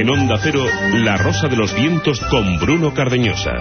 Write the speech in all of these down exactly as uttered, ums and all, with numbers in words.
En Onda Cero, La Rosa de los Vientos con Bruno Cardeñosa.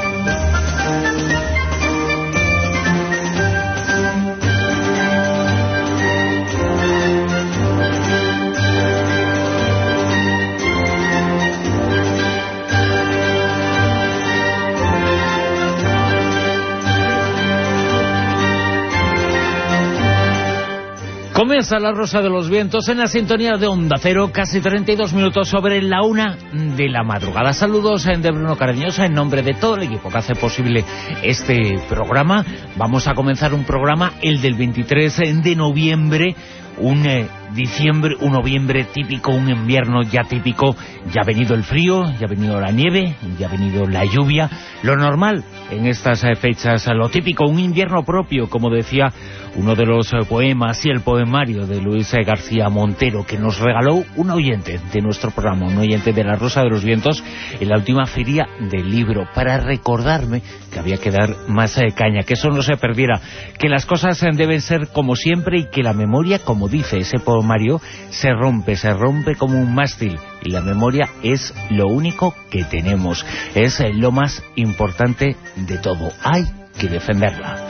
Comienza La Rosa de los Vientos en la sintonía de Onda Cero, casi treinta y dos minutos sobre la una de la madrugada. Saludos de Bruno Cardeñosa en nombre de todo el equipo que hace posible este programa. Vamos a comenzar un programa, el del veintitrés de noviembre, un eh, diciembre, un noviembre típico, un invierno ya típico. Ya ha venido el frío, ya ha venido la nieve, ya ha venido la lluvia. Lo normal en estas eh, fechas, lo típico, un invierno propio, como decía uno de los eh, poemas y el poemario de Luis eh, García Montero, que nos regaló un oyente de nuestro programa, un oyente de La Rosa de los Vientos, en la última feria del libro, para recordarme que había que dar más eh, caña, que eso no se perdiera, que las cosas eh, deben ser como siempre y que la memoria, como dice ese poemario, se rompe, se rompe como un mástil, y la memoria es lo único que tenemos, es eh, lo más importante de todo, hay que defenderla.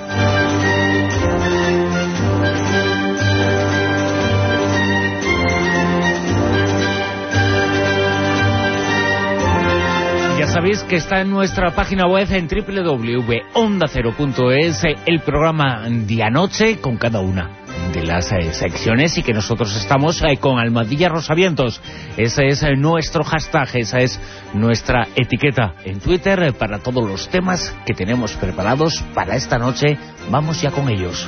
Ya sabéis que está en nuestra página web en doble u doble u doble u punto onda cero punto es el programa de anoche con cada una de las eh, secciones, y que nosotros estamos eh, con Almohadilla Rosavientos. Ese es eh, nuestro hashtag, esa es nuestra etiqueta en Twitter eh, para todos los temas que tenemos preparados para esta noche. Vamos ya con ellos.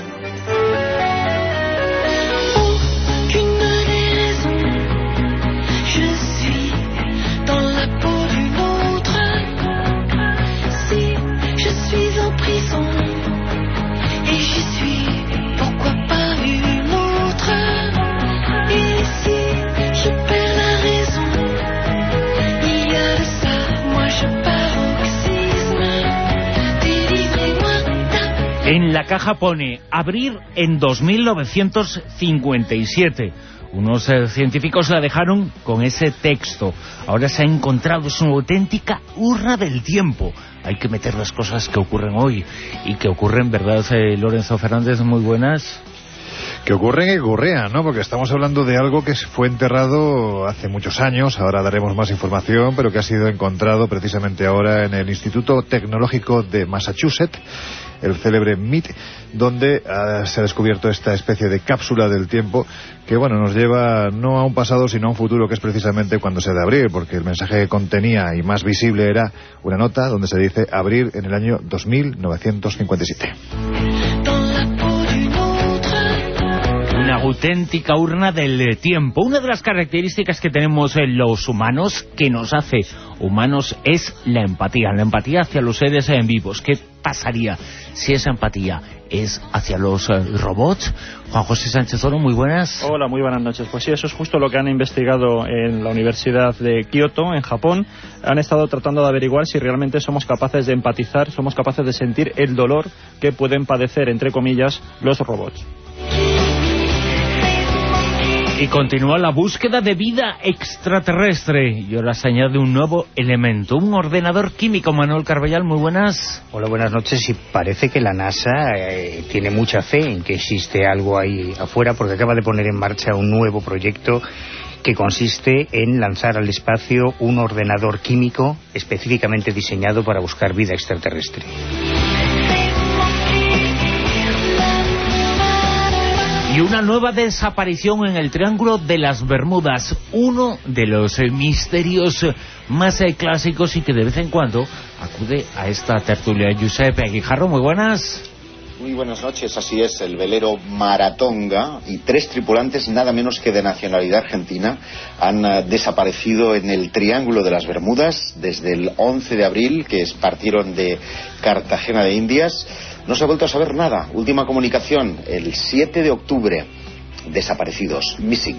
En la caja pone abrir en dos mil novecientos cincuenta y siete. Unos eh, científicos la dejaron con ese texto. Ahora se ha encontrado, es una auténtica urna del tiempo. Hay que meter las cosas que ocurren hoy y que ocurren, ¿verdad, eh, Lorenzo Fernández? Muy buenas. Que ocurren y que ocurrían, ¿no? Porque estamos hablando de algo que fue enterrado hace muchos años, ahora daremos más información, pero que ha sido encontrado precisamente ahora en el Instituto Tecnológico de Massachusetts, el célebre M I T, donde uh, se ha descubierto esta especie de cápsula del tiempo que, bueno, nos lleva no a un pasado sino a un futuro, que es precisamente cuando se ha de abrir, porque el mensaje que contenía y más visible era una nota donde se dice abrir en el año dos mil novecientos cincuenta y siete. Una auténtica urna del tiempo. Una de las características que tenemos en los humanos, que nos hace humanos, es la empatía. La empatía hacia los seres en vivos. ¿Qué pasaría si esa empatía es hacia los eh, robots? Juan José Sánchez Oro, muy buenas. Hola, muy buenas noches. Pues sí, eso es justo lo que han investigado en la Universidad de Kioto, en Japón. Han estado tratando de averiguar si realmente somos capaces de empatizar, somos capaces de sentir el dolor que pueden padecer, entre comillas, los robots. Y continúa la búsqueda de vida extraterrestre. Y ahora se añade un nuevo elemento, un ordenador químico. Manuel Carballal, muy buenas. Hola, buenas noches. Y parece que la NASA eh, tiene mucha fe en que existe algo ahí afuera, porque acaba de poner en marcha un nuevo proyecto que consiste en lanzar al espacio un ordenador químico específicamente diseñado para buscar vida extraterrestre. Y una nueva desaparición en el Triángulo de las Bermudas, uno de los eh, misterios más eh, clásicos, y que de vez en cuando acude a esta tertulia. Giuseppe Guijarro, muy buenas. Muy buenas noches, así es, el velero Maratonga y tres tripulantes, nada menos que de nacionalidad argentina, han uh, desaparecido en el Triángulo de las Bermudas desde el once de abril, que es, partieron de Cartagena de Indias. No se ha vuelto a saber nada. Última comunicación, el siete de octubre, desaparecidos, missing.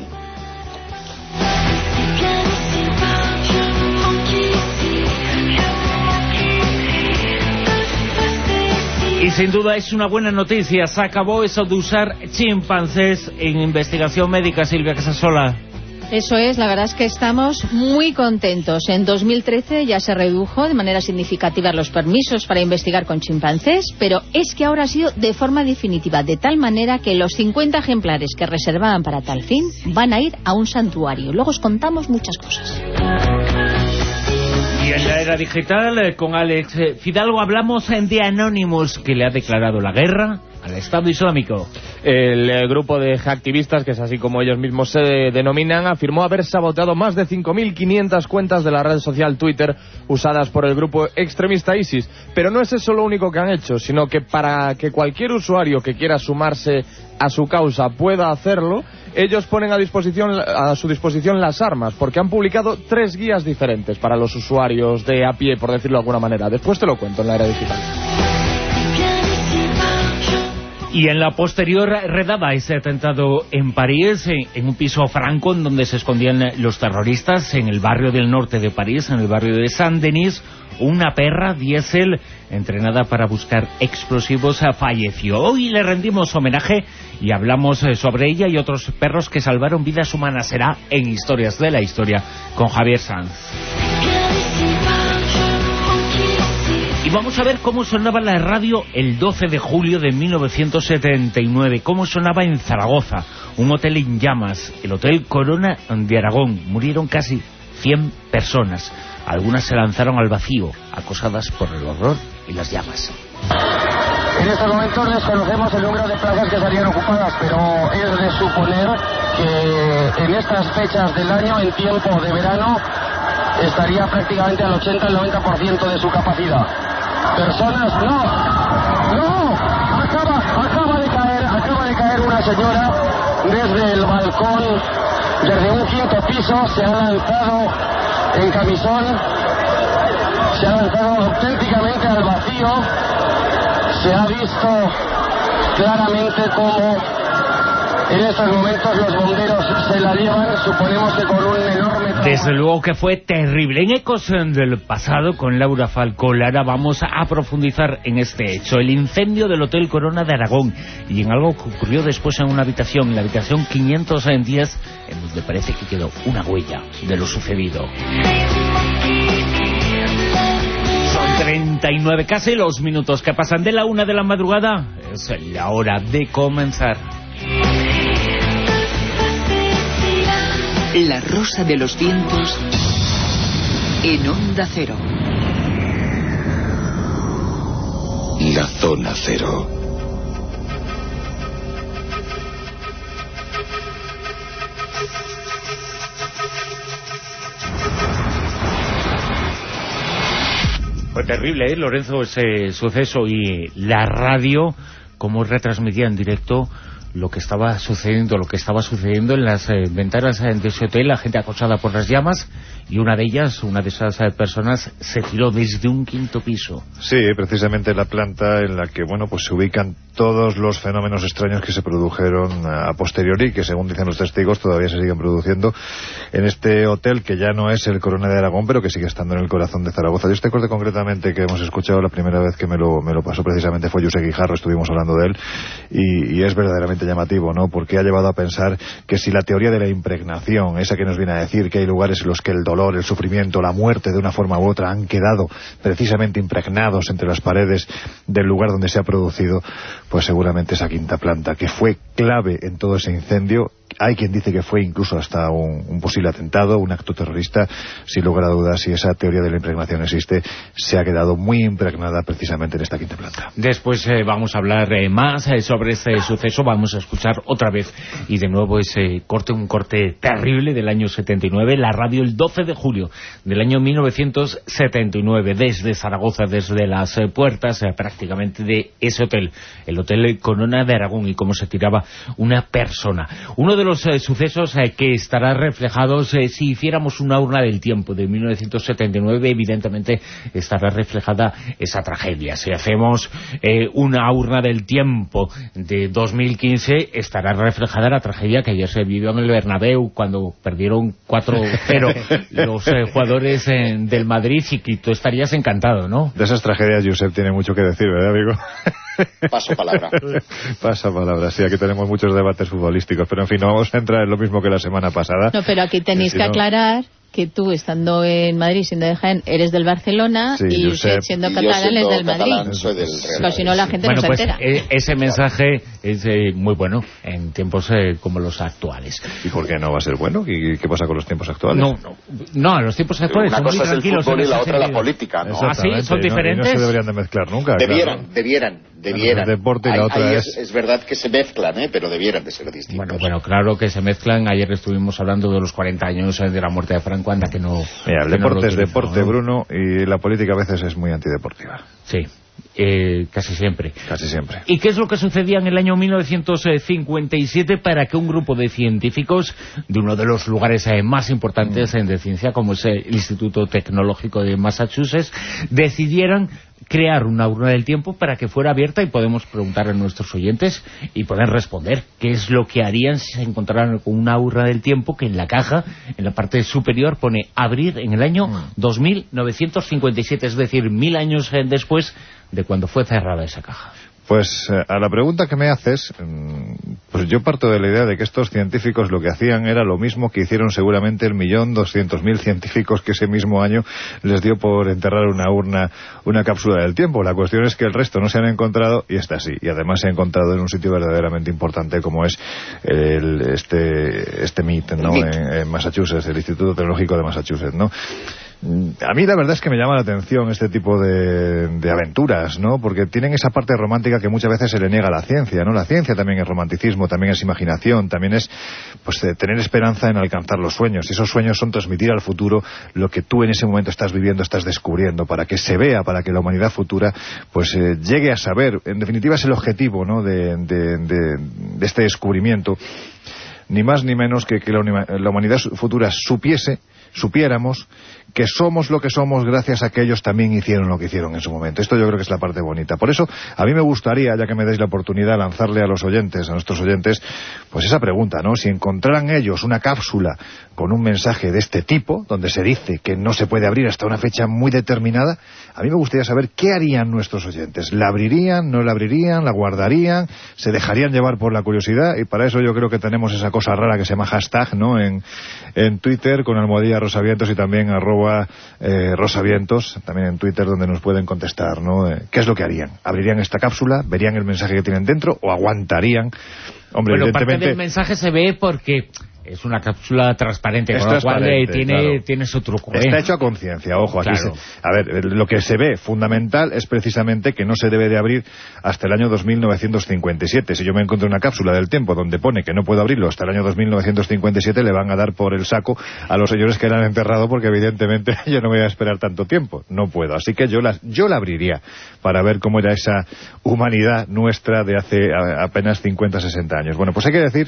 Y sin duda es una buena noticia, se acabó eso de usar chimpancés en investigación médica. Silvia Casasola. Eso es, la verdad es que estamos muy contentos. En dos mil trece ya se redujo de manera significativa los permisos para investigar con chimpancés, pero es que ahora ha sido de forma definitiva, de tal manera que los cincuenta ejemplares que reservaban para tal fin van a ir a un santuario. Luego os contamos muchas cosas. Y en la era digital, con Alex Fidalgo, hablamos de Anonymous, que le ha declarado la guerra al Estado Islámico. El eh, grupo de activistas, que es así como ellos mismos se denominan, afirmó haber saboteado más de cinco mil quinientas cuentas de la red social Twitter usadas por el grupo extremista ISIS. Pero no es eso lo único que han hecho, sino que para que cualquier usuario que quiera sumarse a su causa pueda hacerlo, ellos ponen a disposición a su disposición las armas, porque han publicado tres guías diferentes para los usuarios de a pie, por decirlo de alguna manera. Después te lo cuento en la era digital. Y en la posterior redada ese atentado en París, en un piso franco en donde se escondían los terroristas, en el barrio del norte de París, en el barrio de Saint-Denis, una perra diésel entrenada para buscar explosivos falleció. Hoy le rendimos homenaje y hablamos sobre ella y otros perros que salvaron vidas humanas. Será en Historias de la Historia con Javier Sanz. Y vamos a ver cómo sonaba la radio el doce de julio de mil novecientos setenta y nueve, cómo sonaba en Zaragoza, un hotel en llamas, el Hotel Corona de Aragón. Murieron casi cien personas. Algunas se lanzaron al vacío, acosadas por el horror y las llamas. En estos momentos desconocemos el número de plazas que estarían ocupadas, pero es de suponer que en estas fechas del año, en tiempo de verano, estaría prácticamente al ochenta al noventa por ciento de su capacidad. Personas, no, no, acaba, acaba de caer, acaba de caer una señora desde el balcón, desde un quinto piso, se ha lanzado en camisón, se ha lanzado auténticamente al vacío, se ha visto claramente cómo en estos momentos los bomberos se la llevan, suponemos que con un enorme... Desde luego que fue terrible. En Ecos del pasado, con Laura Falcó Lara, vamos a profundizar en este hecho, el incendio del Hotel Corona de Aragón, y en algo que ocurrió después en una habitación, en la habitación quinientos diez, en donde parece que quedó una huella de lo sucedido. Son treinta y nueve casi los minutos que pasan de la una de la madrugada. Es la hora de comenzar. La Rosa de los Vientos en Onda Cero. La Zona Cero. Fue terrible, ¿eh, Lorenzo, ese suceso? Y la radio, cómo retransmitía en directo lo que estaba sucediendo, lo que estaba sucediendo en las eh, ventanas de ese hotel, la gente acosada por las llamas, y una de ellas, una de esas eh, personas, se tiró desde un quinto piso. Sí, precisamente la planta en la que, bueno, pues se ubican todos los fenómenos extraños que se produjeron a posteriori, que según dicen los testigos todavía se siguen produciendo en este hotel, que ya no es el Corona de Aragón, pero que sigue estando en el corazón de Zaragoza. Yo este corte concretamente que hemos escuchado, la primera vez que me lo, me lo pasó precisamente fue José Guijarro, estuvimos hablando de él, y, y es verdaderamente llamativo, ¿no? Porque ha llevado a pensar que si la teoría de la impregnación, esa que nos viene a decir que hay lugares en los que el dolor, el sufrimiento, la muerte de una forma u otra han quedado precisamente impregnados entre las paredes del lugar donde se ha producido, pues seguramente esa quinta planta, que fue clave en todo ese incendio. Hay quien dice que fue incluso hasta un, un posible atentado, un acto terrorista. Sin lugar a dudas, si esa teoría de la impregnación existe, se ha quedado muy impregnada precisamente en esta quinta planta. Después eh, vamos a hablar eh, más eh, sobre este suceso. Vamos a escuchar otra vez y de nuevo ese corte, un corte terrible del año setenta y nueve. La radio el doce de julio del año mil novecientos setenta y nueve, desde Zaragoza, desde las eh, puertas eh, prácticamente de ese hotel, el Hotel Corona de Aragón, y cómo se tiraba una persona. Uno de los eh, sucesos eh, que estará reflejados, eh, si hiciéramos una urna del tiempo de mil novecientos setenta y nueve, evidentemente estará reflejada esa tragedia. Si hacemos eh, una urna del tiempo de dos mil quince, estará reflejada la tragedia que ayer se vivió en el Bernabéu, cuando perdieron cuatro cero los eh, jugadores eh, del Madrid, y que tú estarías encantado, ¿no? De esas tragedias Josep tiene mucho que decir, ¿verdad, amigo? Paso palabra. Pasa palabra, sí, aquí tenemos muchos debates futbolísticos, pero en fin, no vamos a entrar en lo mismo que la semana pasada. No, pero aquí tenéis si que no... aclarar que tú, estando en Madrid, siendo de Jaén, eres del Barcelona, sí, y usted, siendo catalán, es del Madrid. Soy del Real Pero si no, la gente bueno, no pues, se entera. Eh, ese mensaje es eh, muy bueno en tiempos eh, como los actuales. ¿Y por qué no va a ser bueno? ¿Y qué pasa con los tiempos actuales? No, no, no los tiempos actuales Una son cosa muy es el tranquilos. fútbol y la ese otra la sentido. política, ¿no? Ah, sí, son Y no, diferentes. y no se deberían de mezclar nunca. Debieran, claro. debieran, debieran. El deporte y la Ahí- otra ahí es... es... es verdad que se mezclan, ¿eh? Pero debieran de ser distintos. Bueno, bueno, claro que se mezclan. Ayer estuvimos hablando de los cuarenta años de la muerte de Franco, anda que no... Mira, el que no lo deporte es utilizamos, deporte, ¿no? Bruno, y la política a veces es muy antideportiva. Sí, eh, casi siempre. Casi siempre. ¿Y qué es lo que sucedía en el año mil novecientos cincuenta y siete para que un grupo de científicos de uno de los lugares eh, más importantes mm. de ciencia, como es el Instituto Tecnológico de Massachusetts, decidieran crear una urna del tiempo para que fuera abierta? Y podemos preguntar a nuestros oyentes y poder responder qué es lo que harían si se encontraran con una urna del tiempo que en la caja, en la parte superior, pone abrir en el año mm. dos mil novecientos cincuenta y siete, es decir, mil años eh, después de cuando fue cerrada esa caja. Pues eh, a la pregunta que me haces, pues yo parto de la idea de que estos científicos lo que hacían era lo mismo que hicieron seguramente el millón doscientos mil científicos que ese mismo año les dio por enterrar una urna, una cápsula del tiempo. La cuestión es que el resto no se han encontrado y esta sí. Y además se ha encontrado en un sitio verdaderamente importante como es el, este, este M I T, ¿no? En, en Massachusetts, el Instituto Tecnológico de Massachusetts, ¿no? A mí la verdad es que me llama la atención este tipo de, de aventuras, ¿no? Porque tienen esa parte romántica que muchas veces se le niega a la ciencia, ¿no? La ciencia también es romanticismo, también es imaginación, también es pues tener esperanza en alcanzar los sueños. Y esos sueños son transmitir al futuro lo que tú en ese momento estás viviendo, estás descubriendo, para que se vea, para que la humanidad futura pues eh, llegue a saber. En definitiva es el objetivo, ¿no? de, de, de, de este descubrimiento. Ni más ni menos que que la, la humanidad futura supiese, supiéramos que somos lo que somos gracias a que ellos también hicieron lo que hicieron en su momento. Esto yo creo que es la parte bonita. Por eso, a mí me gustaría, ya que me dais la oportunidad, lanzarle a los oyentes, a nuestros oyentes, pues esa pregunta, ¿no? Si encontraran ellos una cápsula con un mensaje de este tipo, donde se dice que no se puede abrir hasta una fecha muy determinada, a mí me gustaría saber qué harían nuestros oyentes. ¿La abrirían? ¿No la abrirían? ¿La guardarían? ¿Se dejarían llevar por la curiosidad? Y para eso yo creo que tenemos esa cosa rara que se llama hashtag, ¿no? En, en Twitter, con almohadilla Rosavientos y también arroba eh, Rosavientos, también en Twitter, donde nos pueden contestar, ¿no? Eh, ¿Qué es lo que harían? ¿Abrirían esta cápsula? ¿Verían el mensaje que tienen dentro? ¿O aguantarían? Hombre, bueno, evidentemente... parte del mensaje se ve porque... es una cápsula transparente, es con lo cual eh, tiene, claro. tiene su truco. ¿eh? Está hecho a conciencia, ojo. Aquí claro. se, a ver, lo que se ve fundamental es precisamente que no se debe de abrir hasta el año dos mil novecientos cincuenta y siete. Si yo me encuentro una cápsula del tiempo donde pone que no puedo abrirlo hasta el año dos mil novecientos cincuenta y siete, le van a dar por el saco a los señores que la han enterrado, porque evidentemente yo no voy a esperar tanto tiempo. No puedo. Así que yo la, yo la abriría para ver cómo era esa humanidad nuestra de hace a, apenas cincuenta, sesenta años. Bueno, pues hay que decir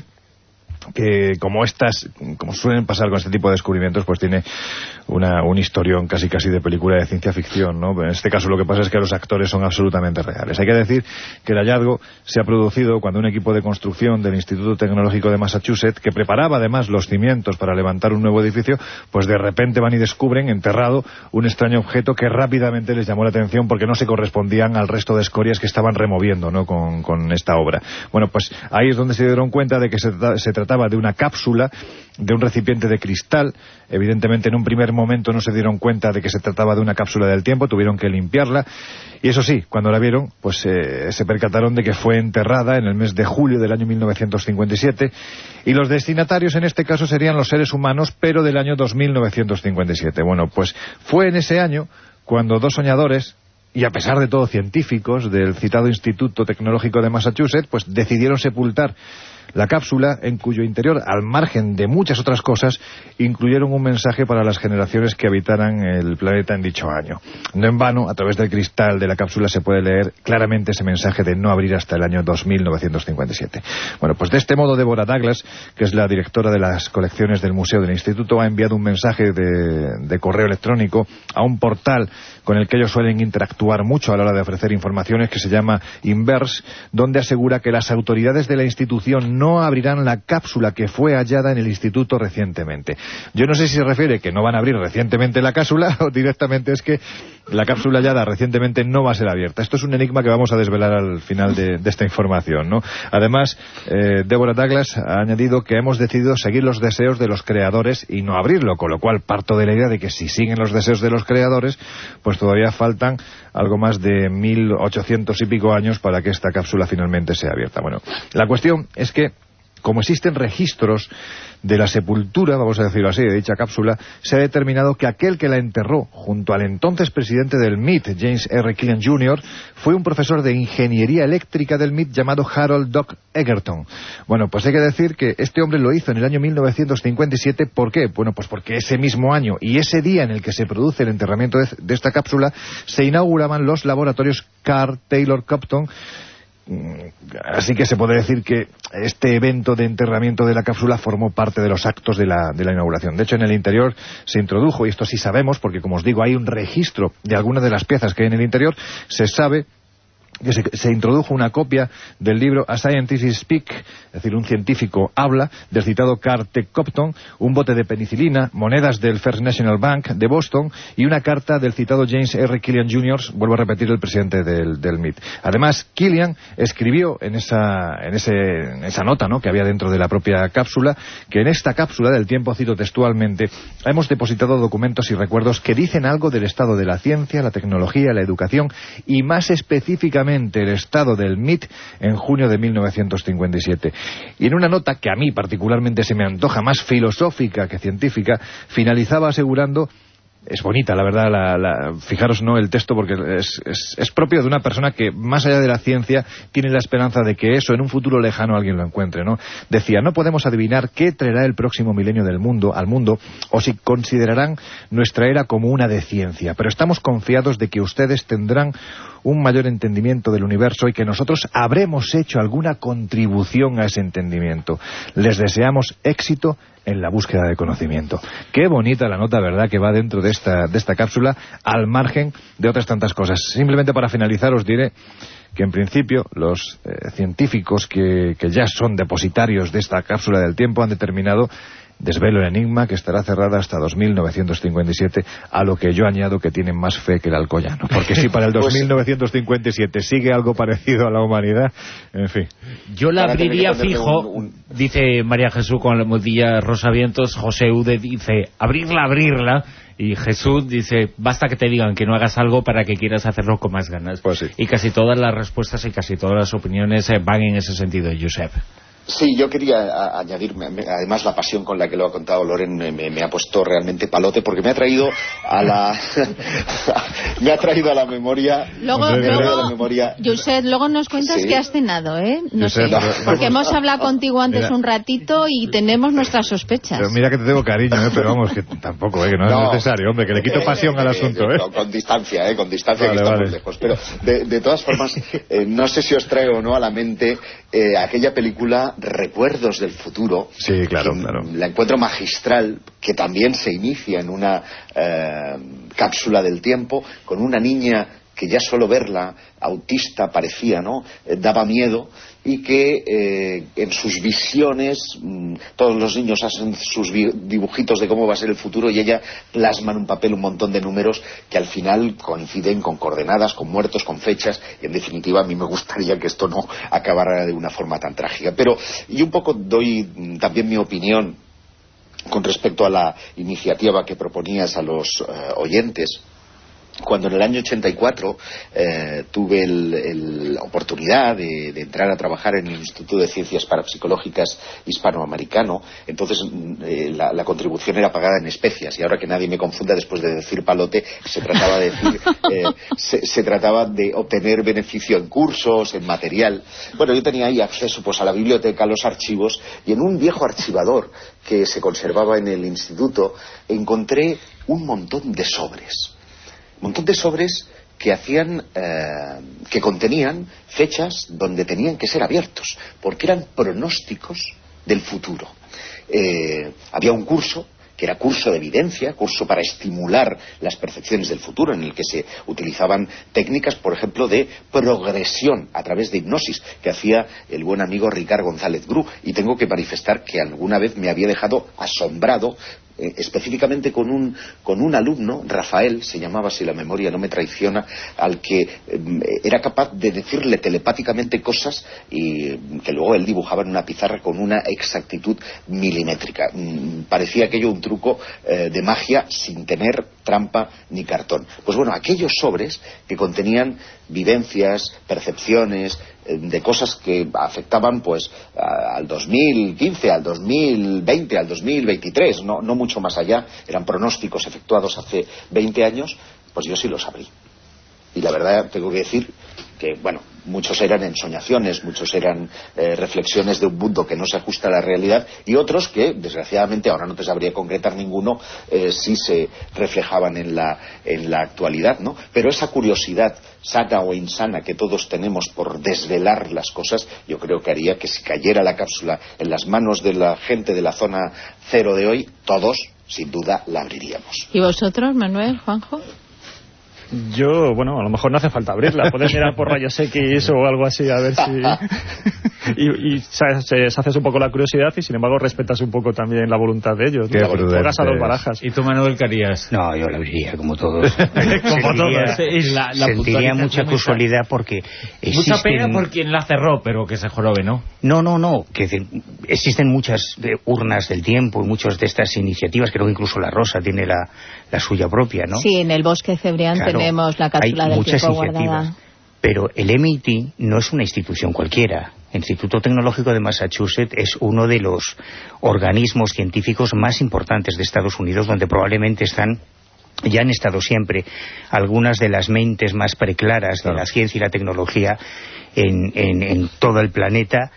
que como estas, como suelen pasar con este tipo de descubrimientos, pues tiene una, un historión casi casi de película de ciencia ficción, ¿no? En este caso lo que pasa es que los actores son absolutamente reales. Hay que decir que el hallazgo se ha producido cuando un equipo de construcción del Instituto Tecnológico de Massachusetts, que preparaba además los cimientos para levantar un nuevo edificio, pues de repente van y descubren enterrado un extraño objeto que rápidamente les llamó la atención porque no se correspondían al resto de escorias que estaban removiendo, ¿no? con, con esta obra. Bueno, pues ahí es donde se dieron cuenta de que se, se trataba de una cápsula, de un recipiente de cristal. Evidentemente en un primer momento no se dieron cuenta de que se trataba de una cápsula del tiempo, tuvieron que limpiarla, y eso sí, cuando la vieron, pues eh, se percataron de que fue enterrada en el mes de julio del año mil novecientos cincuenta y siete, y los destinatarios en este caso serían los seres humanos, pero del año dos mil novecientos cincuenta y siete. Bueno, pues fue en ese año cuando dos soñadores, y a pesar de todo científicos del citado Instituto Tecnológico de Massachusetts, pues decidieron sepultar la cápsula, en cuyo interior, al margen de muchas otras cosas, incluyeron un mensaje para las generaciones que habitaran el planeta en dicho año. No en vano, a través del cristal de la cápsula se puede leer claramente ese mensaje de no abrir hasta el año dos mil novecientos cincuenta y siete. Bueno, pues de este modo Deborah Douglas, que es la directora de las colecciones del Museo del Instituto, ha enviado un mensaje de, de correo electrónico a un portal con el que ellos suelen interactuar mucho a la hora de ofrecer informaciones, que se llama Inverse, donde asegura que las autoridades de la institución no no abrirán la cápsula que fue hallada en el instituto recientemente. Yo no sé si se refiere que no van a abrir recientemente la cápsula o directamente es que la cápsula hallada recientemente no va a ser abierta. Esto es un enigma que vamos a desvelar al final de, de esta información, ¿no? Además, eh, Deborah Douglas ha añadido que hemos decidido seguir los deseos de los creadores y no abrirlo, con lo cual parto de la idea de que si siguen los deseos de los creadores, pues todavía faltan algo más de mil ochocientos y pico años para que esta cápsula finalmente sea abierta. Bueno, la cuestión es que, como existen registros de la sepultura, vamos a decirlo así, de dicha cápsula, se ha determinado que aquel que la enterró junto al entonces presidente del M I T, James R. Killian junior, fue un profesor de ingeniería eléctrica del M I T llamado Harold Doc Egerton. Bueno, pues hay que decir que este hombre lo hizo en el año mil novecientos cincuenta y siete. ¿Por qué? Bueno, pues porque ese mismo año y ese día en el que se produce el enterramiento de, de esta cápsula, se inauguraban los laboratorios Carr Taylor Compton. Así que se puede decir que este evento de enterramiento de la cápsula formó parte de los actos de la, de la inauguración. De hecho, en el interior se introdujo, y esto sí sabemos, porque como os digo, hay un registro de algunas de las piezas que hay en el interior, se sabe que se, se introdujo una copia del libro A Scientist Speak, es decir, un científico habla, del citado Carr T. Compton, un bote de penicilina, monedas del First National Bank de Boston y una carta del citado James R. Killian junior, vuelvo a repetir, el presidente del, del M I T. Además, Killian escribió en esa, en ese, en esa nota, ¿no?, que había dentro de la propia cápsula, que en esta cápsula del tiempo, cito textualmente, hemos depositado documentos y recuerdos que dicen algo del estado de la ciencia, la tecnología, la educación y más específicamente el estado del M I T en junio de mil novecientos cincuenta y siete. Y en una nota que a mí particularmente se me antoja más filosófica que científica, finalizaba asegurando... Es bonita, la verdad, la, la, fijaros, no el texto, porque es, es, es propio de una persona que, más allá de la ciencia, tiene la esperanza de que eso en un futuro lejano alguien lo encuentre, ¿no? Decía, no podemos adivinar qué traerá el próximo milenio del mundo, al mundo, o si considerarán nuestra era como una de ciencia, pero estamos confiados de que ustedes tendrán un mayor entendimiento del universo y que nosotros habremos hecho alguna contribución a ese entendimiento. Les deseamos éxito en la búsqueda de conocimiento. Qué bonita la nota, ¿verdad?, que va dentro de esta, de esta cápsula, al margen de otras tantas cosas. Simplemente para finalizar os diré que en principio los eh, científicos que, que ya son depositarios de esta cápsula del tiempo han determinado, desvelo el enigma, que estará cerrada hasta dos mil novecientos cincuenta y siete, a lo que yo añado que tienen más fe que el alcoyano. Porque si para el dos mil novecientos cincuenta y siete sigue algo parecido a la humanidad, en fin. Yo la abriría fijo, un, un... dice María Jesús con la modilla Rosavientos, José Ude dice, abrirla, abrirla, y Jesús dice, basta que te digan que no hagas algo para que quieras hacerlo con más ganas. Pues sí. Y casi todas las respuestas y casi todas las opiniones eh, van en ese sentido, Josep. Sí, yo quería a, añadir, además la pasión con la que lo ha contado Loren me, me, me ha puesto realmente palote, porque me ha traído a la me ha traído a la memoria luego, luego la memoria. Josep, luego nos cuentas sí. que has cenado, ¿eh? No Josep, sé, no, porque no, hemos hablado contigo antes mira, un ratito y tenemos nuestras sospechas. Pero mira que te tengo cariño, ¿eh? Pero vamos, que tampoco, ¿eh? Que no, no es necesario, hombre, que le quito pasión eh, al asunto, ¿eh? Con, con distancia, ¿eh? Con distancia, vale, que estamos vale. lejos. Pero de, de todas formas, eh, no sé si os traigo o no a la mente eh, aquella película Recuerdos del futuro. Sí, claro, claro. La encuentro magistral, que también se inicia en una eh, cápsula del tiempo, con una niña que ya solo verla, autista parecía, ¿no?, eh, daba miedo, y que eh, en sus visiones, mmm, todos los niños hacen sus dibujitos de cómo va a ser el futuro y ella plasma en un papel un montón de números que al final coinciden con coordenadas, con muertos, con fechas, y en definitiva a mí me gustaría que esto no acabara de una forma tan trágica. Pero y un poco doy mmm, también mi opinión con respecto a la iniciativa que proponías a los eh, oyentes. Cuando en el año ochenta y cuatro eh, tuve la oportunidad de, de entrar a trabajar en el Instituto de Ciencias Parapsicológicas Hispanoamericano, entonces eh, la, la contribución era pagada en especias, y ahora que nadie me confunda después de decir palote, se trataba de decir, eh, se, se trataba de obtener beneficio en cursos, en material. Bueno, yo tenía ahí acceso pues a la biblioteca, a los archivos, y en un viejo archivador que se conservaba en el instituto encontré un montón de sobres. Un montón de sobres que hacían, eh, que contenían fechas donde tenían que ser abiertos, porque eran pronósticos del futuro. Eh, había un curso que era curso de evidencia, curso para estimular las percepciones del futuro, en el que se utilizaban técnicas, por ejemplo, de progresión a través de hipnosis, que hacía el buen amigo Ricard González Bru, y tengo que manifestar que alguna vez me había dejado asombrado, eh, específicamente con un, con un alumno, Rafael, se llamaba, si la memoria no me traiciona, al que eh, era capaz de decirle telepáticamente cosas y eh, que luego él dibujaba en una pizarra con una exactitud milimétrica. Mm, parecía aquello un truco eh, de magia sin tener trampa ni cartón. Pues bueno, aquellos sobres que contenían vivencias, percepciones eh, de cosas que afectaban pues a, al dos mil quince, al dos mil veinte, al dos mil veintitrés, no, no mucho más allá, eran pronósticos efectuados hace veinte años, pues yo sí los abrí. Y la verdad tengo que decir que, bueno, muchos eran ensoñaciones, muchos eran eh, reflexiones de un mundo que no se ajusta a la realidad, y otros que, desgraciadamente, ahora no te sabría concretar ninguno, eh, sí se reflejaban en la, en la actualidad, ¿no? Pero esa curiosidad sana o insana que todos tenemos por desvelar las cosas, yo creo que haría que si cayera la cápsula en las manos de la gente de la zona cero de hoy, todos, sin duda, la abriríamos. ¿Y vosotros, Manuel, Juanjo? Yo, bueno, a lo mejor no hace falta abrirla, puedes mirar por rayos X o algo así, a ver si... y, y sacias un poco la curiosidad y sin embargo respetas un poco también la voluntad de ellos, ¿no? Juegas a dos barajas. ¿Y tú, Manuel, qué harías? No, yo la abriría, como todos. Como todos. Y la, la sentiría mucha casualidad porque existen... Mucha pena por quien la cerró, pero que se jorobe, ¿no? No, no, no, que de, existen muchas de, urnas del tiempo y muchas de estas iniciativas, creo que incluso La Rosa tiene la, la suya propia, ¿no? Sí, en el Bosque Cebrián, claro, tenemos la cápsula hay del muchas tiempo iniciativas, guardada. Pero el M I T no es una institución cualquiera. El Instituto Tecnológico de Massachusetts es uno de los organismos científicos más importantes de Estados Unidos, donde probablemente están, ya han estado siempre, algunas de las mentes más preclaras de la ciencia y la tecnología en, en, en todo el planeta.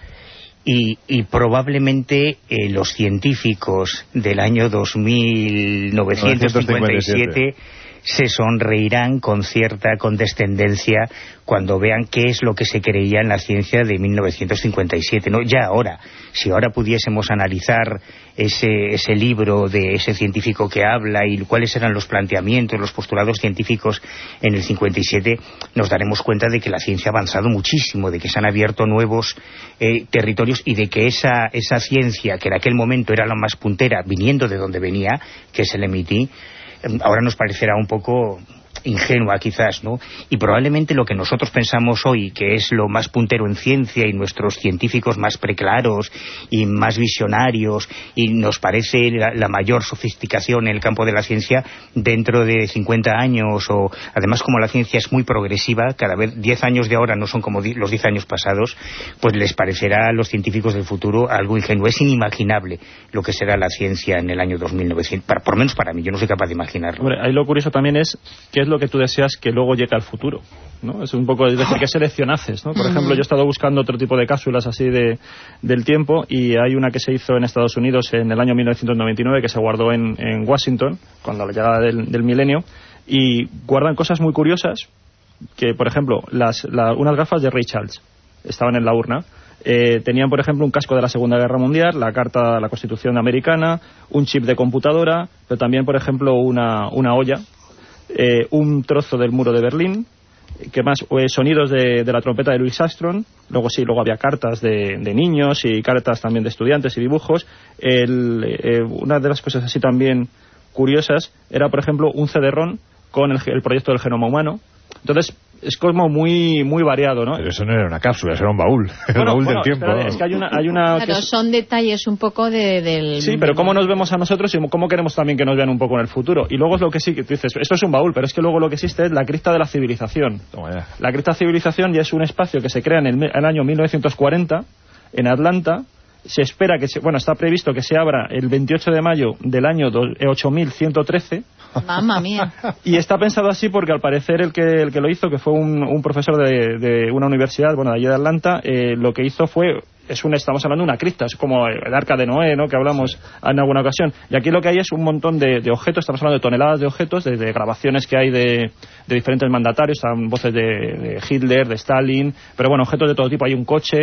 Y, y probablemente eh, los científicos del año dos mil novecientos cincuenta y siete se sonreirán con cierta condescendencia cuando vean qué es lo que se creía en la ciencia de mil novecientos cincuenta y siete, ¿no? Ya ahora, si ahora pudiésemos analizar ese, ese libro de ese científico que habla y cuáles eran los planteamientos, los postulados científicos en el cincuenta y siete, nos daremos cuenta de que la ciencia ha avanzado muchísimo, de que se han abierto nuevos eh, territorios y de que esa, esa ciencia, que en aquel momento era la más puntera, viniendo de donde venía, que es el M I T, ahora nos parecerá un poco ingenua quizás, ¿no? Y probablemente lo que nosotros pensamos hoy, que es lo más puntero en ciencia y nuestros científicos más preclaros y más visionarios y nos parece la, la mayor sofisticación en el campo de la ciencia, dentro de cincuenta años, o además como la ciencia es muy progresiva, cada vez diez años de ahora no son como los diez años pasados, pues les parecerá a los científicos del futuro algo ingenuo. Es inimaginable lo que será la ciencia en el año dos mil novecientos, para, por lo menos para mí, yo no soy capaz de imaginarlo. Hombre, ahí lo curioso también es qué es lo que tú deseas que luego llegue al futuro, ¿no? Es un poco, es decir, qué selección haces, ¿no? Por ejemplo, yo he estado buscando otro tipo de cápsulas así de, del tiempo, y hay una que se hizo en Estados Unidos en el año mil novecientos noventa y nueve que se guardó en, en Washington, cuando la llegada del, del milenio, y guardan cosas muy curiosas, que por ejemplo, las, la, unas gafas de Ray Charles estaban en la urna. Eh, tenían, por ejemplo, un casco de la Segunda Guerra Mundial, la carta, la Constitución americana, un chip de computadora, pero también, por ejemplo, una, una olla, eh, un trozo del muro de Berlín, que más, eh, sonidos de, de la trompeta de Louis Armstrong. Luego sí, luego había cartas de, de niños y cartas también de estudiantes y dibujos. El, eh, una de las cosas así también curiosas era, por ejemplo, un C D-ROM con el, el proyecto del genoma humano. Entonces, es como muy muy variado, ¿no? Pero eso no era una cápsula, eso era un baúl. El bueno, baúl bueno, del tiempo. Espera, es que hay una... Hay una claro, que es... son detalles un poco de, del... Sí, pero cómo nos vemos a nosotros y cómo queremos también que nos vean un poco en el futuro. Y luego es lo que sí, que tú dices, esto es un baúl, pero es que luego lo que existe es la cripta de la civilización. Toma ya. La cripta de civilización ya es un espacio que se crea en el, el año mil novecientos cuarenta, en Atlanta. Se espera que, se, bueno, está previsto que se abra el veintiocho de mayo del año ocho mil ciento trece. Mamma mía. Y está pensado así porque al parecer el que el que lo hizo, que fue un, un profesor de, de una universidad, bueno, de allí de Atlanta, eh, lo que hizo fue, es un, estamos hablando de una cripta, es como el arca de Noé, ¿no?, que hablamos sí. en alguna ocasión. Y aquí lo que hay es un montón de, de objetos, estamos hablando de toneladas de objetos, de, de grabaciones que hay de, de diferentes mandatarios, están voces de, de Hitler, de Stalin, pero bueno, objetos de todo tipo. Hay un coche,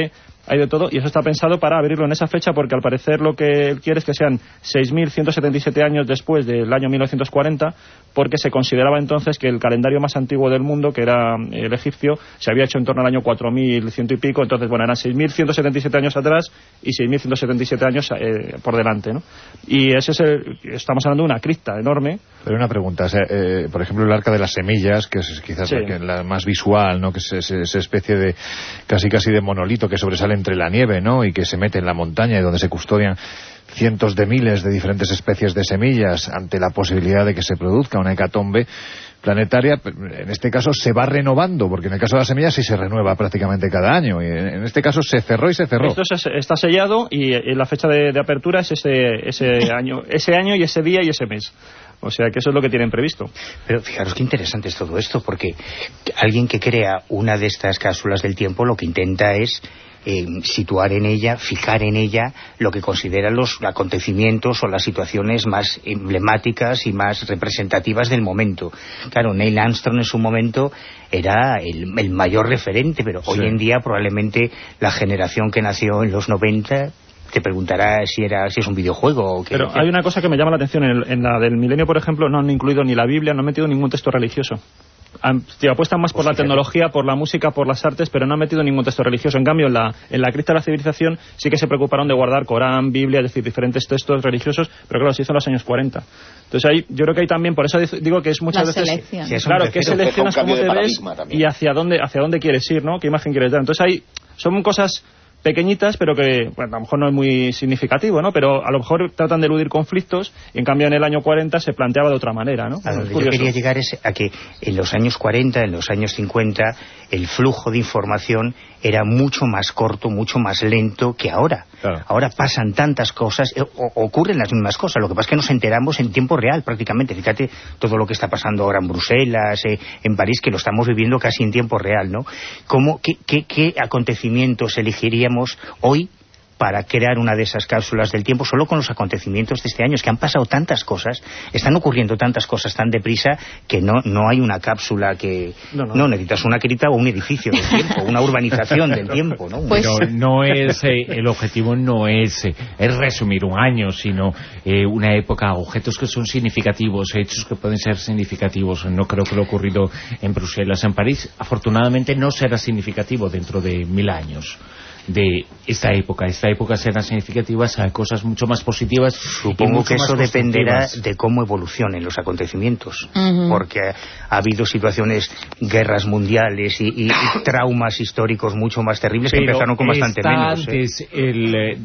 hay de todo, y eso está pensado para abrirlo en esa fecha, porque al parecer lo que él quiere es que sean seis mil ciento setenta y siete años después del año mil novecientos cuarenta, porque se consideraba entonces que el calendario más antiguo del mundo, que era el egipcio, se había hecho en torno al año cuatro mil cien y pico, entonces bueno, eran seis mil ciento setenta y siete años atrás y seis mil ciento setenta y siete años eh, por delante, ¿no? Y ese es el, estamos hablando de una cripta enorme. Pero una pregunta, o sea, eh, por ejemplo el Arca de las Semillas, que es quizás sí. la, la más visual, ¿no? Que es esa especie de casi casi de monolito que sobresale entre la nieve, ¿no? Y que se mete en la montaña y donde se custodian cientos de miles de diferentes especies de semillas ante la posibilidad de que se produzca una hecatombe planetaria. En este caso se va renovando, porque en el caso de las semillas sí se renueva prácticamente cada año, y en este caso se cerró y se cerró. Esto es, está sellado, y la fecha de, de apertura es ese, ese año, ese año y ese día y ese mes. O sea que eso es lo que tienen previsto. Pero fijaros qué interesante es todo esto, porque alguien que crea una de estas cápsulas del tiempo lo que intenta es eh, situar en ella, fijar en ella lo que considera los acontecimientos o las situaciones más emblemáticas y más representativas del momento. Claro, Neil Armstrong en su momento era el, el mayor referente, pero sí. Hoy en día probablemente la generación que nació en los noventa te preguntará si era si es un videojuego o qué. Pero hay una cosa que me llama la atención, en, en la del milenio, por ejemplo, no han incluido ni la Biblia, no han metido ningún texto religioso. Han, tío, apuestan más por pues la tecnología, por la música, por las artes, pero no han metido ningún texto religioso. En cambio, en la, en la cripta de la civilización sí que se preocuparon de guardar Corán, Biblia, es decir, diferentes textos religiosos, pero claro, se hizo en los años cuarenta. Entonces ahí, yo creo que hay también, por eso digo que es muchas la veces... Selección. Sí, es claro, que seleccionas cómo te ves y hacia dónde, hacia dónde quieres ir, ¿no? Qué imagen quieres dar. Entonces ahí son cosas pequeñitas, pero que bueno, a lo mejor no es muy significativo, ¿no? Pero a lo mejor tratan de eludir conflictos, y en cambio en el año cuarenta se planteaba de otra manera, ¿no? A donde yo quería llegar es a que en los años cuarenta, en los años cincuenta, el flujo de información era mucho más corto, mucho más lento que ahora. Claro. Ahora pasan tantas cosas, eh, o, ocurren las mismas cosas, lo que pasa es que nos enteramos en tiempo real prácticamente. Fíjate todo lo que está pasando ahora en Bruselas, eh, en París, que lo estamos viviendo casi en tiempo real, ¿no? ¿Cómo, qué, qué, qué acontecimientos elegiríamos hoy para crear una de esas cápsulas del tiempo solo con los acontecimientos de este año? Es que han pasado tantas cosas, están ocurriendo tantas cosas tan deprisa que no no hay una cápsula que... No, no. no necesitas una cripta o un edificio del tiempo, una urbanización del tiempo, ¿no? Pues... Pero no es, eh, el objetivo no es, eh, es resumir un año, sino eh, una época, objetos que son significativos, hechos que pueden ser significativos. No creo que lo ocurrido en Bruselas, en París, afortunadamente no será significativo dentro de mil años de esta época. Esta época serán significativas a cosas mucho más positivas. Supongo que eso dependerá de cómo evolucionen los acontecimientos, uh-huh. porque ha habido situaciones, guerras mundiales y, y, y traumas históricos mucho más terribles. Pero que empezaron con bastante menos. Antes ¿eh? el... Eh,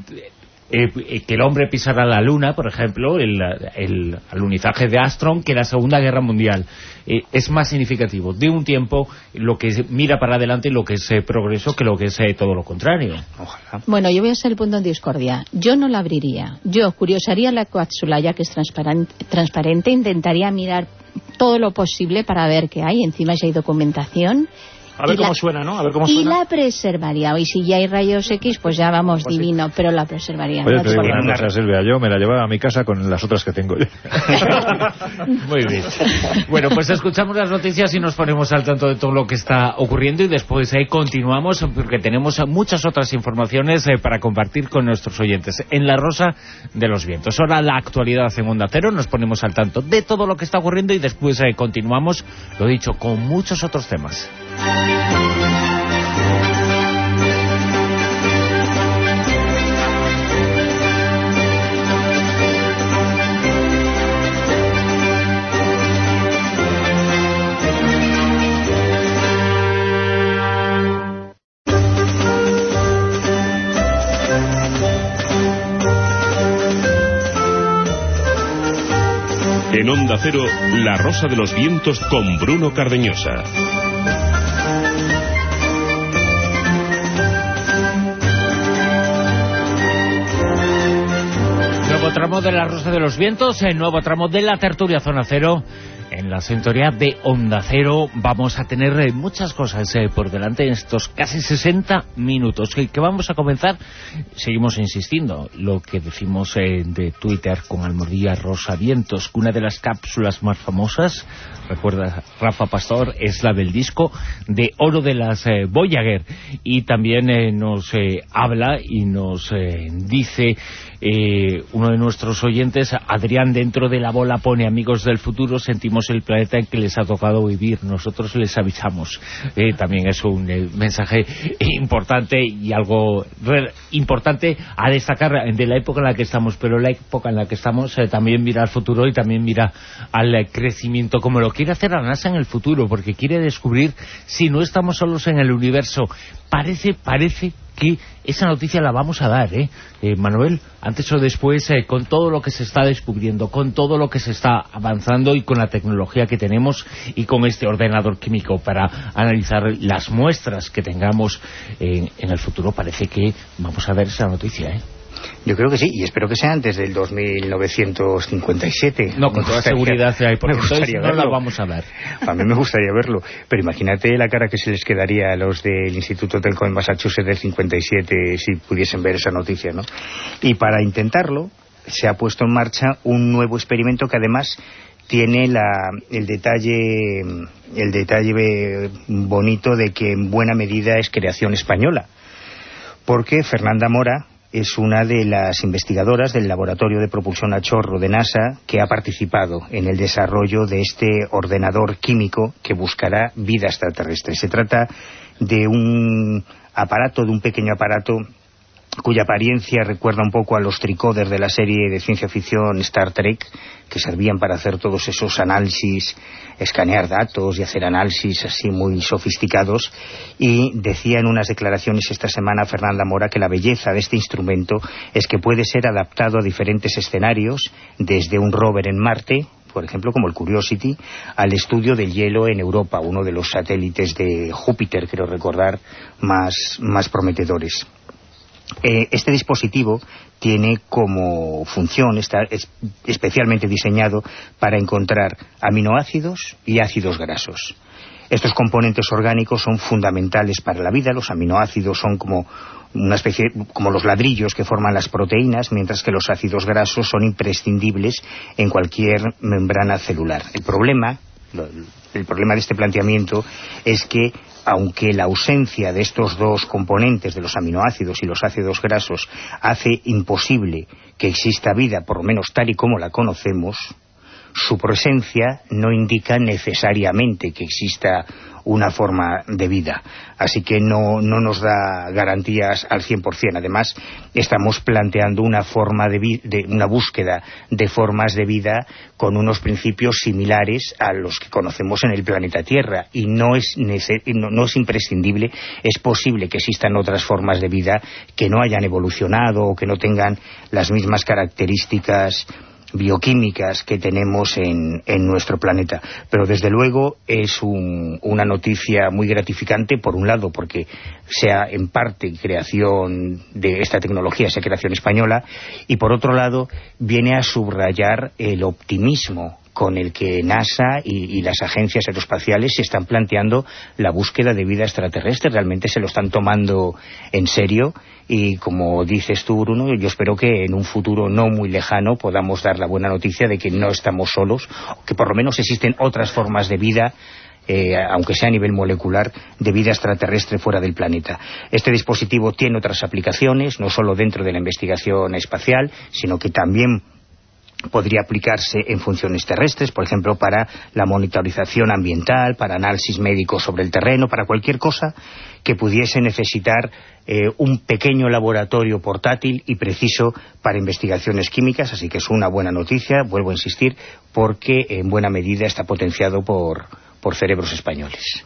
Eh, que el hombre pisara la luna, por ejemplo, el, el alunizaje de Armstrong, que la Segunda Guerra Mundial, eh, es más significativo de un tiempo lo que mira para adelante, lo que es eh, progreso, que lo que es eh, todo lo contrario. Ojalá. Bueno, yo voy a ser el punto en discordia. Yo no la abriría. Yo curiosaría la cápsula, ya que es transparente, transparente, intentaría mirar todo lo posible para ver qué hay. Encima ya hay documentación. A ver y cómo la, suena, ¿no? A ver cómo suena. Y la preservaría. Y si ya hay rayos X, pues ya vamos, pues divino, sí. Pero la preservaría. Oye, te digo una cosa, Silvia, yo me la llevaba a mi casa con las otras que tengo yo. Muy bien. Bueno, pues escuchamos las noticias y nos ponemos al tanto de todo lo que está ocurriendo, y después ahí continuamos, porque tenemos muchas otras informaciones eh, para compartir con nuestros oyentes en La Rosa de los Vientos. Ahora la actualidad en Onda Cero, nos ponemos al tanto de todo lo que está ocurriendo y después eh, continuamos, lo dicho, con muchos otros temas. En Onda Cero, La Rosa de los Vientos con Bruno Cardeñosa. Nuevo tramo de La Rosa de los Vientos, el nuevo tramo de la tertulia Zona Cero, En la sintonía de Onda Cero vamos a tener eh, muchas cosas eh, por delante en estos casi sesenta minutos. Que, que vamos a comenzar, seguimos insistiendo, lo que decimos eh, de Twitter con Almodía Rosa Vientos, que una de las cápsulas más famosas, recuerda Rafa Pastor, es la del disco de oro de las eh, Voyager. Y también eh, nos eh, habla y nos eh, dice eh, uno de nuestros oyentes, Adrián, dentro de la bola pone: amigos del futuro, sentimos el planeta en que les ha tocado vivir, nosotros les avisamos. Eh, también es un eh, mensaje importante y algo importante a destacar de la época en la que estamos, pero la época en la que estamos eh, también mira al futuro y también mira al eh, crecimiento, como lo quiere hacer la NASA en el futuro, porque quiere descubrir si no estamos solos en el universo. Parece, parece que esa noticia la vamos a dar, ¿eh? eh Manuel, antes o después, eh, con todo lo que se está descubriendo, con todo lo que se está avanzando y con la tecnología que tenemos y con este ordenador químico para analizar las muestras que tengamos en, en el futuro, parece que vamos a ver esa noticia, ¿eh? Yo creo que sí, y espero que sea antes del dos mil novecientos cincuenta y siete. No, con toda seguridad, porque entonces no la vamos a ver. A mí me gustaría verlo, pero imagínate la cara que se les quedaría a los del Instituto Telco en Massachusetts del cincuenta y siete si pudiesen ver esa noticia, ¿no? Y para intentarlo se ha puesto en marcha un nuevo experimento que además tiene la, el detalle el detalle bonito de que en buena medida es creación española, porque Fernanda Mora es una de las investigadoras del Laboratorio de Propulsión a Chorro de NASA que ha participado en el desarrollo de este ordenador químico que buscará vida extraterrestre. Se trata de un aparato, de un pequeño aparato cuya apariencia recuerda un poco a los tricoders de la serie de ciencia ficción Star Trek, que servían para hacer todos esos análisis, escanear datos y hacer análisis así muy sofisticados. Y decía en unas declaraciones esta semana Fernanda Mora que la belleza de este instrumento es que puede ser adaptado a diferentes escenarios, desde un rover en Marte, por ejemplo, como el Curiosity, al estudio del hielo en Europa, uno de los satélites de Júpiter, creo recordar, más, más prometedores. Eh, este dispositivo tiene como función, está es, especialmente diseñado para encontrar aminoácidos y ácidos grasos. Estos componentes orgánicos son fundamentales para la vida. Los aminoácidos son como una especie, como los ladrillos que forman las proteínas, mientras que los ácidos grasos son imprescindibles en cualquier membrana celular. El problema, el problema de este planteamiento es que, aunque la ausencia de estos dos componentes, de los aminoácidos y los ácidos grasos, hace imposible que exista vida, por lo menos tal y como la conocemos, su presencia no indica necesariamente que exista una forma de vida. Así que no, no nos da garantías al cien por cien. Además, estamos planteando una forma de, vi de una búsqueda de formas de vida con unos principios similares a los que conocemos en el planeta Tierra. Y no es, no, no es imprescindible, es posible que existan otras formas de vida que no hayan evolucionado o que no tengan las mismas características bioquímicas que tenemos en, en nuestro planeta. Pero desde luego es un, una noticia muy gratificante, por un lado porque sea en parte creación de esta tecnología, sea creación española, y por otro lado viene a subrayar el optimismo con el que NASA y, y las agencias aeroespaciales se están planteando la búsqueda de vida extraterrestre. Realmente se lo están tomando en serio y, como dices tú, Bruno, yo espero que en un futuro no muy lejano podamos dar la buena noticia de que no estamos solos, que por lo menos existen otras formas de vida, Eh, aunque sea a nivel molecular, de vida extraterrestre fuera del planeta. Este dispositivo tiene otras aplicaciones, no solo dentro de la investigación espacial, sino que también podría aplicarse en funciones terrestres, por ejemplo, para la monitorización ambiental, para análisis médicos sobre el terreno, para cualquier cosa que pudiese necesitar eh, un pequeño laboratorio portátil y preciso para investigaciones químicas. Así que es una buena noticia, vuelvo a insistir, porque en buena medida está potenciado por, por cerebros españoles.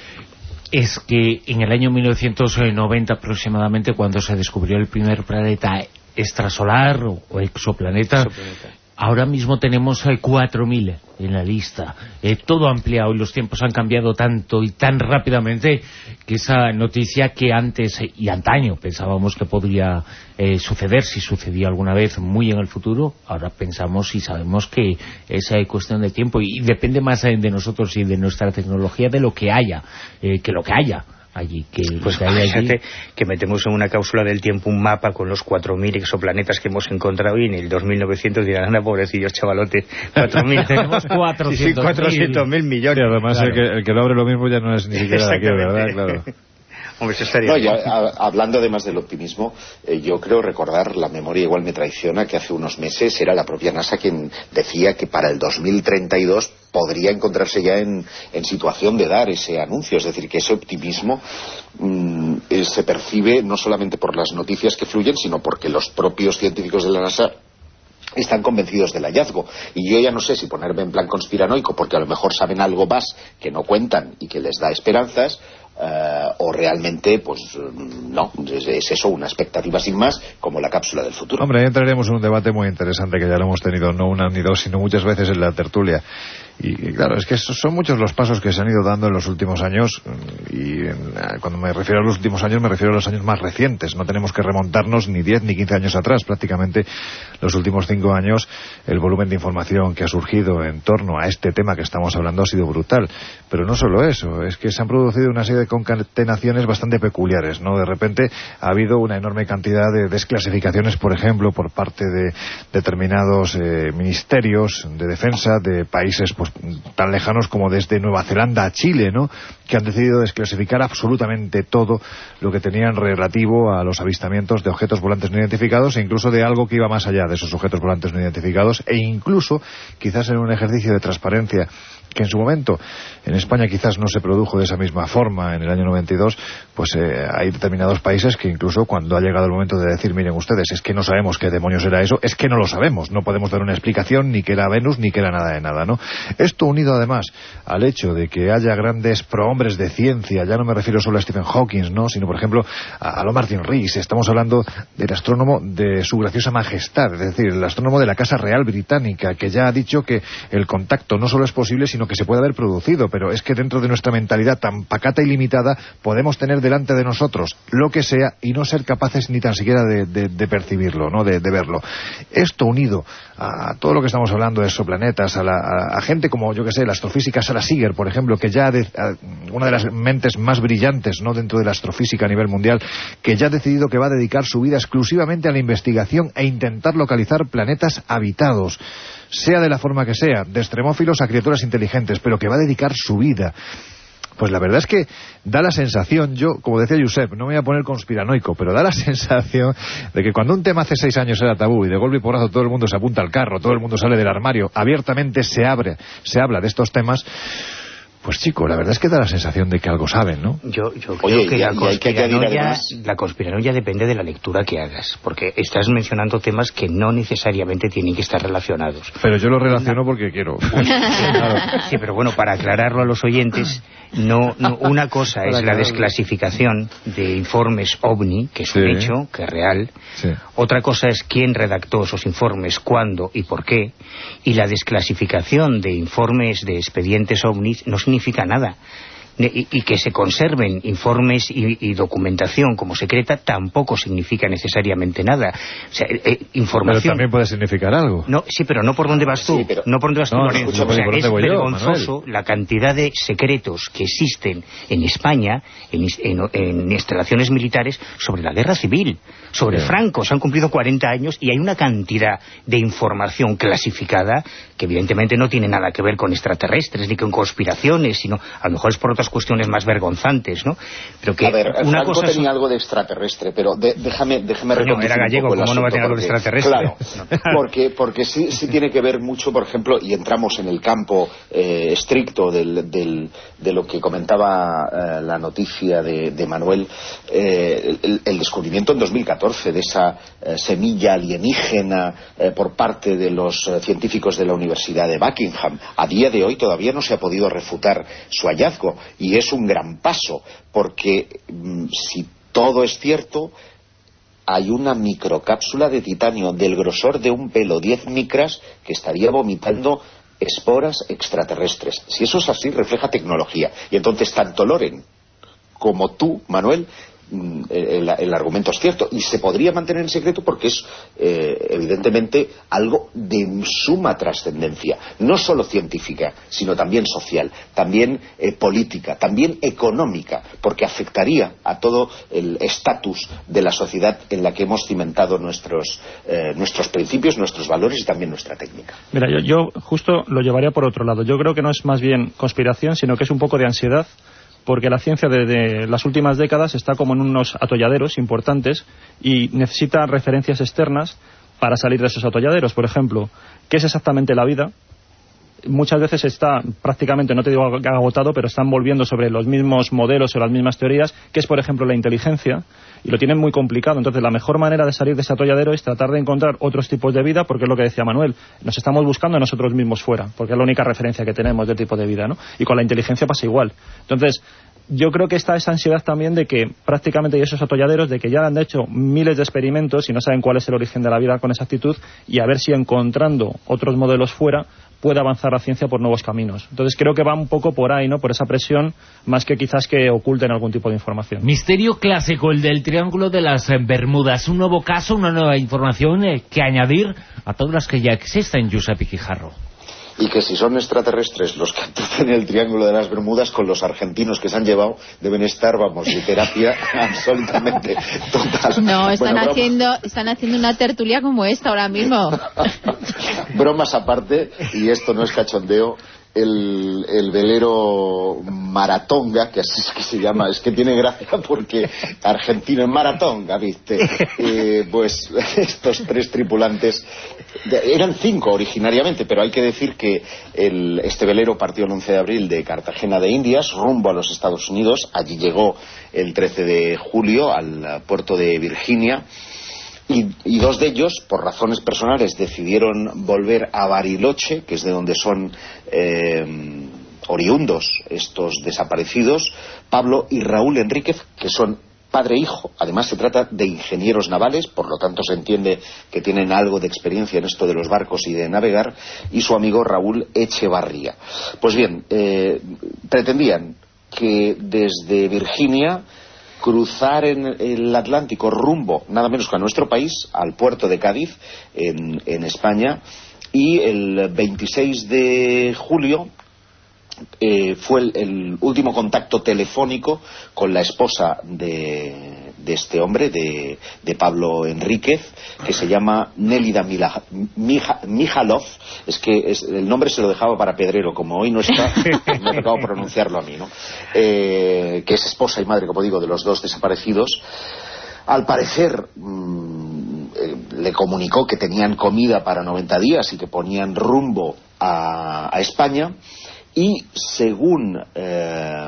Es que en el año mil novecientos noventa aproximadamente, cuando se descubrió el primer planeta extrasolar o exoplaneta, exoplaneta. ahora mismo tenemos eh, cuatro mil en la lista. Eh, todo ha ampliado y los tiempos han cambiado tanto y tan rápidamente que esa noticia que antes eh, y antaño pensábamos que podría eh, suceder, si sucedía alguna vez muy en el futuro, ahora pensamos y sabemos que es eh, cuestión de tiempo y, y depende más eh, de nosotros y de nuestra tecnología de lo que haya, eh, que lo que haya allí, que, pues que, hay allí. Que metemos en una cápsula del tiempo un mapa con los cuatro mil exoplanetas que hemos encontrado y en el dos mil novecientos dirán, anda, pobrecillos chavalotes, cuatro mil tenemos cuatrocientos mil millones. Y además claro. el, que, el que lo abre lo mismo ya no es ni siquiera de aquí, ¿verdad? Claro. Hombre, eso estaría no, bien. ya, a, hablando además del optimismo, eh, yo creo recordar, la memoria igual me traiciona, que hace unos meses era la propia NASA quien decía que para el dos mil treinta y dos podría encontrarse ya en, en situación de dar ese anuncio. Es decir, que ese optimismo mmm, eh, se percibe no solamente por las noticias que fluyen, sino porque los propios científicos de la NASA están convencidos del hallazgo. Y yo ya no sé si ponerme en plan conspiranoico, porque a lo mejor saben algo más que no cuentan y que les da esperanzas, Uh, o realmente, pues no, es, es eso, una expectativa sin más, como la cápsula del futuro. Hombre, ahí entraremos en un debate muy interesante que ya lo hemos tenido no una ni dos, sino muchas veces en la tertulia. Y, y claro, es que son muchos los pasos que se han ido dando en los últimos años, y en, cuando me refiero a los últimos años me refiero a los años más recientes. No tenemos que remontarnos ni diez ni quince años atrás. Prácticamente los últimos cinco años el volumen de información que ha surgido en torno a este tema que estamos hablando ha sido brutal. Pero no solo eso, es que se han producido una serie de concatenaciones bastante peculiares, ¿no? De repente ha habido una enorme cantidad de desclasificaciones, por ejemplo, por parte de determinados eh, ministerios de defensa de países pues tan lejanos como desde Nueva Zelanda a Chile, ¿no?, que han decidido desclasificar absolutamente todo lo que tenían relativo a los avistamientos de objetos volantes no identificados, e incluso de algo que iba más allá de esos objetos volantes no identificados, e incluso quizás en un ejercicio de transparencia que en su momento en España quizás no se produjo de esa misma forma en el año noventa y dos, pues eh, hay determinados países que incluso cuando ha llegado el momento de decir, miren ustedes, es que no sabemos qué demonios era eso, es que no lo sabemos, no podemos dar una explicación ni que era Venus ni que era nada de nada, ¿no? Esto unido además al hecho de que haya grandes prohombres de ciencia, ya no me refiero solo a Stephen Hawking, ¿no?, sino por ejemplo a, a lo Martin Rees, estamos hablando del astrónomo de su graciosa majestad, es decir, el astrónomo de la Casa Real Británica, que ya ha dicho que el contacto no solo es posible, sino que se puede haber producido, pero es que dentro de nuestra mentalidad tan pacata y limitada podemos tener delante de nosotros lo que sea y no ser capaces ni tan siquiera de, de, de percibirlo, ¿no?, de, de verlo. Esto unido a todo lo que estamos hablando de exoplanetas, a, la, a, a gente como, yo que sé, la astrofísica Sarah Seeger, por ejemplo, que ya de, a, una de las mentes más brillantes, ¿no?, dentro de la astrofísica a nivel mundial, que ya ha decidido que va a dedicar su vida exclusivamente a la investigación e intentar localizar planetas habitados, sea de la forma que sea, de extremófilos a criaturas inteligentes, pero que va a dedicar su vida. Pues la verdad es que da la sensación, yo, como decía Josep, no me voy a poner conspiranoico, pero da la sensación de que cuando un tema hace seis años era tabú y de golpe y porrazo todo el mundo se apunta al carro, todo el mundo sale del armario, abiertamente se abre, se habla de estos temas. Pues chico, la verdad es que da la sensación de que algo saben, ¿no? Yo, yo creo Oye, que, y, la, y hay que añadir además... la conspiranoia depende de la lectura que hagas, porque estás mencionando temas que no necesariamente tienen que estar relacionados. Pero yo lo relaciono porque quiero. Claro. Sí, pero bueno, para aclararlo a los oyentes, no, no una cosa es la desclasificación de informes OVNI, que es sí. un hecho, que es real. Sí. Otra cosa es quién redactó esos informes, cuándo y por qué. Y la desclasificación de informes de expedientes OVNIs no significa nada. Y, y que se conserven informes y, y documentación como secreta tampoco significa necesariamente nada. O sea, eh, información... Pero también puede significar algo. No, sí, pero no por dónde vas tú. Sí, pero... No por dónde vas tú, no, Lorenzo. No, o sea, es vergonzoso Manuel. La cantidad de secretos que existen en España, en, en, en instalaciones militares, sobre la guerra civil, sobre sí. Franco. Se han cumplido cuarenta años y hay una cantidad de información clasificada que evidentemente no tiene nada que ver con extraterrestres ni con conspiraciones, sino a lo mejor es por otras cuestiones más vergonzantes, ¿no? Pero que a ver, una Franco cosa tenía es... algo de extraterrestre, pero de, déjame, déjame no, era gallego, ¿cómo no va a tener algo de extraterrestre? Claro, porque, porque sí, sí tiene que ver mucho, por ejemplo, y entramos en el campo eh, estricto del, del, de lo que comentaba eh, la noticia de, de Manuel, eh, el, el descubrimiento en dos mil catorce de esa eh, semilla alienígena eh, por parte de los eh, científicos de la Universidad de Buckingham. A día de hoy todavía no se ha podido refutar su hallazgo, y es un gran paso, porque mmm, si todo es cierto, hay una microcápsula de titanio del grosor de un pelo, diez micras, que estaría vomitando esporas extraterrestres. Si eso es así, refleja tecnología. Y entonces tanto Loren como tú, Manuel, el, el argumento es cierto y se podría mantener en secreto porque es eh, evidentemente algo de suma trascendencia, no solo científica, sino también social, también eh, política, también económica, porque afectaría a todo el estatus de la sociedad en la que hemos cimentado nuestros, eh, nuestros principios, nuestros valores y también nuestra técnica. Mira, yo, yo justo lo llevaría por otro lado. Yo creo que no es más bien conspiración, sino que es un poco de ansiedad, porque la ciencia de, de las últimas décadas está como en unos atolladeros importantes y necesita referencias externas para salir de esos atolladeros. Por ejemplo, ¿qué es exactamente la vida? Muchas veces está prácticamente, no te digo agotado, pero están volviendo sobre los mismos modelos o las mismas teorías, que es, por ejemplo, la inteligencia, y lo tienen muy complicado. Entonces, la mejor manera de salir de ese atolladero es tratar de encontrar otros tipos de vida, porque es lo que decía Manuel, nos estamos buscando a nosotros mismos fuera, porque es la única referencia que tenemos de tipo de vida, ¿no? Y con la inteligencia pasa igual. Entonces, yo creo que está esa ansiedad también de que prácticamente hay esos atolladeros, de que ya han hecho miles de experimentos y no saben cuál es el origen de la vida con exactitud, y a ver si encontrando otros modelos fuera puede avanzar la ciencia por nuevos caminos. Entonces creo que va un poco por ahí, ¿no? Por esa presión, más que quizás que oculten algún tipo de información. Misterio clásico, el del Triángulo de las Bermudas. Un nuevo caso, una nueva información eh, que añadir a todas las que ya existen, Josep Quijarro. Y que si son extraterrestres los que actúan en el Triángulo de las Bermudas, con los argentinos que se han llevado, deben estar, vamos, de terapia absolutamente total. No, están, bueno, haciendo, están haciendo una tertulia como esta ahora mismo. Bromas aparte, y esto no es cachondeo, el, el velero Maratonga, que así es que se llama, es que tiene gracia porque argentino en Maratonga, ¿viste? Eh, pues estos tres tripulantes, eran cinco originariamente, pero hay que decir que el, este velero partió el once de abril de Cartagena de Indias rumbo a los Estados Unidos. Allí llegó el trece de julio al puerto de Virginia. Y, y dos de ellos, por razones personales, decidieron volver a Bariloche, que es de donde son eh, oriundos estos desaparecidos, Pablo y Raúl Enríquez, que son padre e hijo. Además se trata de ingenieros navales, por lo tanto se entiende que tienen algo de experiencia en esto de los barcos y de navegar, y su amigo Raúl Echevarría. Pues bien, eh, pretendían que desde Virginia cruzar en el Atlántico rumbo, nada menos que a nuestro país, al puerto de Cádiz, en, en España, y el veintiséis de julio eh, fue el, el último contacto telefónico con la esposa de, de este hombre, de, de Pablo Enríquez, que se llama Nélida Mila, Mija, Mijalov. Es que es, el nombre se lo dejaba para Pedrero, como hoy no está, me ha tocado pronunciarlo a mí, ¿no? Eh, que es esposa y madre, como digo, de los dos desaparecidos. Al parecer mmm, eh, le comunicó que tenían comida para noventa días y que ponían rumbo a, a España, y según eh,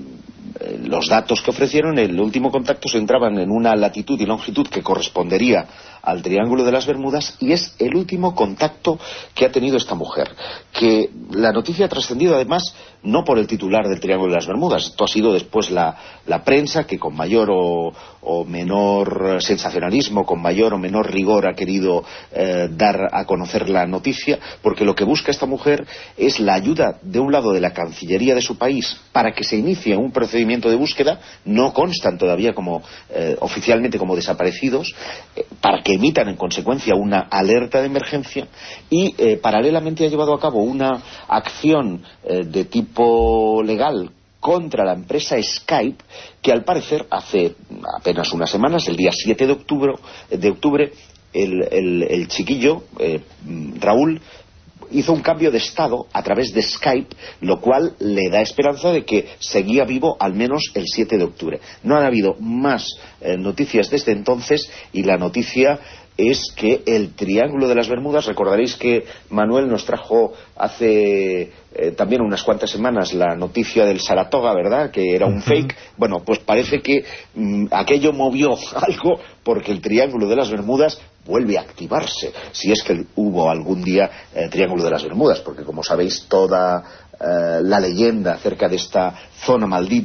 los datos que ofrecieron, el último contacto se entraban en una latitud y longitud que correspondería al Triángulo de las Bermudas, y es el último contacto que ha tenido esta mujer. Que la noticia ha trascendido además no por el titular del Triángulo de las Bermudas, esto ha sido después la, la prensa, que con mayor o, o menor sensacionalismo, con mayor o menor rigor ha querido eh, dar a conocer la noticia, porque lo que busca esta mujer es la ayuda de un lado de la Cancillería de su país para que se inicie un procedimiento de búsqueda. No constan todavía como eh, oficialmente como desaparecidos, eh, para que emitan en consecuencia una alerta de emergencia, y eh, paralelamente ha llevado a cabo una acción eh, de tipo legal contra la empresa Skype, que al parecer hace apenas unas semanas, el día siete de octubre, de octubre el, el, el chiquillo eh, Raúl hizo un cambio de estado a través de Skype, lo cual le da esperanza de que seguía vivo al menos el siete de octubre. No han habido más eh, noticias desde entonces, y la noticia es que el Triángulo de las Bermudas, recordaréis que Manuel nos trajo hace eh, también unas cuantas semanas la noticia del Saratoga, ¿verdad?, que era un fake. Bueno, pues parece que mmm, aquello movió algo, porque el Triángulo de las Bermudas vuelve a activarse, si es que hubo algún día eh, Triángulo de las Bermudas, porque como sabéis toda eh, la leyenda acerca de esta zona maldita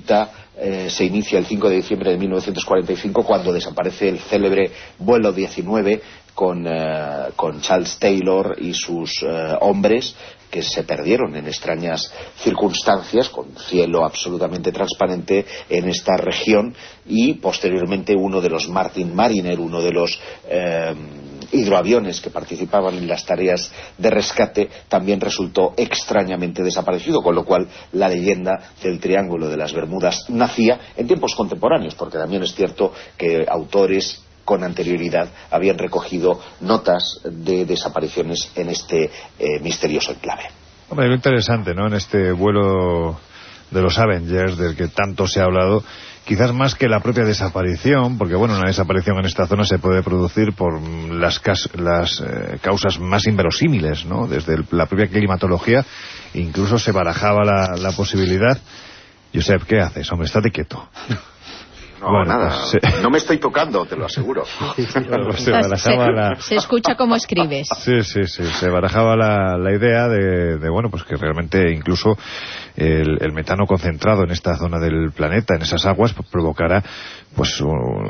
eh, se inicia el cinco de diciembre de mil novecientos cuarenta y cinco, cuando desaparece el célebre vuelo diecinueve con, eh, con Charles Taylor y sus eh, hombres, que se perdieron en extrañas circunstancias, con cielo absolutamente transparente en esta región, y posteriormente uno de los Martin Mariner, uno de los eh, hidroaviones que participaban en las tareas de rescate, también resultó extrañamente desaparecido, con lo cual la leyenda del Triángulo de las Bermudas nacía en tiempos contemporáneos, porque también es cierto que autores con anterioridad habían recogido notas de desapariciones en este eh, misterioso enclave. Hombre, lo interesante, ¿no?, en este vuelo de los Avengers, del que tanto se ha hablado, quizás más que la propia desaparición, porque bueno, una desaparición en esta zona se puede producir por las, cas las eh, causas más inverosímiles, ¿no?, desde el, la propia climatología. Incluso se barajaba la, la posibilidad. Josep, ¿qué haces? Hombre, estate quieto. No, bueno, nada, pues, sí. no me estoy tocando, te lo aseguro. Bueno, pues se, barajaba se, la... se escucha cómo escribes. Sí, sí, sí, se barajaba la, la idea de, de, bueno, pues que realmente incluso el, el metano concentrado en esta zona del planeta, en esas aguas, pues, provocará pues uh,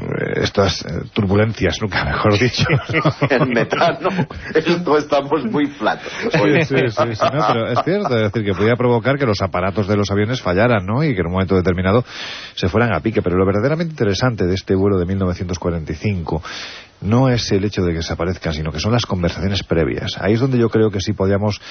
estas uh, turbulencias, nunca mejor dicho, ¿no? El metano, esto estamos muy flatos. Sí, sí, sí, sí, no, pero es cierto, es decir, que podía provocar que los aparatos de los aviones fallaran, ¿no?, y que en un momento determinado se fueran a pique. Pero lo verdaderamente interesante de este vuelo de mil novecientos cuarenta y cinco no es el hecho de que desaparezcan, sino que son las conversaciones previas. Ahí es donde yo creo que sí podíamos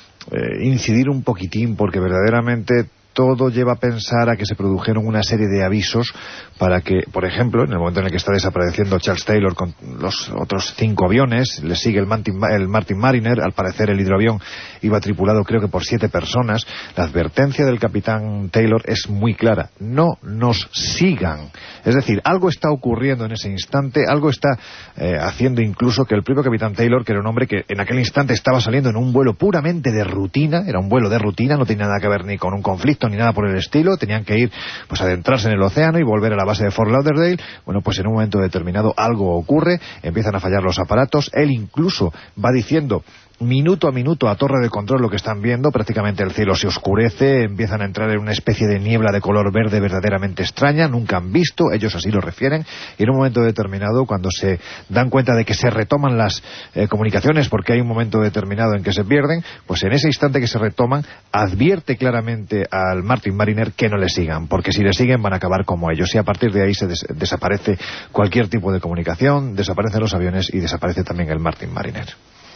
eh, incidir un poquitín, porque verdaderamente todo lleva a pensar a que se produjeron una serie de avisos para que, por ejemplo, en el momento en el que está desapareciendo Charles Taylor con los otros cinco aviones, le sigue el Martin, el Martin Mariner, al parecer el hidroavión iba tripulado creo que por siete personas. La advertencia del capitán Taylor es muy clara: no nos sigan. Es decir, algo está ocurriendo en ese instante, algo está eh, haciendo incluso que el propio capitán Taylor, que era un hombre que en aquel instante estaba saliendo en un vuelo puramente de rutina, era un vuelo de rutina, no tenía nada que ver ni con un conflicto ni nada por el estilo, tenían que ir pues a adentrarse en el océano y volver a la base de Fort Lauderdale. Bueno, pues en un momento determinado algo ocurre, empiezan a fallar los aparatos, él incluso va diciendo minuto a minuto a torre de control lo que están viendo, prácticamente el cielo se oscurece, empiezan a entrar en una especie de niebla de color verde verdaderamente extraña, nunca han visto, ellos así lo refieren, y en un momento determinado, cuando se dan cuenta de que se retoman las eh, comunicaciones, porque hay un momento determinado en que se pierden, pues en ese instante que se retoman, advierte claramente al Martin Mariner que no le sigan, porque si le siguen van a acabar como ellos, y a partir de ahí se des desaparece cualquier tipo de comunicación, desaparecen los aviones y desaparece también el Martin Mariner.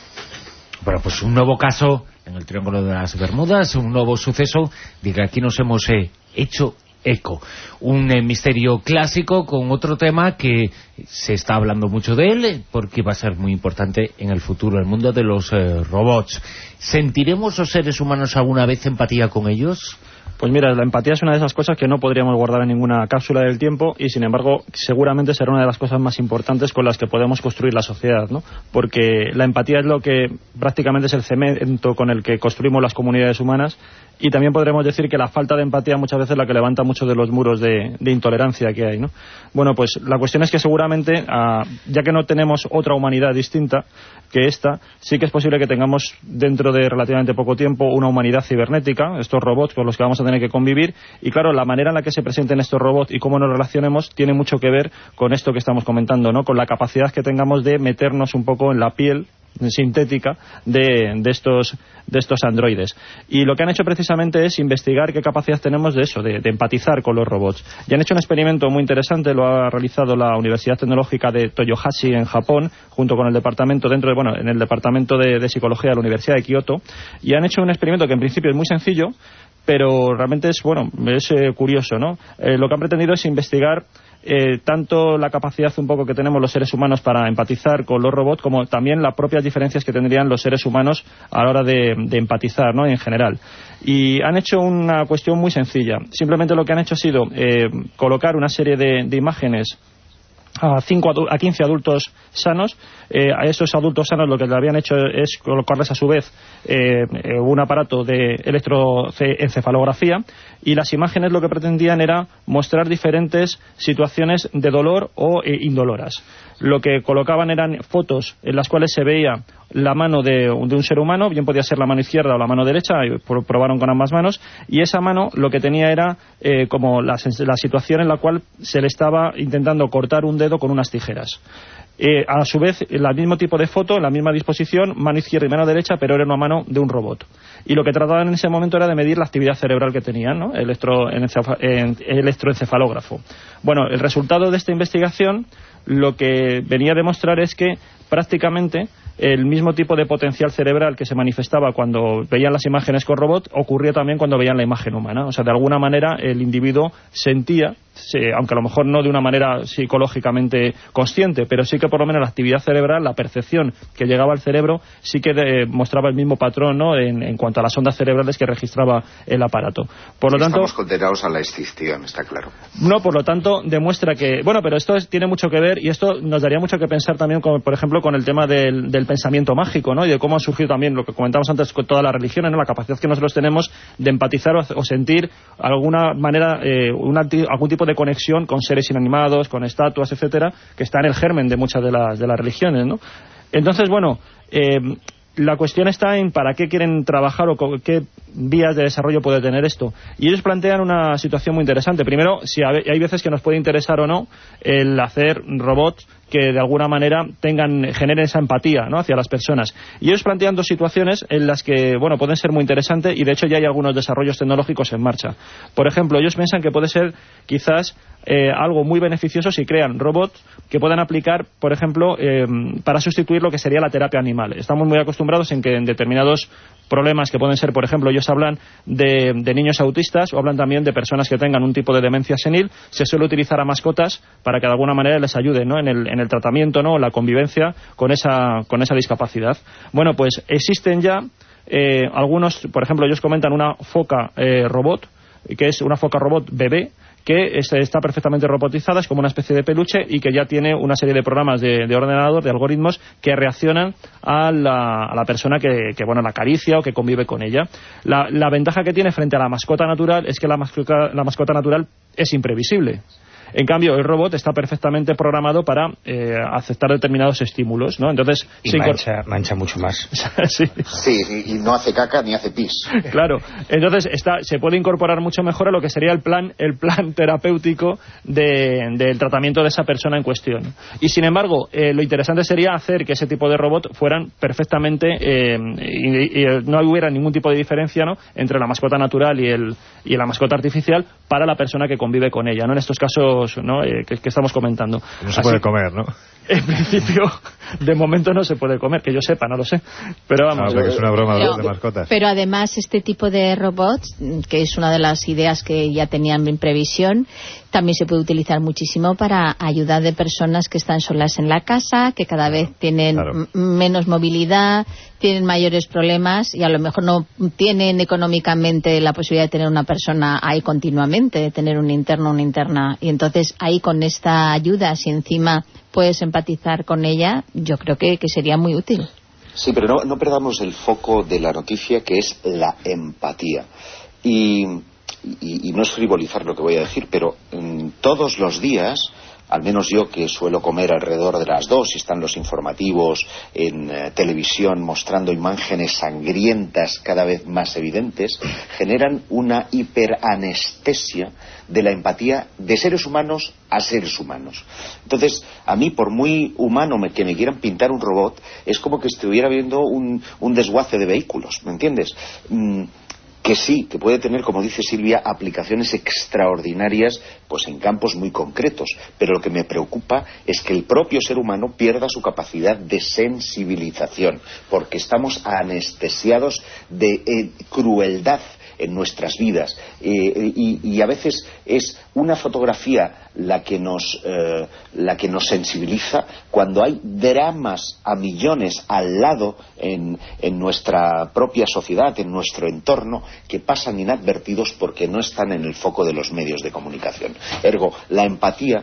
Bueno, pues un nuevo caso en el Triángulo de las Bermudas, un nuevo suceso de que aquí nos hemos eh, hecho eco. Un eh, misterio clásico con otro tema que se está hablando mucho de él, porque va a ser muy importante en el futuro, el mundo de los eh, robots. ¿Sentiremos los seres humanos alguna vez empatía con ellos? Pues mira, la empatía es una de esas cosas que no podríamos guardar en ninguna cápsula del tiempo, y sin embargo seguramente será una de las cosas más importantes con las que podemos construir la sociedad, ¿no? Porque la empatía es lo que prácticamente es el cemento con el que construimos las comunidades humanas, y también podremos decir que la falta de empatía muchas veces es la que levanta muchos de los muros de, de intolerancia que hay, ¿no? Bueno, pues la cuestión es que seguramente, ah, ya que no tenemos otra humanidad distinta que esta, sí que es posible que tengamos dentro de relativamente poco tiempo una humanidad cibernética, estos robots con los que vamos a tener que convivir, y claro, la manera en la que se presenten estos robots y cómo nos relacionemos tiene mucho que ver con esto que estamos comentando, ¿no?, con la capacidad que tengamos de meternos un poco en la piel sintética de, de estos de estos androides. Y lo que han hecho precisamente es investigar qué capacidad tenemos de eso, de, de empatizar con los robots. Y han hecho un experimento muy interesante, lo ha realizado la Universidad Tecnológica de Toyohashi en Japón, junto con el departamento dentro de, bueno, en el departamento de, de psicología de la Universidad de Kioto, y han hecho un experimento que en principio es muy sencillo, pero realmente es, bueno, es eh, curioso, ¿no? Eh, lo que han pretendido es investigar Eh, tanto la capacidad un poco que tenemos los seres humanos para empatizar con los robots, como también las propias diferencias que tendrían los seres humanos a la hora de, de empatizar, ¿no?, en general. Y han hecho una cuestión muy sencilla. Simplemente lo que han hecho ha sido eh, colocar una serie de, de imágenes a, cinco, a quince adultos sanos. Eh, a esos adultos sanos lo que le habían hecho es colocarles a su vez eh, un aparato de electroencefalografía, y las imágenes lo que pretendían era mostrar diferentes situaciones de dolor o eh, indoloras. Lo que colocaban eran fotos en las cuales se veía la mano de, de un ser humano, bien podía ser la mano izquierda o la mano derecha, y probaron con ambas manos, y esa mano lo que tenía era eh, como la, la situación en la cual se le estaba intentando cortar un dedo con unas tijeras. Eh, a su vez, el mismo tipo de foto, en la misma disposición, mano izquierda y mano derecha, pero era una mano de un robot. Y lo que trataban en ese momento era de medir la actividad cerebral que tenían, ¿no? Electro, electroencefalógrafo. Bueno, el resultado de esta investigación lo que venía a demostrar es que prácticamente el mismo tipo de potencial cerebral que se manifestaba cuando veían las imágenes con robot ocurría también cuando veían la imagen humana. O sea, de alguna manera el individuo sentía, se, aunque a lo mejor no de una manera psicológicamente consciente, pero sí que por lo menos la actividad cerebral, la percepción que llegaba al cerebro, sí que de, mostraba el mismo patrón, ¿no? en, en cuanto a las ondas cerebrales que registraba el aparato. Por lo Estamos tanto, condenados a la extinción, está claro. No, por lo tanto, demuestra que... Bueno, pero esto es, tiene mucho que ver, y esto nos daría mucho que pensar también, con, por ejemplo, con el tema del, del pensamiento mágico, ¿no? Y de cómo ha surgido también lo que comentamos antes con todas las religiones, ¿no? La capacidad que nosotros tenemos de empatizar o, o sentir alguna manera, eh, una, algún tipo de conexión con seres inanimados, con estatuas, etcétera, que está en el germen de muchas de las, de las religiones, ¿no? Entonces, bueno... Eh, la cuestión está en para qué quieren trabajar o qué vías de desarrollo puede tener esto. Y ellos plantean una situación muy interesante. Primero, si hay veces que nos puede interesar o no el hacer robots que de alguna manera tengan generen esa empatía, ¿no? hacia las personas. Y ellos plantean dos situaciones en las que, bueno, pueden ser muy interesantes, y de hecho ya hay algunos desarrollos tecnológicos en marcha. Por ejemplo, ellos piensan que puede ser quizás eh, algo muy beneficioso si crean robots que puedan aplicar, por ejemplo, eh, para sustituir lo que sería la terapia animal. Estamos muy acostumbrados en que en determinados problemas que pueden ser, por ejemplo, ellos hablan de, de niños autistas, o hablan también de personas que tengan un tipo de demencia senil, se suele utilizar a mascotas para que de alguna manera les ayude, ¿no? en, el, en el tratamiento, ¿no? la convivencia con esa, con esa discapacidad. Bueno, pues existen ya eh, algunos, por ejemplo, ellos comentan una foca eh, robot, que es una foca robot bebé, que es, está perfectamente robotizada, es como una especie de peluche, y que ya tiene una serie de programas de, de ordenador, de algoritmos que reaccionan a la, a la persona que, que bueno, la acaricia o que convive con ella. La, la ventaja que tiene frente a la mascota natural es que la mascota, la mascota natural es imprevisible. En cambio, el robot está perfectamente programado para eh, aceptar determinados estímulos, ¿no? Entonces, y mancha, mancha mucho más. sí. sí, y no hace caca ni hace pis. Claro. Entonces, está, se puede incorporar mucho mejor a lo que sería el plan el plan terapéutico de, del tratamiento de esa persona en cuestión. Y, sin embargo, eh, lo interesante sería hacer que ese tipo de robot fueran perfectamente... Eh, y, y no hubiera ningún tipo de diferencia, ¿no? entre la mascota natural y, el, y la mascota artificial para la persona que convive con ella, ¿no? En estos casos, ¿no? eh, que, que estamos comentando. No se Así, puede comer, ¿no? En principio, de momento no se puede comer, que yo sepa, no lo sé. Pero vamos. No, es una broma pero, de mascotas. Pero además este tipo de robots, que es una de las ideas que ya tenían en previsión, también se puede utilizar muchísimo para ayudar de personas que están solas en la casa, que cada vez tienen claro. menos movilidad, tienen mayores problemas y a lo mejor no tienen económicamente la posibilidad de tener una persona ahí continuamente, de tener un interno o una interna. Y entonces ahí con esta ayuda, si encima puedes empatizar con ella, yo creo que, que sería muy útil. Sí, pero no, no perdamos el foco de la noticia, que es la empatía. Y, y, y no es frivolizar lo que voy a decir, pero mm, todos los días, al menos yo que suelo comer alrededor de las dos y están los informativos en eh, televisión mostrando imágenes sangrientas cada vez más evidentes, generan una hiperanestesia de la empatía de seres humanos a seres humanos. Entonces, a mí, por muy humano me, que me quieran pintar un robot, es como que estuviera viendo un, un desguace de vehículos, ¿me entiendes? Mm, que sí, que puede tener, como dice Silvia, aplicaciones extraordinarias pues en campos muy concretos, pero lo que me preocupa es que el propio ser humano pierda su capacidad de sensibilización, porque estamos anestesiados de eh, crueldad en nuestras vidas, eh, y, y a veces es una fotografía la que nos eh, la que nos sensibiliza, cuando hay dramas a millones al lado en, en nuestra propia sociedad, en nuestro entorno, que pasan inadvertidos porque no están en el foco de los medios de comunicación. Ergo, la empatía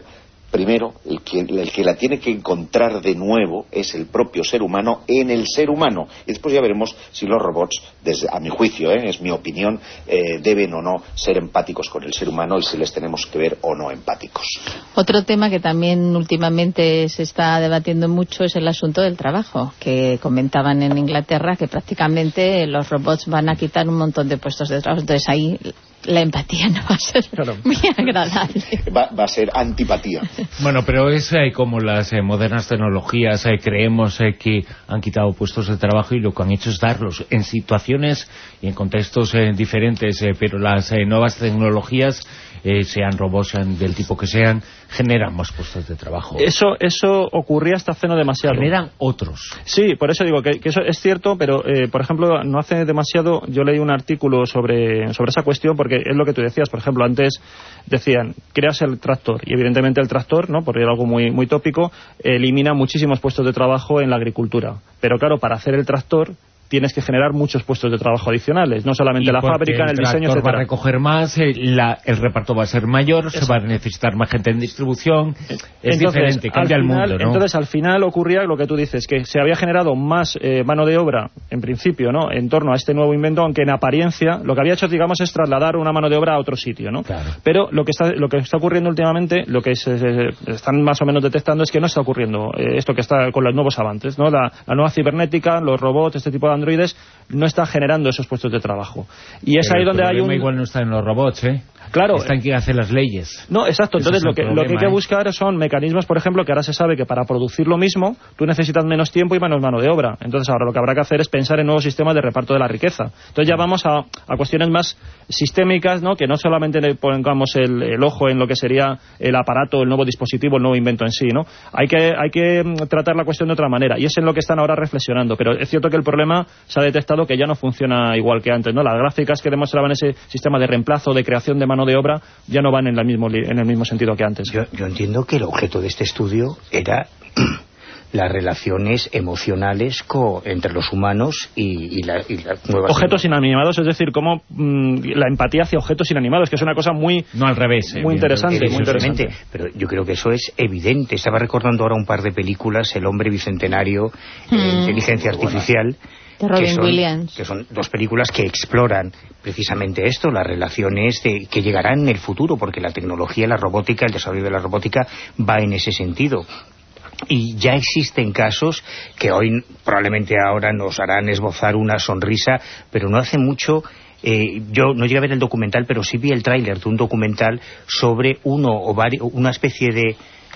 primero, el que, el que la tiene que encontrar de nuevo es el propio ser humano en el ser humano. Y después ya veremos si los robots, desde, a mi juicio, ¿eh? es mi opinión, eh, deben o no ser empáticos con el ser humano y si les tenemos que ver o no empáticos. Otro tema que también últimamente se está debatiendo mucho es el asunto del trabajo, que comentaban en Inglaterra que prácticamente los robots van a quitar un montón de puestos de trabajo. Entonces ahí la empatía no va a ser claro. muy agradable. Va, va a ser antipatía. Bueno, pero es eh, como las eh, modernas tecnologías, eh, creemos eh, que han quitado puestos de trabajo y lo que han hecho es darlos en situaciones y en contextos eh, diferentes, eh, pero las eh, nuevas tecnologías, eh, sean robots, sean del tipo que sean, generan más puestos de trabajo. Eso eso ocurría hasta hace no demasiado. Generan otros. Sí, por eso digo que, que eso es cierto, pero, eh, por ejemplo, no hace demasiado yo leí un artículo sobre, sobre esa cuestión, porque es lo que tú decías. Por ejemplo, antes decían, creas el tractor, y evidentemente el tractor, ¿no?, por algo muy, muy tópico, elimina muchísimos puestos de trabajo en la agricultura. Pero claro, para hacer el tractor tienes que generar muchos puestos de trabajo adicionales, no solamente la fábrica, en el diseño, etcétera. El tractor va a recoger más, eh, la, el reparto va a ser mayor, Eso. se va a necesitar más gente en distribución, es entonces, diferente, cambia el final, mundo, ¿no? Entonces, al final ocurría lo que tú dices, que se había generado más eh, mano de obra, en principio, ¿no?, en torno a este nuevo invento, aunque en apariencia lo que había hecho, digamos, es trasladar una mano de obra a otro sitio, ¿no? Claro. Pero lo que está lo que está ocurriendo últimamente, lo que se, se, están más o menos detectando es que no está ocurriendo eh, esto que está con los nuevos avances, ¿no? La, la nueva cibernética, los robots, este tipo de androides, no está generando esos puestos de trabajo. Y es Pero ahí donde hay un... igual no está en los robots, ¿eh? Claro. Está en quien hace las leyes. No, exacto. Entonces, lo que, problema, lo que hay que ¿eh? buscar son mecanismos, por ejemplo, que ahora se sabe que para producir lo mismo, tú necesitas menos tiempo y menos mano de obra. Entonces, ahora lo que habrá que hacer es pensar en nuevos sistemas de reparto de la riqueza. Entonces, ya vamos a, a cuestiones más sistémicas, ¿no?, que no solamente le pongamos el, el ojo en lo que sería el aparato, el nuevo dispositivo, el nuevo invento en sí, ¿no? Hay que, hay que tratar la cuestión de otra manera, y es en lo que están ahora reflexionando. Pero es cierto que el problema se ha detectado que ya no funciona igual que antes, ¿no? Las gráficas que demostraban ese sistema de reemplazo, de creación de mano de obra, ya no van en el mismo, en el mismo sentido que antes. Yo, yo entiendo que el objeto de este estudio era las relaciones emocionales co, entre los humanos y, y, la, y las nuevas... Objetos inanimados, es decir, como mmm, la empatía hacia objetos inanimados, que es una cosa muy... No al revés. Muy eh, interesante, muy interesante. Pero yo creo que eso es evidente. Estaba recordando ahora un par de películas, El hombre bicentenario, mm. eh, Inteligencia artificial... De Robin que son, Williams. que son dos películas que exploran precisamente esto, las relaciones de, que llegarán en el futuro, porque la tecnología, la robótica, el desarrollo de la robótica va en ese sentido. Y ya existen casos que hoy probablemente ahora nos harán esbozar una sonrisa, pero no hace mucho... Eh, yo no llegué a ver el documental, pero sí vi el tráiler de un documental sobre uno o varios, una especie de,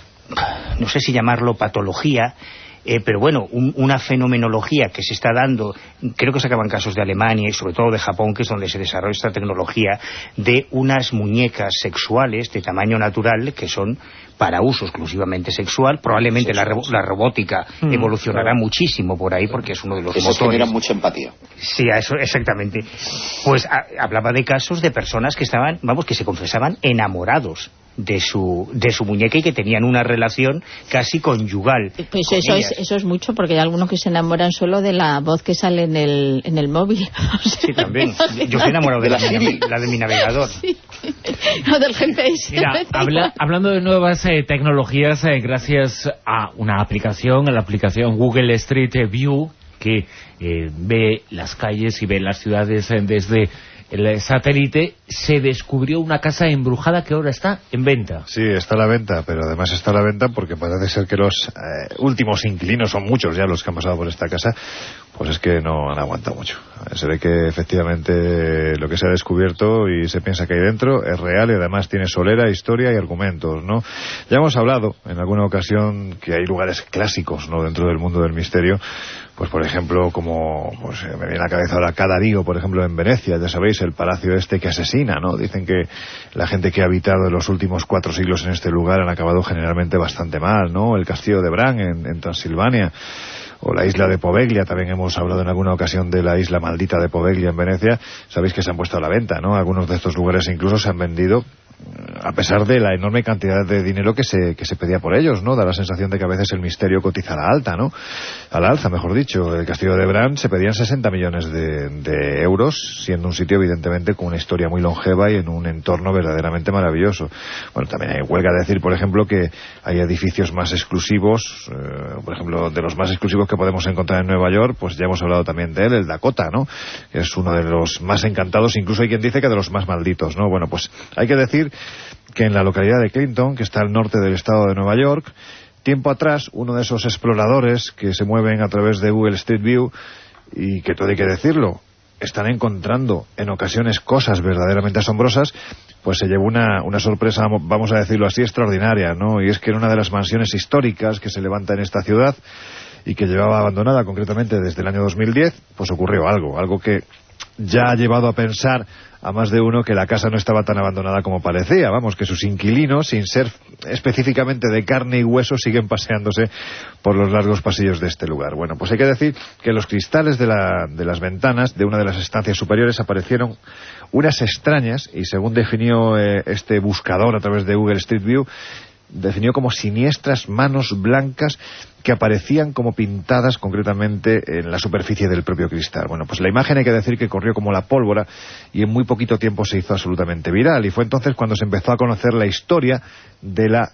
no sé si llamarlo patología, Eh, pero bueno, un, una fenomenología que se está dando, creo que se acaban casos de Alemania y sobre todo de Japón, que es donde se desarrolla esta tecnología, de unas muñecas sexuales de tamaño natural que son para uso exclusivamente sexual. Probablemente la, la robótica mm, evolucionará claro. muchísimo por ahí, porque es uno de los Eso motores. genera mucha empatía. Sí, a eso, exactamente. Pues a, hablaba de casos de personas que estaban, vamos, que se confesaban enamorados de su de su muñeca y que tenían una relación casi conyugal. Pues eso es, eso es mucho, porque hay algunos que se enamoran solo de la voz que sale en el en el móvil. O sea, sí, también. Yo soy enamorado de la, mi, la de mi navegador. Sí. No, del G P S. Mira, habla, hablando de nuevas eh, tecnologías, eh, gracias a una aplicación, a la aplicación Google Street View, que eh, ve las calles y ve las ciudades eh, desde el satélite, se descubrió una casa embrujada que ahora está en venta. Sí, está a la venta, pero además está a la venta porque parece ser que los eh, últimos inquilinos, son muchos ya los que han pasado por esta casa, pues es que no han aguantado mucho. Se ve que efectivamente lo que se ha descubierto y se piensa que hay dentro es real y además tiene solera, historia y argumentos, ¿no? Ya hemos hablado en alguna ocasión que hay lugares clásicos, ¿no?, dentro del mundo del misterio. Pues por ejemplo, como pues, me viene a la cabeza ahora Cadario, por ejemplo, en Venecia, ya sabéis, el palacio este que asesina, ¿no? Dicen que la gente que ha habitado en los últimos cuatro siglos en este lugar han acabado generalmente bastante mal, ¿no? El castillo de Bran en, en Transilvania, o la isla de Poveglia, también hemos hablado en alguna ocasión de la isla maldita de Poveglia en Venecia. Sabéis que se han puesto a la venta, ¿no? Algunos de estos lugares incluso se han vendido a pesar de la enorme cantidad de dinero que se, que se pedía por ellos, ¿no? Da la sensación de que a veces el misterio cotiza a la alta, ¿no? A la alza, mejor dicho. El castillo de Bran se pedían sesenta millones de, de euros, siendo un sitio evidentemente con una historia muy longeva y en un entorno verdaderamente maravilloso. Bueno, también hay huelga decir, por ejemplo, que hay edificios más exclusivos, eh, por ejemplo, de los más exclusivos que podemos encontrar en Nueva York, pues ya hemos hablado también de él, el Dakota, ¿no? Que es uno de los más encantados, incluso hay quien dice que de los más malditos, ¿no? Bueno, pues hay que decir que en la localidad de Clinton, que está al norte del estado de Nueva York, tiempo atrás, uno de esos exploradores que se mueven a través de Google Street View, y que todo hay que decirlo, están encontrando en ocasiones cosas verdaderamente asombrosas, pues se llevó una, una sorpresa, vamos a decirlo así, extraordinaria, ¿no? Y es que en una de las mansiones históricas que se levanta en esta ciudad y que llevaba abandonada concretamente desde el año dos mil diez, pues ocurrió algo, algo que ya ha llevado a pensar a más de uno que la casa no estaba tan abandonada como parecía. Vamos, que sus inquilinos, sin ser específicamente de carne y hueso, siguen paseándose por los largos pasillos de este lugar. Bueno, pues hay que decir que los cristales de, la, de las ventanas de una de las estancias superiores aparecieron unas extrañas, y según definió eh, este buscador a través de Google Street View, definió como siniestras manos blancas que aparecían como pintadas concretamente en la superficie del propio cristal. Bueno, pues la imagen hay que decir que corrió como la pólvora y en muy poquito tiempo se hizo absolutamente viral, y fue entonces cuando se empezó a conocer la historia de la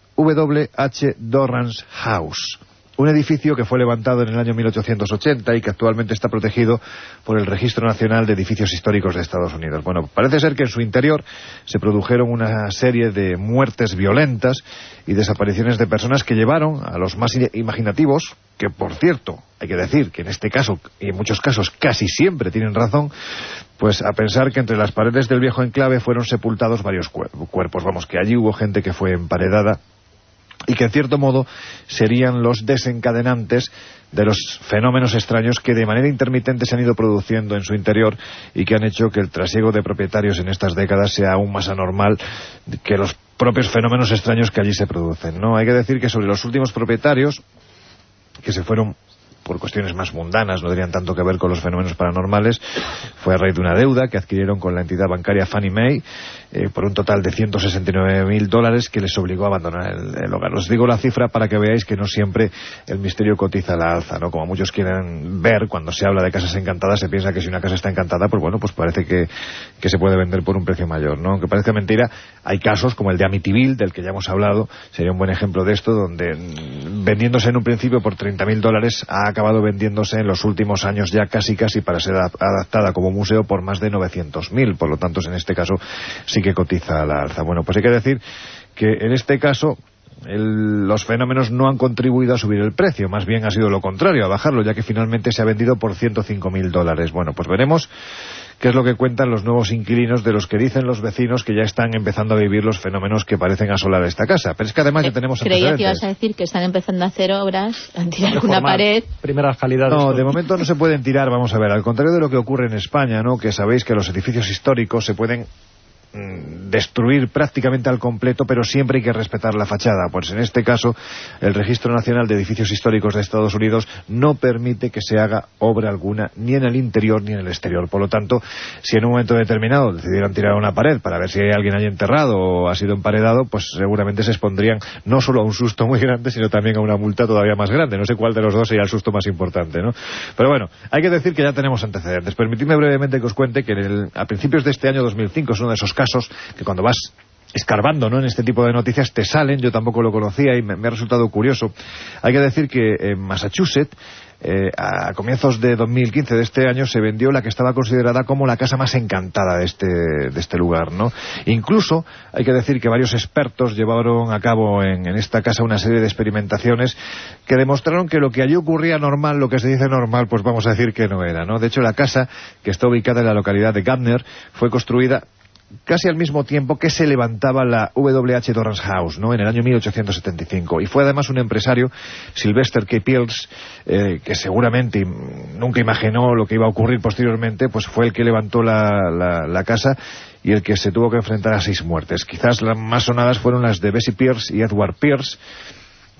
W H Dorrance House, un edificio que fue levantado en el año mil ochocientos ochenta y que actualmente está protegido por el Registro Nacional de Edificios Históricos de Estados Unidos. Bueno, parece ser que en su interior se produjeron una serie de muertes violentas y desapariciones de personas que llevaron a los más imaginativos, que por cierto, hay que decir que en este caso, y en muchos casos casi siempre tienen razón, pues a pensar que entre las paredes del viejo enclave fueron sepultados varios cuerpos. Vamos, que allí hubo gente que fue emparedada y que en cierto modo serían los desencadenantes de los fenómenos extraños que de manera intermitente se han ido produciendo en su interior y que han hecho que el trasiego de propietarios en estas décadas sea aún más anormal que los propios fenómenos extraños que allí se producen, ¿no? Hay que decir que sobre los últimos propietarios, que se fueron por cuestiones más mundanas, no tenían tanto que ver con los fenómenos paranormales, fue a raíz de una deuda que adquirieron con la entidad bancaria Fannie Mae eh, por un total de ciento sesenta y nueve mil dólares que les obligó a abandonar el, el hogar. Os digo la cifra para que veáis que no siempre el misterio cotiza a la alza, ¿no? Como muchos quieren ver, cuando se habla de casas encantadas se piensa que si una casa está encantada, pues bueno, pues parece que, que se puede vender por un precio mayor, ¿no? Aunque parezca mentira, hay casos como el de Amityville, del que ya hemos hablado, sería un buen ejemplo de esto, donde vendiéndose en un principio por treinta mil dólares ha acabado vendiéndose en los últimos años ya casi casi para ser adaptada como museo por más de novecientos mil, por lo tanto en este caso sí que cotiza a la alza. Bueno, pues hay que decir que en este caso el, los fenómenos no han contribuido a subir el precio, más bien ha sido lo contrario, a bajarlo, ya que finalmente se ha vendido por ciento cinco mil dólares. Bueno, pues veremos qué es lo que cuentan los nuevos inquilinos, de los que dicen los vecinos que ya están empezando a vivir los fenómenos que parecen asolar esta casa. Pero es que además ya tenemos Creía antecedentes. que ibas a decir que están empezando a hacer obras, a tirar alguna pared. Primeras calidades. No, de momento no se pueden tirar, vamos a ver, al contrario de lo que ocurre en España, ¿no? Que sabéis que los edificios históricos se pueden destruir prácticamente al completo, pero siempre hay que respetar la fachada. Pues en este caso el Registro Nacional de Edificios Históricos de Estados Unidos no permite que se haga obra alguna ni en el interior ni en el exterior. Por lo tanto, si en un momento determinado decidieran tirar una pared para ver si hay alguien ahí enterrado o ha sido emparedado, pues seguramente se expondrían no solo a un susto muy grande, sino también a una multa todavía más grande. No sé cuál de los dos sería el susto más importante, ¿no? Pero bueno, hay que decir que ya tenemos antecedentes. Permitidme brevemente que os cuente que en el, a principios de este año dos mil cinco es uno de esos casos que cuando vas escarbando, ¿no?, en este tipo de noticias te salen. Yo tampoco lo conocía y me, me ha resultado curioso. Hay que decir que en Massachusetts, eh, a comienzos de dos mil quince de este año, se vendió la que estaba considerada como la casa más encantada de este, de este lugar, ¿no? Incluso hay que decir que varios expertos llevaron a cabo en, en esta casa una serie de experimentaciones que demostraron que lo que allí ocurría normal, lo que se dice normal, pues vamos a decir que no era, ¿no? De hecho, la casa, que está ubicada en la localidad de Gardner, fue construida casi al mismo tiempo que se levantaba la W H Dorrance House, ¿no?, en el año mil ochocientos setenta y cinco. Y fue además un empresario, Sylvester K. Pearls, eh, que seguramente nunca imaginó lo que iba a ocurrir posteriormente, pues fue el que levantó la, la, la casa y el que se tuvo que enfrentar a seis muertes. Quizás las más sonadas fueron las de Bessie Pierce y Edward Pierce,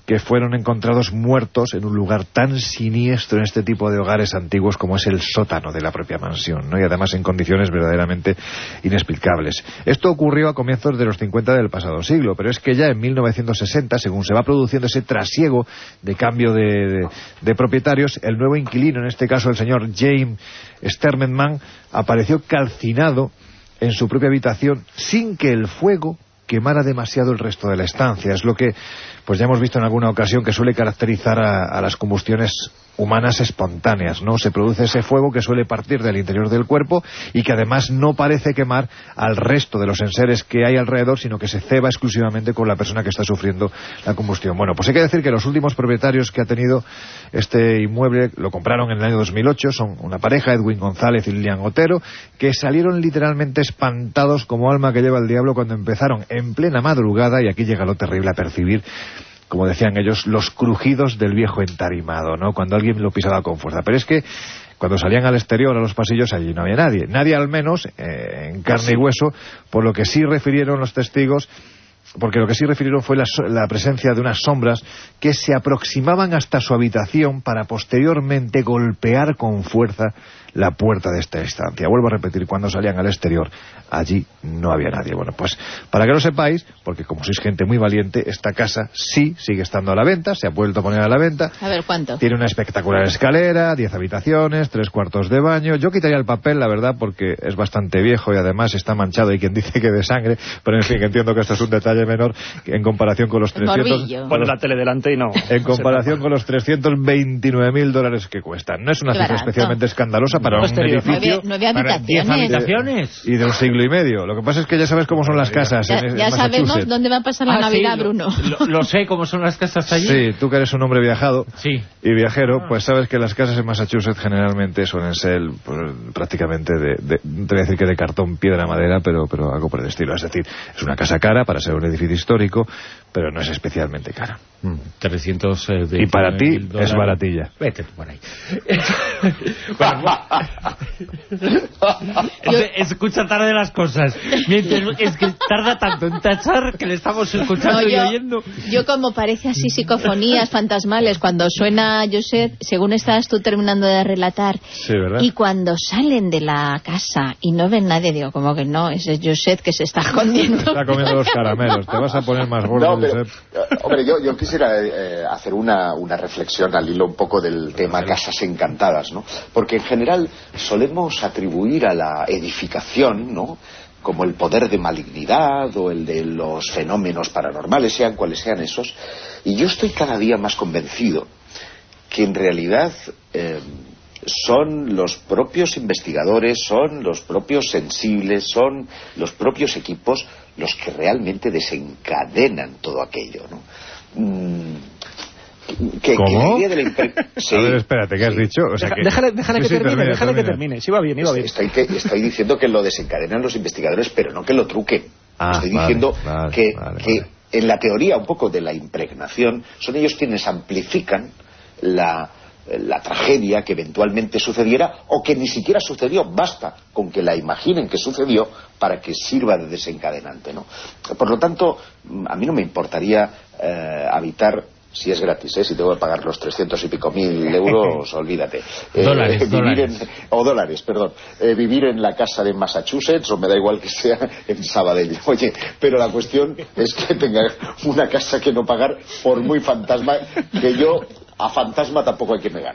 que fueron encontrados muertos en un lugar tan siniestro en este tipo de hogares antiguos como es el sótano de la propia mansión, ¿no? Y además en condiciones verdaderamente inexplicables. Esto ocurrió a comienzos de los cincuenta del pasado siglo, pero es que ya en mil novecientos sesenta, según se va produciendo ese trasiego de cambio de, de, de propietarios, el nuevo inquilino, en este caso el señor James Stermenman, apareció calcinado en su propia habitación sin que el fuego quemara demasiado el resto de la estancia. Es lo que pues ya hemos visto en alguna ocasión que suele caracterizar a, a las combustiones humanas espontáneas, ¿no? Se produce ese fuego que suele partir del interior del cuerpo y que además no parece quemar al resto de los enseres que hay alrededor, sino que se ceba exclusivamente con la persona que está sufriendo la combustión. Bueno, pues hay que decir que los últimos propietarios que ha tenido este inmueble lo compraron en el año dos mil ocho, son una pareja, Edwin González y Lilian Otero, que salieron literalmente espantados como alma que lleva el diablo cuando empezaron en plena madrugada, y aquí llega lo terrible, a percibir, como decían ellos, los crujidos del viejo entarimado, ¿no? Cuando alguien lo pisaba con fuerza. Pero es que cuando salían al exterior, a los pasillos, allí no había nadie. Nadie al menos eh, en carne y hueso, por lo que sí refirieron los testigos, porque lo que sí refirieron fue la, la presencia de unas sombras que se aproximaban hasta su habitación para posteriormente golpear con fuerza la puerta de esta estancia. Vuelvo a repetir, cuando salían al exterior, allí no había nadie. Bueno, pues para que lo sepáis, porque como sois gente muy valiente, esta casa sí sigue estando a la venta, se ha vuelto a poner a la venta. A ver, ¿cuánto? Tiene una espectacular escalera, diez habitaciones, tres cuartos de baño. Yo quitaría el papel, la verdad, porque es bastante viejo y además está manchado, y quien dice que de sangre, pero en fin, entiendo que esto es un detalle menor en comparación con los trescientos... Pon la tele delante y no... En comparación con los trescientos veintinueve mil dólares que cuestan. No es una cifra especialmente escandalosa para un edificio... Nueve habitaciones. habitaciones. Y de un siglo y medio. Lo que pasa es que ya sabes cómo son las casas ya, en, ya en sabemos dónde va a pasar la ah, Navidad, sí, Bruno. Lo, lo sé, cómo son las casas allí. Sí, tú que eres un hombre viajado sí. y viajero, pues sabes que las casas en Massachusetts generalmente suelen ser pues, prácticamente de, de, te voy a decir que de cartón, piedra, madera, pero, pero algo por el estilo. Es decir, es una casa cara para ser un edificio histórico, pero no es especialmente cara. Mm, trescientos eh, y para ti es baratilla. Vete tú por ahí. Bueno, es, escucha tarde las cosas. Mientras, es que tarda tanto en tachar que le estamos escuchando no, yo, y oyendo. Yo, como parece así psicofonías fantasmales, cuando suena Josep, según estás tú terminando de relatar, sí, ¿verdad? Y cuando salen de la casa y no ven nadie, digo, como que no, ese es Josep que se está escondiendo. Está comiendo los caramelos, te vas a poner más gordo. No, pero, hombre, yo, yo quisiera eh, hacer una, una reflexión al hilo un poco del tema casas encantadas, ¿no? Porque en general solemos atribuir a la edificación, ¿no?, como el poder de malignidad o el de los fenómenos paranormales, sean cuales sean esos, y yo estoy cada día más convencido que en realidad eh, son los propios investigadores, son los propios sensibles, son los propios equipos los que realmente desencadenan todo aquello, ¿no? Mm, que, ¿Cómo? Que la idea de la impre... sí, a ver, espérate, ¿qué has sí. dicho? O sea, que... Déjale, déjale sí, que sí, termine, termina, déjale termina. que termine. Sí, va bien, iba bien. Estoy, que, estoy diciendo que lo desencadenan los investigadores, pero no que lo truquen. Ah, estoy vale, diciendo vale, que, vale, que vale. en la teoría un poco de la impregnación son ellos quienes amplifican la, la tragedia que eventualmente sucediera o que ni siquiera sucedió. Basta con que la imaginen que sucedió para que sirva de desencadenante, ¿no? Por lo tanto, a mí no me importaría eh, habitar... Si es gratis, ¿eh? Si tengo que pagar los trescientos y pico mil euros, olvídate. Eh, dólares, vivir dólares. En, o dólares, perdón. Eh, vivir en la casa de Massachusetts, o me da igual que sea en Sabadell. Oye, pero la cuestión es que tenga una casa que no pagar por muy fantasma, que yo... A fantasma tampoco hay que negar.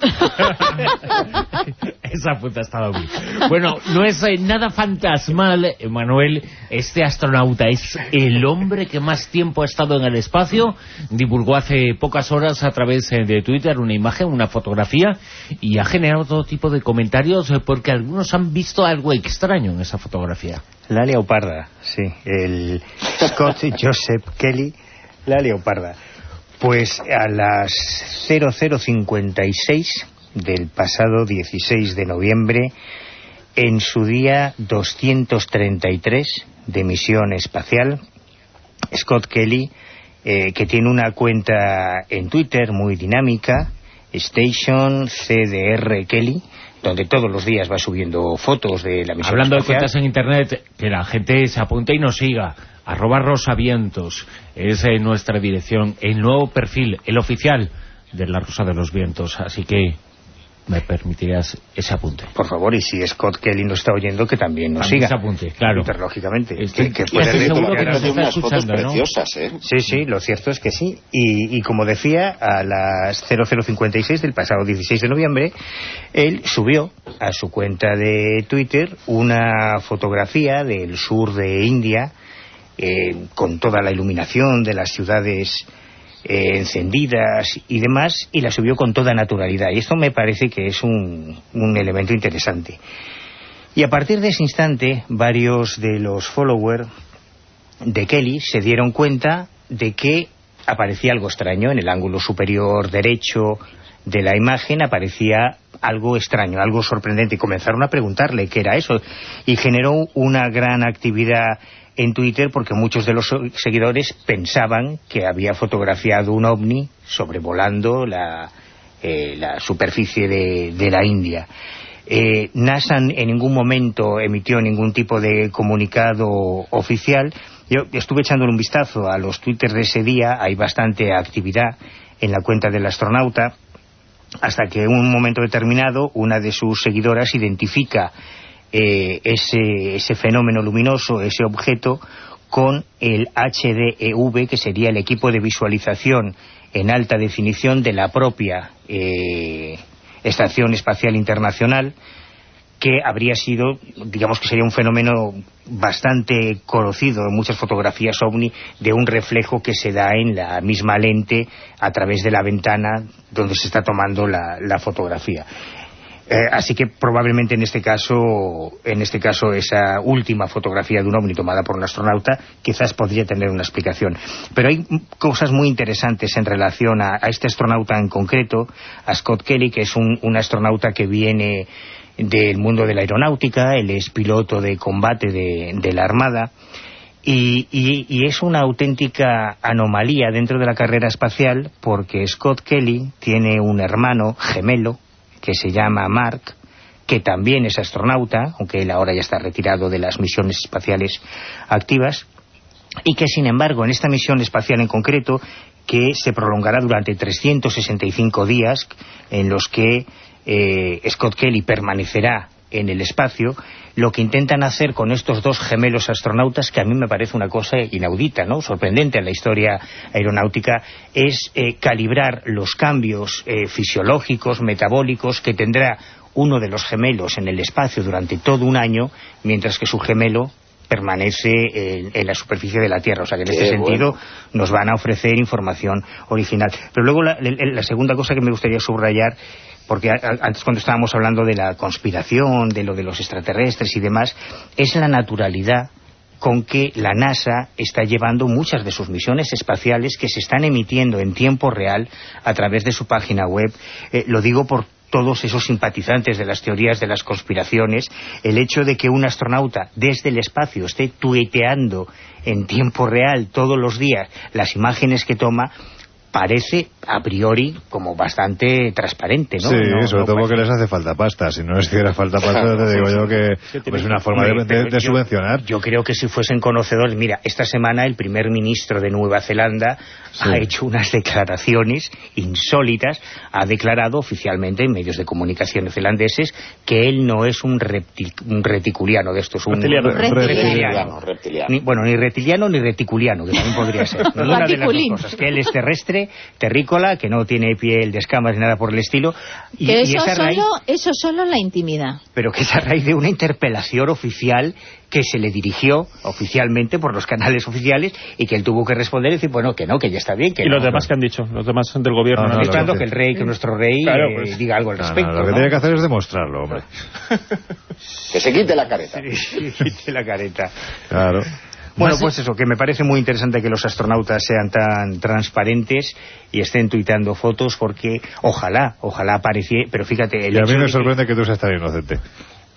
Esa puta ha estado bien. Bueno, no es eh, nada fantasmal, Manuel, este astronauta. Es el hombre que más tiempo ha estado en el espacio. Divulgó hace pocas horas a través eh, de Twitter una imagen, una fotografía, y ha generado todo tipo de comentarios eh, porque algunos han visto algo extraño en esa fotografía. La leoparda, sí. El Scott Joseph Kelly, la leoparda. Pues a las cero cero cincuenta y seis del pasado dieciséis de noviembre, en su día doscientos treinta y tres de misión espacial, Scott Kelly, eh, que tiene una cuenta en Twitter muy dinámica, Station C D R Kelly, donde todos los días va subiendo fotos de la misión Hablando espacial. de cuentas en internet, que la gente se apunte y nos siga. Arroba Rosavientos es eh, nuestra dirección. El nuevo perfil, el oficial de La Rosa de los Vientos. Así que me permitirías ese apunte. Por favor, y si Scott Kelly nos está oyendo, que también nos También siga. ese apunte, claro. Lógicamente. Estoy- que, que y estoy puede seguro que retuitear nos así. está unas fotos escuchando, ¿no? preciosas, ¿eh? Sí, sí, lo cierto es que sí. Y, y como decía, a las cero cero cincuenta y seis del pasado dieciséis de noviembre, él subió a su cuenta de Twitter una fotografía del sur de India, eh, con toda la iluminación de las ciudades eh, encendidas y demás, y la subió con toda naturalidad. Y esto me parece que es un, un elemento interesante. Y a partir de ese instante, varios de los followers de Kelly se dieron cuenta de que aparecía algo extraño en el ángulo superior derecho de la imagen, aparecía algo extraño, algo sorprendente, y comenzaron a preguntarle qué era eso, y generó una gran actividad en Twitter porque muchos de los seguidores pensaban que había fotografiado un ovni sobrevolando la, eh, la superficie de, de la India. Eh, NASA en ningún momento emitió ningún tipo de comunicado oficial. Yo estuve echándole un vistazo a los twitters de ese día, hay bastante actividad en la cuenta del astronauta, hasta que en un momento determinado una de sus seguidoras identifica eh, ese, ese fenómeno luminoso, ese objeto, con el H D E V, que sería el equipo de visualización en alta definición de la propia eh, Estación Espacial Internacional, que habría sido, digamos que sería un fenómeno bastante conocido en muchas fotografías ovni, de un reflejo que se da en la misma lente a través de la ventana donde se está tomando la, la fotografía. Eh, así que probablemente en este caso en este caso esa última fotografía de un ovni tomada por un astronauta quizás podría tener una explicación. Pero hay cosas muy interesantes en relación a, a este astronauta en concreto, a Scott Kelly, que es un, un astronauta que viene del mundo de la aeronáutica. Él es piloto de combate de, de la Armada, y, y, y es una auténtica anomalía dentro de la carrera espacial, porque Scott Kelly tiene un hermano gemelo que se llama Mark, que también es astronauta, aunque él ahora ya está retirado de las misiones espaciales activas, y que sin embargo en esta misión espacial en concreto, que se prolongará durante trescientos sesenta y cinco días, en los que eh, Scott Kelly permanecerá en el espacio, lo que intentan hacer con estos dos gemelos astronautas, que a mí me parece una cosa inaudita, ¿no?, sorprendente en la historia aeronáutica, es eh, calibrar los cambios eh, fisiológicos, metabólicos que tendrá uno de los gemelos en el espacio durante todo un año, mientras que su gemelo permanece en, en la superficie de la Tierra. O sea que en este sentido bueno. nos van a ofrecer información original. Pero luego la, la segunda cosa que me gustaría subrayar, porque antes cuando estábamos hablando de la conspiración, de lo de los extraterrestres y demás, es la naturalidad con que la NASA está llevando muchas de sus misiones espaciales, que se están emitiendo en tiempo real a través de su página web. Eh, lo digo por todos esos simpatizantes de las teorías de las conspiraciones. El hecho de que un astronauta desde el espacio esté tuiteando en tiempo real todos los días las imágenes que toma, parece a priori como bastante transparente, ¿no? Sí, no, sobre no todo parece... porque les hace falta pasta. Si no les hiciera falta pasta, te digo yo que es una forma de, de, de yo, subvencionar. Yo creo que si fuesen conocedores... Mira, esta semana el primer ministro de Nueva Zelanda sí. ha hecho unas declaraciones insólitas. Ha declarado oficialmente en medios de comunicación zelandeses que él no es un, reptil, un reticuliano de estos. Un reptiliano. reptiliano. reptiliano. Ni, bueno, ni reptiliano ni reticuliano, que también podría ser. Ninguna de las dos cosas. Que él es terrestre, terrícola, que no tiene piel de escamas ni nada por el estilo. Y, que eso, y esa solo, raíz, eso solo la intimida. pero que es a raíz de una interpelación oficial que se le dirigió oficialmente por los canales oficiales, y que él tuvo que responder y decir, bueno, que no, que ya está bien. Que ¿Y no, los demás no. que han dicho? Los demás del gobierno. No, no, no, esperando no, que el rey, que nuestro rey claro, eh, pues, diga algo al no, respecto. No, lo que ¿no? tiene que hacer es demostrarlo, hombre. Que se quite la careta. Sí, quite la careta. Claro. Bueno, pues eso, que me parece muy interesante que los astronautas sean tan transparentes y estén tuitando fotos, porque ojalá, ojalá apareciera, pero fíjate... El y a mí hecho me de sorprende que... que tú seas tan inocente.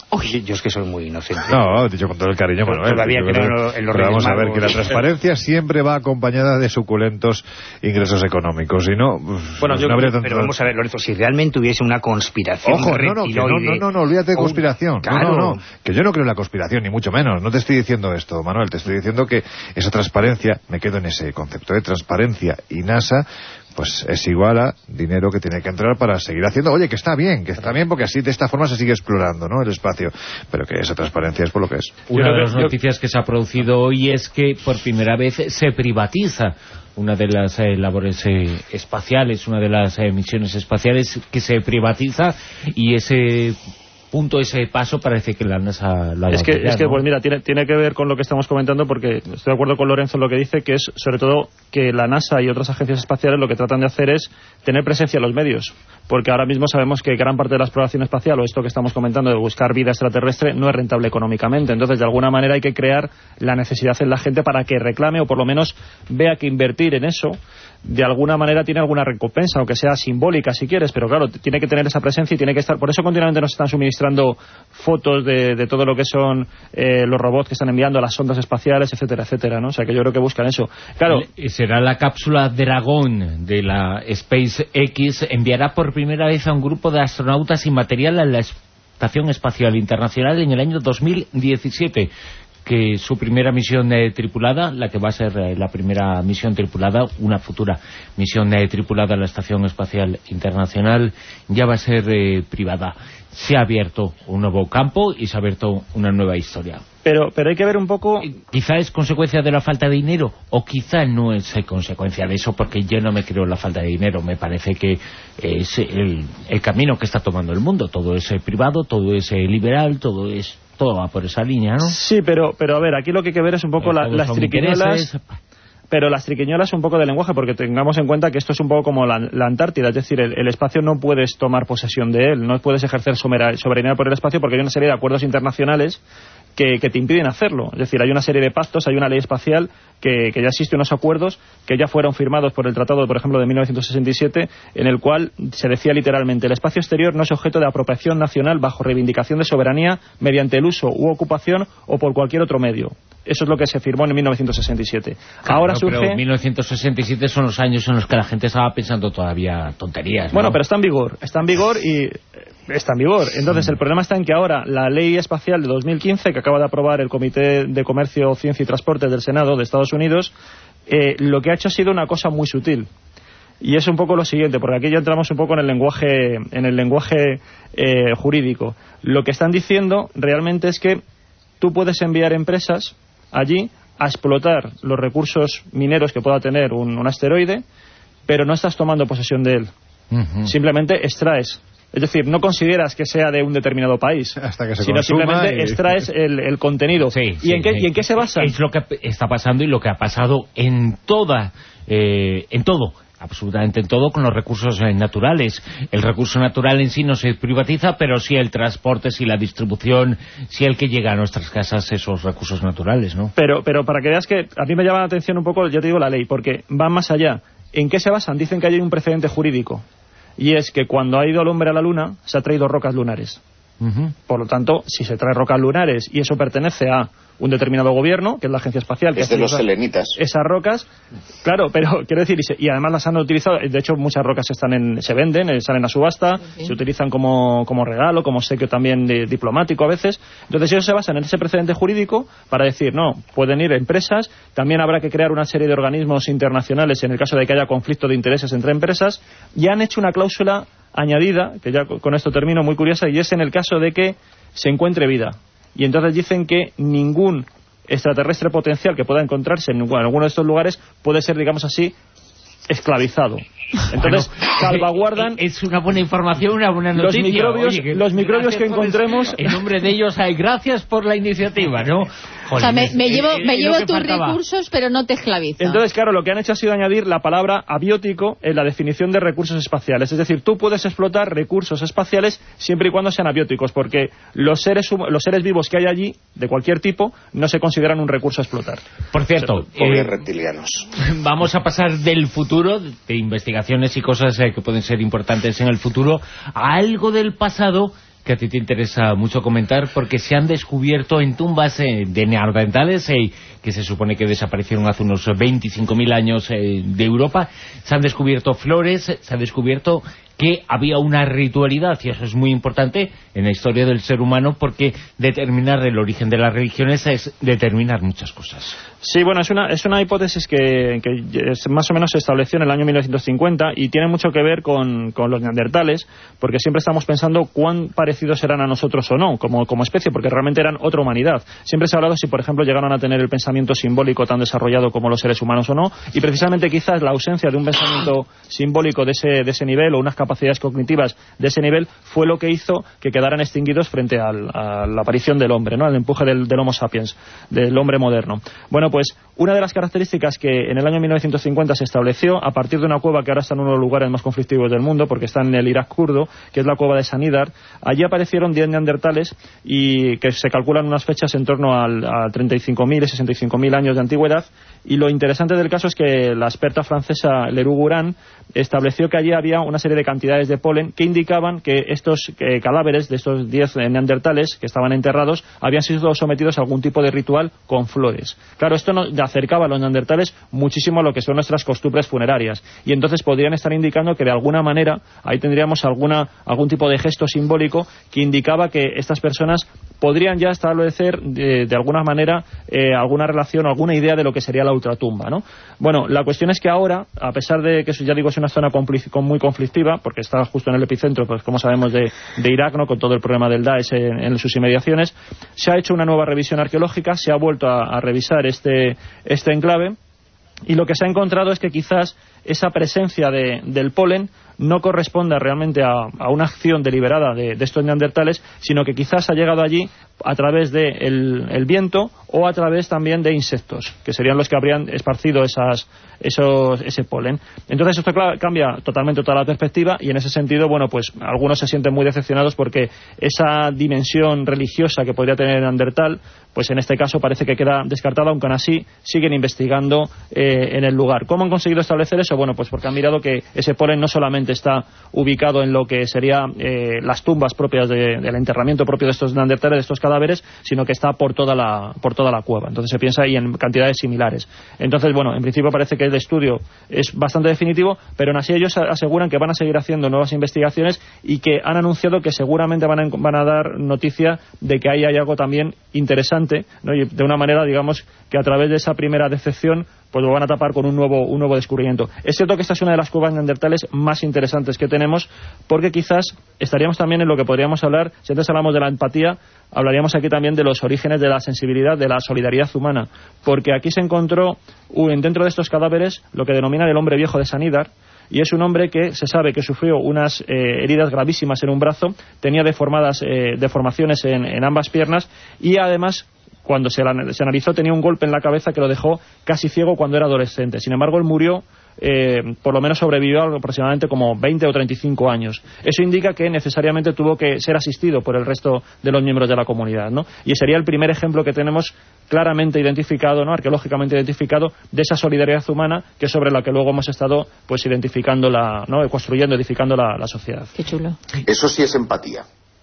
Oye, yo es que soy muy inocente. No, dicho con todo el cariño, Manuel. Todavía creo en los Pero vamos a ver magos. que la transparencia siempre va acompañada de suculentos ingresos económicos. Y no, bueno, pues yo, no habría tanto... pero vamos a ver, Lorenzo, si realmente hubiese una conspiración Ojo, no, no, que no, no, no, no, olvídate de conspiración. Claro. No, no, no, que yo no creo en la conspiración, ni mucho menos. No te estoy diciendo esto, Manuel, te estoy diciendo que esa transparencia, me quedo en ese concepto de transparencia y NASA, pues es igual a dinero que tiene que entrar para seguir haciendo. Oye, que está bien, que está bien porque así de esta forma se sigue explorando, ¿no?, el espacio. Pero que esa transparencia es por lo que es. Una de las noticias que se ha producido hoy es que por primera vez se privatiza una de las eh, labores eh, espaciales, una de las eh, misiones espaciales que se privatiza, y ese punto, ese paso parece que la NASA la es que, ya, es que ¿no? pues mira, tiene, tiene que ver con lo que estamos comentando, porque estoy de acuerdo con Lorenzo en lo que dice, que es sobre todo que la NASA y otras agencias espaciales lo que tratan de hacer es tener presencia en los medios, porque ahora mismo sabemos que gran parte de la exploración espacial, o esto que estamos comentando de buscar vida extraterrestre, no es rentable económicamente. Entonces, de alguna manera hay que crear la necesidad en la gente para que reclame, o por lo menos vea que invertir en eso de alguna manera tiene alguna recompensa, aunque sea simbólica si quieres, pero claro, tiene que tener esa presencia y tiene que estar. Por eso continuamente nos están suministrando fotos de, de todo lo que son eh, los robots que están enviando a las sondas espaciales, etcétera, etcétera, ¿no? O sea, que yo creo que buscan eso. Claro, será la cápsula Dragón de la SpaceX, enviará por primera vez a un grupo de astronautas y material a la Estación Espacial Internacional en el año dos mil diecisiete. Que su primera misión eh, tripulada, la que va a ser eh, la primera misión tripulada, una futura misión eh, tripulada a la Estación Espacial Internacional, ya va a ser eh, privada. Se ha abierto un nuevo campo y se ha abierto una nueva historia. Pero, pero hay que ver un poco... Quizá es consecuencia de la falta de dinero, o quizá no es consecuencia de eso, porque yo no me creo en la falta de dinero. Me parece que es el, el camino que está tomando el mundo. Todo es eh, privado, todo es eh, liberal, todo es... todo va por esa línea, ¿no? Sí, pero, pero a ver, aquí lo que hay que ver es un poco la, las triquiñuelas, pero las triquiñuelas un poco de lenguaje, porque tengamos en cuenta que esto es un poco como la, la Antártida, es decir, el, el espacio no puedes tomar posesión de él, no puedes ejercer soberanía por el espacio, porque hay una serie de acuerdos internacionales que, que te impiden hacerlo. Es decir, hay una serie de pactos, hay una ley espacial que, que ya existe, unos acuerdos que ya fueron firmados por el Tratado, por ejemplo, de mil novecientos sesenta y siete, en el cual se decía literalmente: el espacio exterior no es objeto de apropiación nacional bajo reivindicación de soberanía mediante el uso u ocupación o por cualquier otro medio. Eso es lo que se firmó en mil novecientos sesenta y siete. Claro, ahora no, surge... pero mil novecientos sesenta y siete son los años en los que la gente estaba pensando todavía tonterías, ¿no? Bueno, pero está en vigor, está en vigor y... está en vigor. Entonces, el problema está en que ahora la Ley Espacial de dos mil quince, que acaba de aprobar el Comité de Comercio, Ciencia y Transporte del Senado de Estados Unidos, eh, lo que ha hecho ha sido una cosa muy sutil. Y es un poco lo siguiente, porque aquí ya entramos un poco en el lenguaje, en el lenguaje eh, jurídico. Lo que están diciendo realmente es que tú puedes enviar empresas allí a explotar los recursos mineros que pueda tener un, un asteroide, pero no estás tomando posesión de él. Uh-huh. Simplemente extraes. Es decir, no consideras que sea de un determinado país, hasta que se sino simplemente y... extraes el, el contenido. Sí, ¿Y, sí, en qué, sí. ¿Y en qué se basa? Es lo que está pasando y lo que ha pasado en toda, eh, en todo, absolutamente en todo, con los recursos eh, naturales. El recurso natural en sí no se privatiza, pero sí el transporte, sí la distribución, sí el que llega a nuestras casas, esos recursos naturales, ¿no? Pero, pero para que veas que a mí me llama la atención un poco, yo te digo, la ley, porque va más allá. ¿En qué se basan? Dicen que hay un precedente jurídico. Y es que cuando ha ido el hombre a la luna, se ha traído rocas lunares. Uh-huh. Por lo tanto, si se trae rocas lunares y eso pertenece a un determinado gobierno, que es la Agencia Espacial, que es de los selenitas, esas rocas, claro, pero quiero decir, y, se, y además las han utilizado, de hecho muchas rocas están en, se venden, eh, salen a subasta, sí. Se utilizan como, como regalo, como obsequio también de, diplomático a veces. Entonces ellos se basan en ese precedente jurídico para decir, no, pueden ir empresas, también habrá que crear una serie de organismos internacionales en el caso de que haya conflicto de intereses entre empresas, y han hecho una cláusula añadida, que ya con esto termino, muy curiosa, y es en el caso de que se encuentre vida. Y entonces dicen que ningún extraterrestre potencial que pueda encontrarse en bueno, alguno de estos lugares puede ser, digamos así, esclavizado. Entonces, bueno, salvaguardan... Es una buena información, una buena noticia. Los microbios, Oye, que los microbios que encontremos... En nombre de ellos, hay gracias por la iniciativa, ¿no? Joder, o sea, me, me llevo, me llevo tus faltaba. recursos, pero no te esclavizo. Entonces, claro, lo que han hecho ha sido añadir la palabra abiótico en la definición de recursos espaciales. Es decir, tú puedes explotar recursos espaciales siempre y cuando sean abióticos, porque los seres, los seres vivos que hay allí, de cualquier tipo, no se consideran un recurso a explotar. Por cierto... Pobres eh, reptilianos. Vamos a pasar del futuro, de investigaciones y cosas eh, que pueden ser importantes en el futuro, a algo del pasado que a ti te interesa mucho comentar, porque se han descubierto en tumbas eh, de neandertales, eh, que se supone que desaparecieron hace unos veinticinco mil años eh, de Europa, se han descubierto flores, se ha descubierto que había una ritualidad, y eso es muy importante en la historia del ser humano, porque determinar el origen de las religiones es determinar muchas cosas. Sí, bueno, es una, es una hipótesis que, que es, más o menos se estableció en el año mil novecientos cincuenta y tiene mucho que ver con, con los neandertales, porque siempre estamos pensando cuán parecidos eran a nosotros o no, como, como especie, porque realmente eran otra humanidad. Siempre se ha hablado si, por ejemplo, llegaron a tener el pensamiento simbólico tan desarrollado como los seres humanos o no, y precisamente quizás la ausencia de un pensamiento simbólico de ese, de ese nivel, o unas capacidades cognitivas de ese nivel, fue lo que hizo que quedaran extinguidos frente al, a la aparición del hombre, ¿no?, al empuje del, del Homo sapiens, del hombre moderno. Bueno, pues una de las características que en el año mil novecientos cincuenta se estableció a partir de una cueva que ahora está en uno de los lugares más conflictivos del mundo, porque está en el Irak kurdo, que es la cueva de Sanidar. Allí aparecieron diez neandertales y que se calculan unas fechas en torno al, a treinta y cinco mil y sesenta y cinco mil años de antigüedad. Y lo interesante del caso es que la experta francesa Leroux Gurin estableció que allí había una serie de cantidades de polen que indicaban que estos eh, cadáveres de estos diez eh, neandertales que estaban enterrados habían sido sometidos a algún tipo de ritual con flores. Claro, esto nos acercaba a los neandertales muchísimo a lo que son nuestras costumbres funerarias, y entonces podrían estar indicando que de alguna manera ahí tendríamos alguna algún tipo de gesto simbólico que indicaba que estas personas podrían ya establecer de, de alguna manera eh, alguna relación o alguna idea de lo que sería la ultratumba, ¿no? Bueno, la cuestión es que ahora, a pesar de que eso ya digo es una zona muy conflictiva, porque está justo en el epicentro, pues como sabemos, de, de Irak, ¿no?, con todo el problema del Daesh en, en sus inmediaciones, se ha hecho una nueva revisión arqueológica, se ha vuelto a, a revisar este, este enclave, y lo que se ha encontrado es que quizás esa presencia de, del polen no corresponda realmente a, a una acción deliberada de, de estos neandertales, sino que quizás ha llegado allí a través del de el, el viento o a través también de insectos, que serían los que habrían esparcido esas, esos, ese polen. Entonces esto cambia totalmente toda la perspectiva, y en ese sentido, bueno, pues algunos se sienten muy decepcionados porque esa dimensión religiosa que podría tener Neandertal, pues en este caso parece que queda descartada, aunque aún así siguen investigando eh, en el lugar. ¿Cómo han conseguido establecer eso? Bueno, pues porque han mirado que ese polen no solamente está ubicado en lo que serían eh, las tumbas propias de, del enterramiento propio de estos neandertales, de estos cadáveres, sino que está por toda la por toda la cueva. Entonces se piensa ahí en cantidades similares. Entonces, bueno, en principio parece que el estudio es bastante definitivo, pero aún así ellos aseguran que van a seguir haciendo nuevas investigaciones y que han anunciado que seguramente van a, van a dar noticia de que ahí hay algo también interesante, ¿no? Y de una manera, digamos, que a través de esa primera decepción pues lo van a tapar con un nuevo un nuevo descubrimiento. Es cierto que esta es una de las cuevas neandertales más interesantes que tenemos, porque quizás estaríamos también en lo que podríamos hablar, si antes hablamos de la empatía, hablaríamos aquí también de los orígenes de la sensibilidad, de la solidaridad humana, porque aquí se encontró dentro de estos cadáveres lo que denominan el hombre viejo de Sanidar, y es un hombre que se sabe que sufrió unas eh, heridas gravísimas en un brazo, tenía deformadas eh, deformaciones en, en ambas piernas, y además cuando se, la, se analizó tenía un golpe en la cabeza que lo dejó casi ciego cuando era adolescente. Sin embargo, él murió, eh, por lo menos sobrevivió aproximadamente como veinte o treinta y cinco años. Eso indica que necesariamente tuvo que ser asistido por el resto de los miembros de la comunidad, ¿no? Y sería el primer ejemplo que tenemos claramente identificado, ¿no?, arqueológicamente identificado, de esa solidaridad humana, que es sobre la que luego hemos estado pues identificando, la, ¿no?, construyendo, edificando la, la sociedad. Qué chulo. Eso sí es empatía.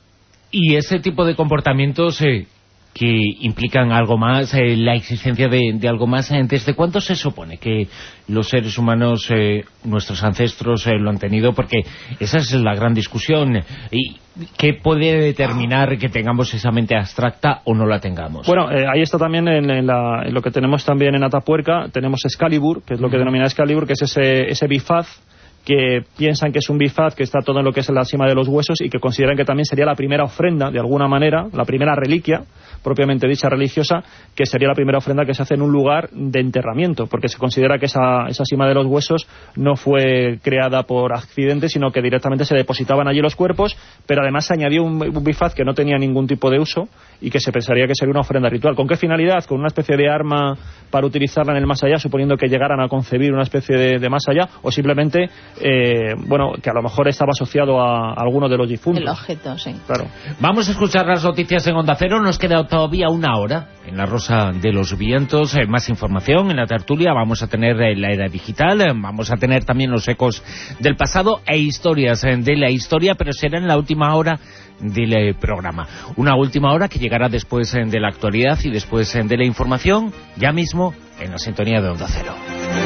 Y ese tipo de comportamientos eh, que implican algo más, eh, la existencia de, de algo más, eh, ¿desde cuánto se supone que los seres humanos, eh, nuestros ancestros, eh, lo han tenido? Porque esa es la gran discusión. ¿Y qué puede determinar que tengamos esa mente abstracta o no la tengamos? Bueno, eh, ahí está también en, en, la, en lo que tenemos también en Atapuerca, tenemos Excalibur, que es lo que denomina Excalibur, que es ese, ese bifaz, que piensan que es un bifaz que está todo en lo que es en la cima de los huesos, y que consideran que también sería la primera ofrenda, de alguna manera, la primera reliquia, propiamente dicha religiosa, que sería la primera ofrenda que se hace en un lugar de enterramiento, porque se considera que esa, esa cima de los huesos no fue creada por accidente, sino que directamente se depositaban allí los cuerpos, pero además se añadió un, un bifaz que no tenía ningún tipo de uso y que se pensaría que sería una ofrenda ritual. ¿Con qué finalidad? ¿Con una especie de arma para utilizarla en el más allá, suponiendo que llegaran a concebir una especie de, de más allá, o simplemente eh, bueno, que a lo mejor estaba asociado a alguno de los difuntos. El objeto, sí. Claro. Vamos a escuchar las noticias en Onda Cero. Nos queda todavía una hora en La Rosa de los Vientos. Eh, más información en la tertulia. Vamos a tener eh, la era digital. Eh, vamos a tener también los ecos del pasado e historias eh, de la historia, pero será en la última hora del eh, programa. Una última hora que llegará después eh, de la actualidad y después eh, de la información, ya mismo en la sintonía de Onda Cero.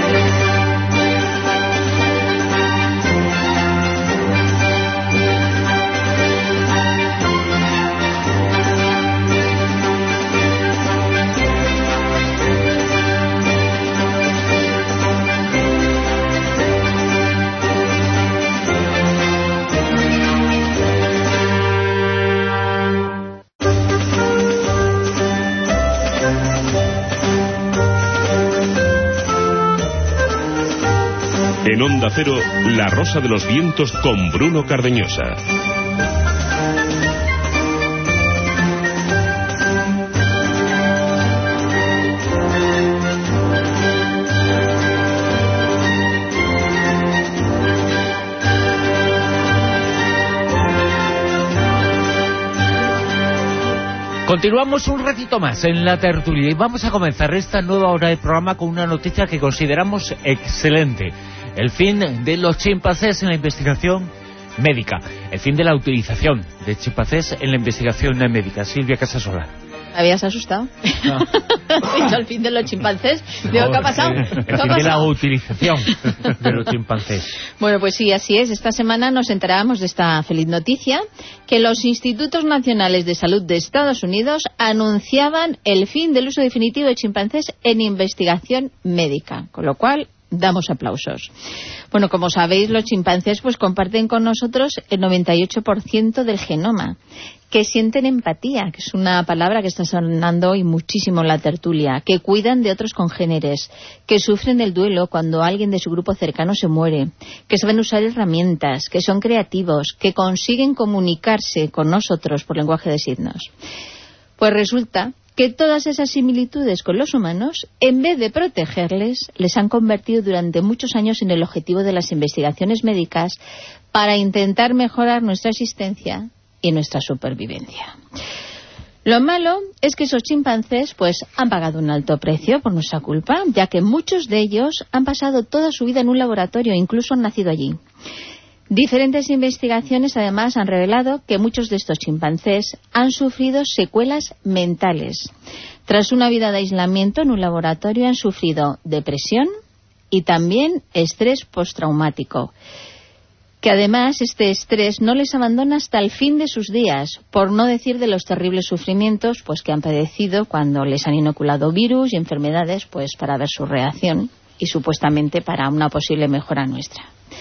En Onda Cero, La Rosa de los Vientos con Bruno Cardeñosa. Continuamos un ratito más en la tertulia y vamos a comenzar esta nueva hora de programa con una noticia que consideramos excelente. El fin de los chimpancés en la investigación médica. El fin de la utilización de chimpancés en la investigación médica. Silvia Casasola. ¿Me habías asustado? No. El fin de los chimpancés. Digo, No, ¿qué ha pasado? El ¿Qué fin ha de la pasado? utilización de los chimpancés. Bueno, pues sí, así es. Esta semana nos enterábamos de esta feliz noticia, que los Institutos Nacionales de Salud de Estados Unidos anunciaban el fin del uso definitivo de chimpancés en investigación médica, con lo cual damos aplausos. Bueno, como sabéis, los chimpancés pues comparten con nosotros el noventa y ocho por ciento del genoma, que sienten empatía, que es una palabra que está sonando hoy muchísimo en la tertulia, que cuidan de otros congéneres, que sufren el duelo cuando alguien de su grupo cercano se muere, que saben usar herramientas, que son creativos, que consiguen comunicarse con nosotros por lenguaje de signos. Pues resulta que todas esas similitudes con los humanos, en vez de protegerles, les han convertido durante muchos años en el objetivo de las investigaciones médicas para intentar mejorar nuestra existencia y nuestra supervivencia. Lo malo es que esos chimpancés pues han pagado un alto precio por nuestra culpa, ya que muchos de ellos han pasado toda su vida en un laboratorio e incluso han nacido allí. Diferentes investigaciones además han revelado que muchos de estos chimpancés han sufrido secuelas mentales. Tras una vida de aislamiento en un laboratorio han sufrido depresión y también estrés postraumático, que además este estrés no les abandona hasta el fin de sus días, por no decir de los terribles sufrimientos pues que han padecido cuando les han inoculado virus y enfermedades pues para ver su reacción y supuestamente para una posible mejora nuestra.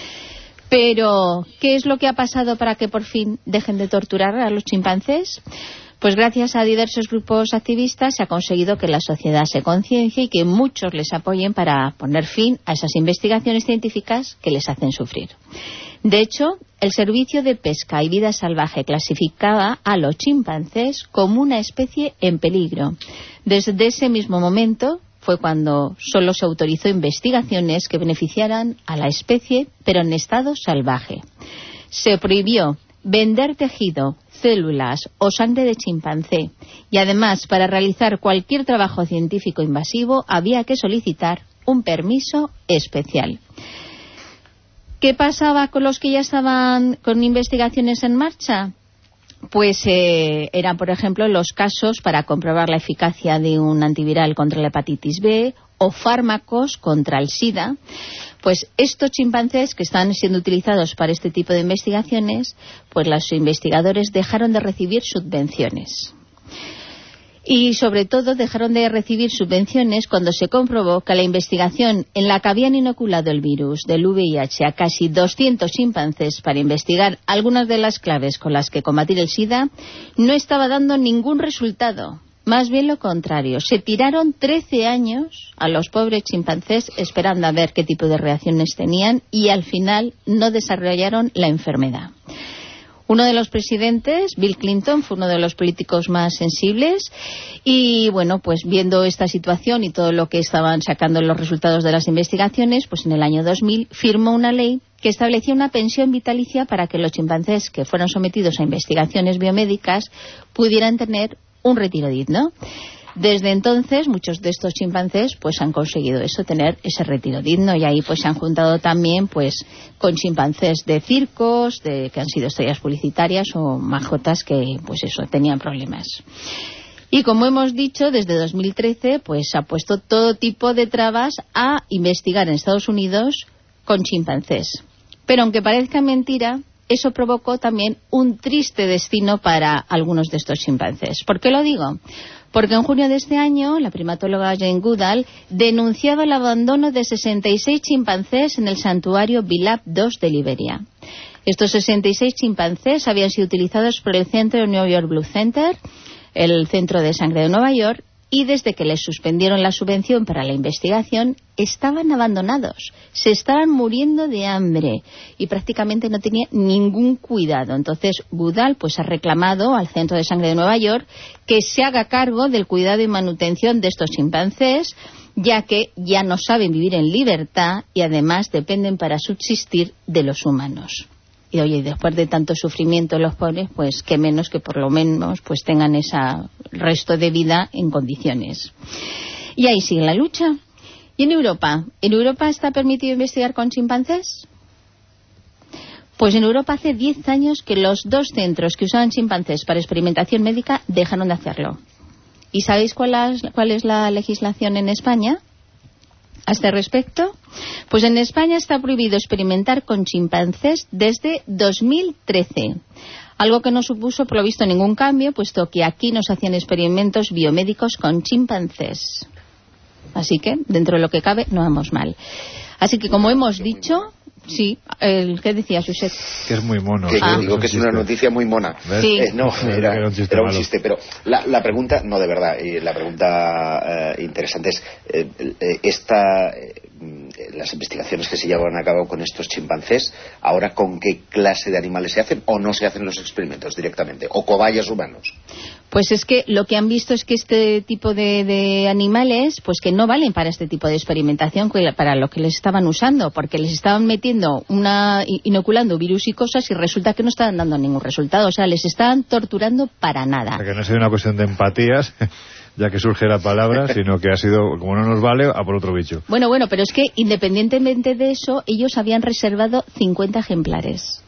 Pero, ¿qué es lo que ha pasado para que por fin dejen de torturar a los chimpancés? Pues gracias a diversos grupos activistas se ha conseguido que la sociedad se conciencie y que muchos les apoyen para poner fin a esas investigaciones científicas que les hacen sufrir. De hecho, el Servicio de Pesca y Vida Salvaje clasificaba a los chimpancés como una especie en peligro. Desde ese mismo momento fue cuando solo se autorizó investigaciones que beneficiaran a la especie, pero en estado salvaje. Se prohibió vender tejido, células o sangre de chimpancé, y además para realizar cualquier trabajo científico invasivo había que solicitar un permiso especial. ¿Qué pasaba con los que ya estaban con investigaciones en marcha? Pues eh, eran, por ejemplo, los casos para comprobar la eficacia de un antiviral contra la hepatitis B o fármacos contra el SIDA. Pues estos chimpancés que están siendo utilizados para este tipo de investigaciones, pues los investigadores dejaron de recibir subvenciones. Y sobre todo dejaron de recibir subvenciones cuando se comprobó que la investigación en la que habían inoculado el virus del V I H a casi doscientos chimpancés para investigar algunas de las claves con las que combatir el SIDA no estaba dando ningún resultado. Más bien lo contrario, se tiraron trece años a los pobres chimpancés esperando a ver qué tipo de reacciones tenían y al final no desarrollaron la enfermedad. Uno de los presidentes, Bill Clinton, fue uno de los políticos más sensibles y, bueno, pues viendo esta situación y todo lo que estaban sacando los resultados de las investigaciones, pues en el año dos mil firmó una ley que establecía una pensión vitalicia para que los chimpancés que fueron sometidos a investigaciones biomédicas pudieran tener un retiro digno. Desde entonces, muchos de estos chimpancés pues han conseguido eso, tener ese retiro digno, y ahí pues se han juntado también pues con chimpancés de circos, de que han sido estrellas publicitarias o majotas que pues eso, tenían problemas. Y como hemos dicho, desde dos mil trece pues ha puesto todo tipo de trabas a investigar en Estados Unidos con chimpancés. Pero aunque parezca mentira, eso provocó también un triste destino para algunos de estos chimpancés. ¿Por qué lo digo? Porque en junio de este año, la primatóloga Jane Goodall denunciaba el abandono de sesenta y seis chimpancés en el santuario Bilab dos de Liberia. Estos sesenta y seis chimpancés habían sido utilizados por el centro New York Blue Center, el centro de sangre de Nueva York, y desde que les suspendieron la subvención para la investigación, estaban abandonados, se estaban muriendo de hambre y prácticamente no tenía ningún cuidado. Entonces Goodall pues ha reclamado al Centro de Sangre de Nueva York que se haga cargo del cuidado y manutención de estos chimpancés, ya que ya no saben vivir en libertad y además dependen para subsistir de los humanos. Y oye, después de tanto sufrimiento los pobres, pues qué menos que por lo menos pues tengan ese resto de vida en condiciones. Y ahí sigue la lucha. ¿Y en Europa? ¿En Europa está permitido investigar con chimpancés? Pues en Europa hace diez años que los dos centros que usaban chimpancés para experimentación médica dejaron de hacerlo. ¿Y sabéis cuál es, cuál es la legislación en España a este respecto? Pues en España está prohibido experimentar con chimpancés desde dos mil trece. Algo que no supuso, por lo visto, ningún cambio, puesto que aquí no se hacían experimentos biomédicos con chimpancés. Así que, dentro de lo que cabe, no vamos mal. Así que, como hemos dicho... Sí, el ¿qué decía Josep? Que es muy mono. Que ah. yo digo que es una noticia muy mona. Sí. Eh, no, era, era un chiste, era un chiste pero la, la pregunta, no de verdad, y la pregunta eh, interesante es, eh, eh, esta, eh, las investigaciones que se llevan a cabo con estos chimpancés, ahora ¿con qué clase de animales se hacen o no se hacen los experimentos directamente? ¿O cobayas humanos? Pues es que lo que han visto es que este tipo de, de animales, pues que no valen para este tipo de experimentación, para lo que les estaban usando, porque les estaban metiendo una, inoculando virus y cosas y resulta que no estaban dando ningún resultado, o sea, les estaban torturando para nada. O sea, que no ha sido una cuestión de empatías, ya que surge la palabra, sino que ha sido, como no nos vale, a por otro bicho. Bueno, bueno, pero es que independientemente de eso, ellos habían reservado cincuenta ejemplares.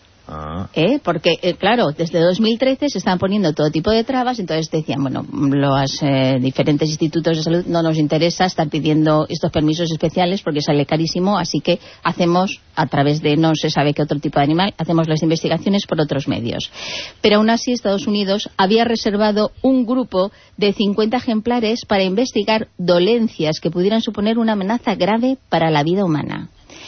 Ah. ¿Eh? Porque, eh, claro, desde dos mil trece se están poniendo todo tipo de trabas, entonces decían, bueno, los eh, diferentes institutos de salud no nos interesa estar pidiendo estos permisos especiales porque sale carísimo, así que hacemos, a través de no se sabe qué otro tipo de animal, hacemos las investigaciones por otros medios. Pero aún así Estados Unidos había reservado un grupo de cincuenta ejemplares para investigar dolencias que pudieran suponer una amenaza grave para la vida humana.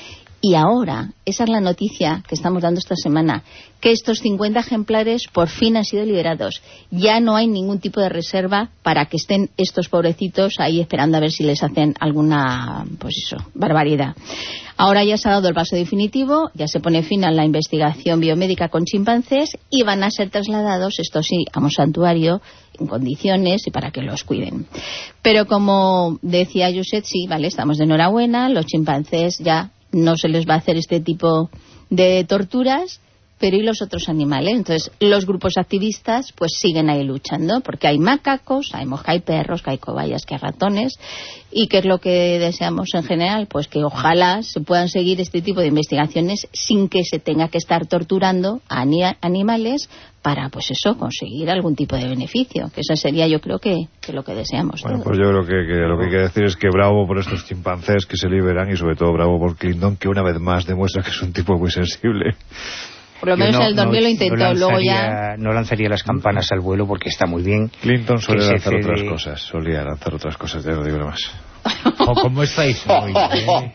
Y ahora, esa es la noticia que estamos dando esta semana, que estos cincuenta ejemplares por fin han sido liberados. Ya no hay ningún tipo de reserva para que estén estos pobrecitos ahí esperando a ver si les hacen alguna, pues eso, barbaridad. Ahora ya se ha dado el paso definitivo, ya se pone fin a la investigación biomédica con chimpancés y van a ser trasladados, esto sí, a un santuario en condiciones y para que los cuiden. Pero como decía Josep, sí, vale, estamos de enhorabuena, los chimpancés ya no se les va a hacer este tipo de torturas, pero ¿y los otros animales? Entonces, los grupos activistas pues siguen ahí luchando, porque hay macacos, sabemos que hay perros, que hay cobayas, que hay ratones, y ¿qué es lo que deseamos en general? Pues que ojalá se puedan seguir este tipo de investigaciones sin que se tenga que estar torturando a animales para, pues eso, conseguir algún tipo de beneficio, que eso sería, yo creo, que, que lo que deseamos. Bueno, todos. pues yo creo que, que lo que hay que decir es que bravo por estos chimpancés que se liberan y sobre todo bravo por Clinton, que una vez más demuestra que es un tipo muy sensible. Por lo menos no, el dormir no, lo intentó, no lanzaría, luego ya... No lanzaría las campanas al vuelo porque está muy bien. Clinton solía lanzar cede... otras cosas, solía lanzar otras cosas, ya lo digo nada más. ¿O cómo estáis hoy? ¿Eh?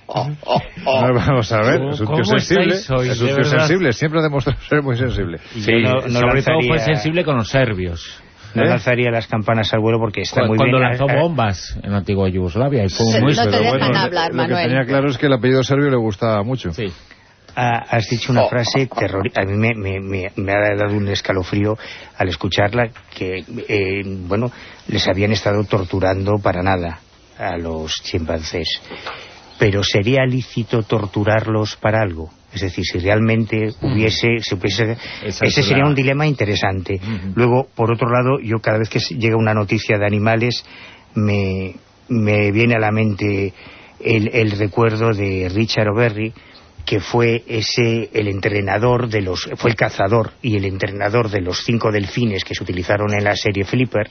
No, vamos a ver, es un tío sensible, hoy, es un tío sensible, siempre ha demostrado ser muy sensible. Sí, no, no sobre lanzaría... todo fue sensible con los serbios. No ¿Eh? lanzaría las campanas al vuelo porque está cuando, muy cuando bien. Cuando lanzó bombas en la antigua Yugoslavia y fue sí, muy... no te dejan bueno, hablar, lo Manuel. que tenía claro es que el apellido serbio le gustaba mucho. Sí. Ah, has dicho una Oh. frase terrorífica. A mí me, me, me, me ha dado un escalofrío al escucharla, que, eh, bueno, les habían estado torturando para nada a los chimpancés. Pero ¿sería lícito torturarlos para algo? Es decir, si realmente hubiese... Se hubiese ese sería un dilema interesante. Uh-huh. Luego, por otro lado, yo cada vez que llega una noticia de animales, me, me viene a la mente el, el recuerdo de Richard O'Berry, que fue ese el entrenador de los... fue el cazador y el entrenador de los cinco delfines que se utilizaron en la serie Flipper,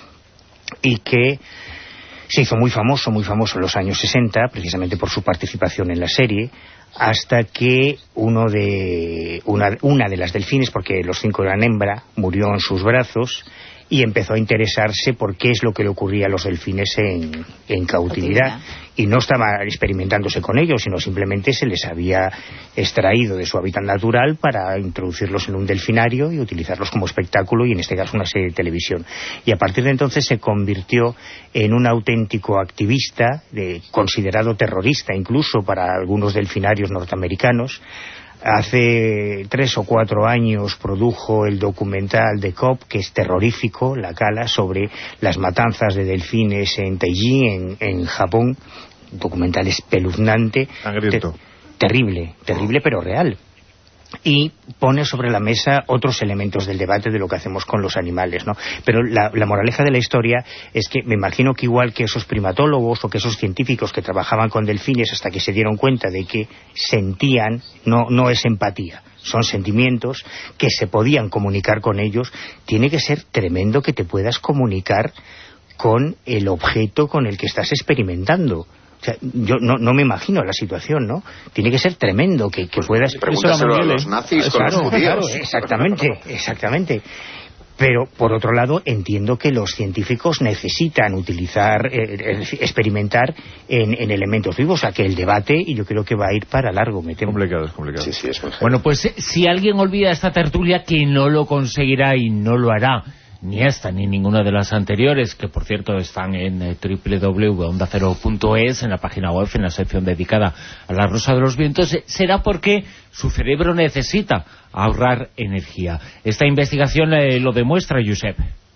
y que se hizo muy famoso, muy famoso en los años sesenta, precisamente por su participación en la serie, hasta que uno de una, una de las delfines, porque los cinco eran hembra, murió en sus brazos, y empezó a interesarse por qué es lo que le ocurría a los delfines en, en cautividad. Y no estaba experimentándose con ellos, sino simplemente se les había extraído de su hábitat natural para introducirlos en un delfinario y utilizarlos como espectáculo, y en este caso una serie de televisión. Y a partir de entonces se convirtió en un auténtico activista, de, considerado terrorista incluso para algunos delfinarios norteamericanos. Hace tres o cuatro años produjo el documental de Cop, que es terrorífico, La Cala, sobre las matanzas de delfines en Taiji, en, en Japón. Un documental espeluznante, ter terrible, terrible pero real. Y pone sobre la mesa otros elementos del debate de lo que hacemos con los animales, ¿no? Pero la, la moraleja de la historia es que me imagino que igual que esos primatólogos o que esos científicos que trabajaban con delfines hasta que se dieron cuenta de que sentían, no, no es empatía, son sentimientos, que se podían comunicar con ellos, tiene que ser tremendo que te puedas comunicar con el objeto con el que estás experimentando. O sea, yo no, no me imagino la situación, ¿no? Tiene que ser tremendo que, que pues puedas... Pregúntaselo a los nazis con claro, los judíos. Claro, exactamente, exactamente. Pero, por otro lado, entiendo que los científicos necesitan utilizar, eh, experimentar en, en elementos vivos. O sea, que el debate, y yo creo que va a ir para largo, me temo. Complicado, es complicado. Sí, sí, es muy bueno, pues si alguien olvida esta tertulia, que no lo conseguirá y no lo hará, ni esta ni ninguna de las anteriores, que por cierto están en eh, doble u doble u doble u punto onda cero punto es, en la página web, en la sección dedicada a la Rosa de los Vientos, eh, será porque su cerebro necesita ahorrar energía. Esta investigación eh, lo demuestra, Josep.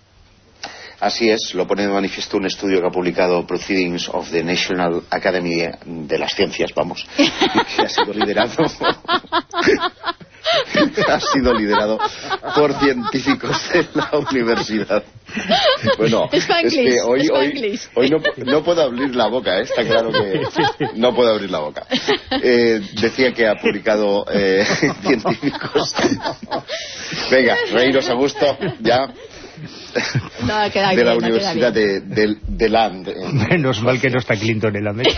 Así es, lo pone de manifiesto un estudio que ha publicado Proceedings of the National Academy de las Ciencias, vamos, que ha sido liderado ha sido liderado por científicos de la universidad. Bueno, es que hoy, hoy, hoy no, no puedo abrir la boca, ¿eh? Está claro que no puedo abrir la boca. Eh, decía que ha publicado eh, científicos. Venga, reíros a gusto, ya. No, queda de bien, la no, Universidad de, de, de Land. Menos mal que no está Clinton en la mesa.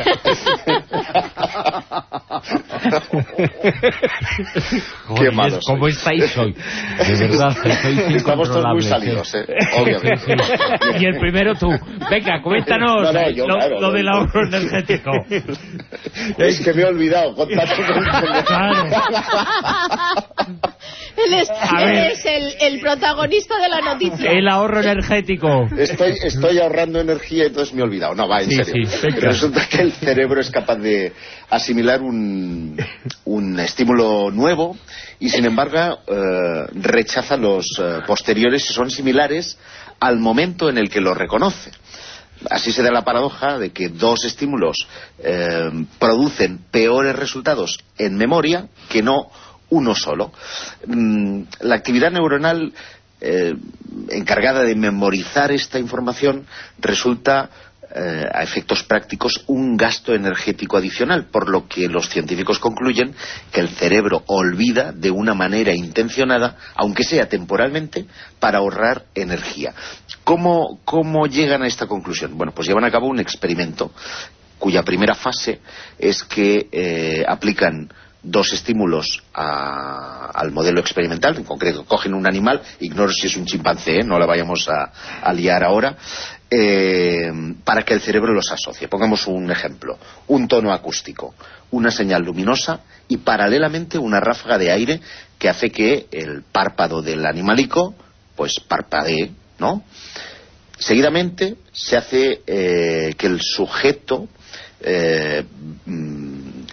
Qué malos. ¿Cómo estáis hoy? De verdad, estamos todos muy salidos, ¿eh? Obviamente. Y el primero tú. Venga, coméntanos no, no, yo, lo, claro, lo no, del no. ahorro energético. Es que me he olvidado. Con tanto que... Claro. Él es, él es el, el protagonista de la noticia. El ahorro energético. Estoy, estoy ahorrando energía, entonces me he olvidado. No, va, en sí, serio. Sí, Resulta que el cerebro es capaz de asimilar un, un estímulo nuevo y, sin embargo, eh, rechaza los eh, posteriores si son similares al momento en el que lo reconoce. Así se da la paradoja de que dos estímulos eh, producen peores resultados en memoria que no uno solo. La actividad neuronal eh, encargada de memorizar esta información resulta, eh, a efectos prácticos, un gasto energético adicional, por lo que los científicos concluyen que el cerebro olvida de una manera intencionada, aunque sea temporalmente, para ahorrar energía. ¿Cómo, cómo llegan a esta conclusión? Bueno, pues llevan a cabo un experimento cuya primera fase es que eh, aplican dos estímulos a, al modelo experimental. En concreto, cogen un animal, ignoro si es un chimpancé, ¿eh? No la vayamos a, a liar ahora, eh, para que el cerebro los asocie. Pongamos un ejemplo: un tono acústico, una señal luminosa y paralelamente una ráfaga de aire que hace que el párpado del animalico pues parpadee, ¿no? Seguidamente se hace eh, que el sujeto eh,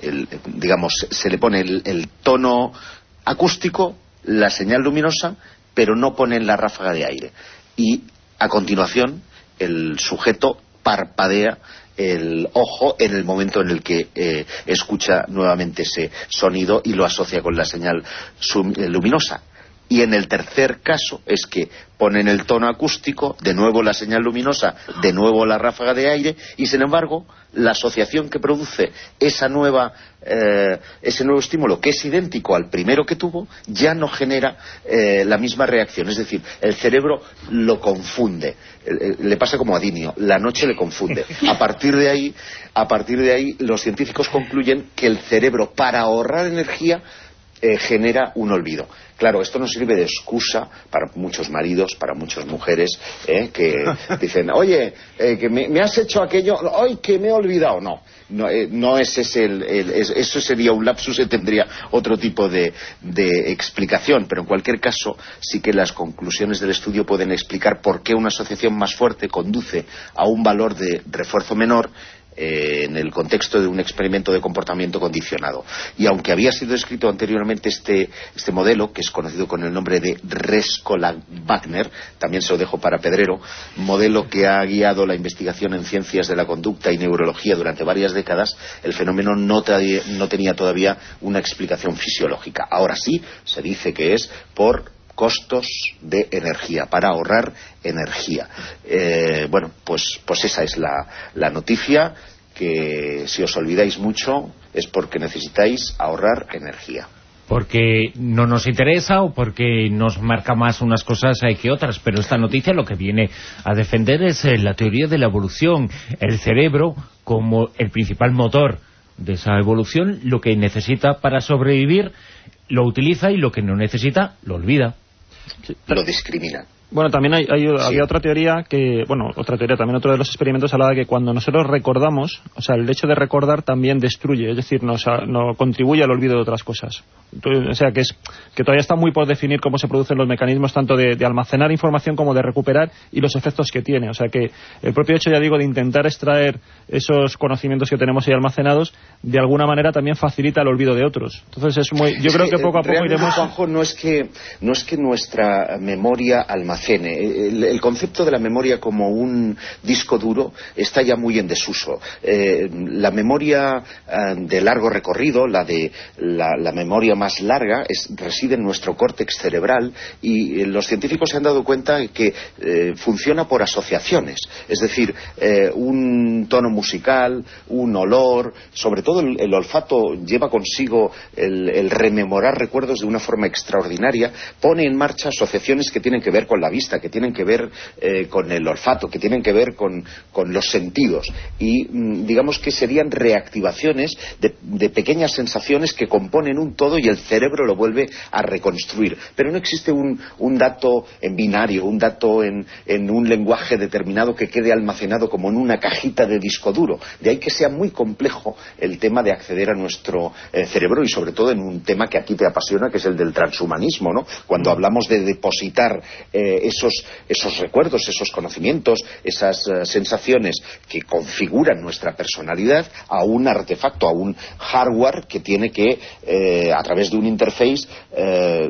el, digamos, se le pone el, el tono acústico, la señal luminosa, pero no ponen la ráfaga de aire. Y a continuación el sujeto parpadea el ojo en el momento en el que eh, escucha nuevamente ese sonido y lo asocia con la señal luminosa. Y en el tercer caso es que ponen el tono acústico, de nuevo la señal luminosa, de nuevo la ráfaga de aire, y sin embargo la asociación que produce esa nueva, eh, ese nuevo estímulo, que es idéntico al primero que tuvo, ya no genera eh, la misma reacción. Es decir, el cerebro lo confunde. Eh, le pasa como a Dinio, la noche le confunde. A partir de ahí, a partir de ahí los científicos concluyen que el cerebro, para ahorrar energía, Eh, genera un olvido. Claro, esto no sirve de excusa para muchos maridos, para muchas mujeres, eh, que dicen, oye, eh, que me, me has hecho aquello, ay, que me he olvidado. No, no, eh, no es ese el, el, es, eso sería un lapsus y tendría otro tipo de, de explicación, pero en cualquier caso sí que las conclusiones del estudio pueden explicar por qué una asociación más fuerte conduce a un valor de refuerzo menor Eh, en el contexto de un experimento de comportamiento condicionado. Y aunque había sido descrito anteriormente este, este modelo, que es conocido con el nombre de Rescola-Wagner, también se lo dejo para Pedrero, modelo que ha guiado la investigación en ciencias de la conducta y neurología durante varias décadas, el fenómeno no, no tenía todavía una explicación fisiológica. Ahora sí, se dice que es por costos de energía, para ahorrar energía. Eh, bueno, pues, pues esa es la, la noticia, que si os olvidáis mucho es porque necesitáis ahorrar energía. Porque no nos interesa o porque nos marca más unas cosas que otras, pero esta noticia lo que viene a defender es eh, la teoría de la evolución, el cerebro como el principal motor de esa evolución, lo que necesita para sobrevivir lo utiliza y lo que no necesita lo olvida. Sí, lo discrimina. Bueno, también hay, hay, sí. había otra teoría que, bueno, otra teoría, también otro de los experimentos hablaba de que cuando nosotros recordamos, o sea, el hecho de recordar también destruye, es decir, nos, nos contribuye al olvido de otras cosas. Entonces, o sea, que es que todavía está muy por definir cómo se producen los mecanismos tanto de, de almacenar información como de recuperar y los efectos que tiene. O sea, que el propio hecho, ya digo, de intentar extraer esos conocimientos que tenemos ahí almacenados, de alguna manera también facilita el olvido de otros. Entonces, es muy, yo es creo que, que poco a poco iremos... Juanjo, no es que, no es que nuestra memoria almacene. El, el concepto de la memoria como un disco duro está ya muy en desuso. Eh, la memoria eh, de largo recorrido, la de la, la memoria más larga, es, reside en nuestro córtex cerebral, y eh, los científicos se han dado cuenta de que eh, funciona por asociaciones. Es decir, eh, un tono musical, un olor, sobre todo el, el olfato lleva consigo el, el rememorar recuerdos de una forma extraordinaria, pone en marcha asociaciones que tienen que ver con la vista, que tienen que ver eh, con el olfato, que tienen que ver con, con los sentidos, y mm, digamos que serían reactivaciones de, de pequeñas sensaciones que componen un todo y el cerebro lo vuelve a reconstruir. Pero no existe un, un dato en binario, un dato en, en un lenguaje determinado que quede almacenado como en una cajita de disco duro. De ahí que sea muy complejo el tema de acceder a nuestro eh, cerebro, y sobre todo en un tema que aquí te apasiona, que es el del transhumanismo, ¿no? Cuando hablamos de depositar eh, esos, esos recuerdos, esos conocimientos, esas uh, sensaciones que configuran nuestra personalidad a un artefacto, a un hardware que tiene que, eh, a través de un interface, eh,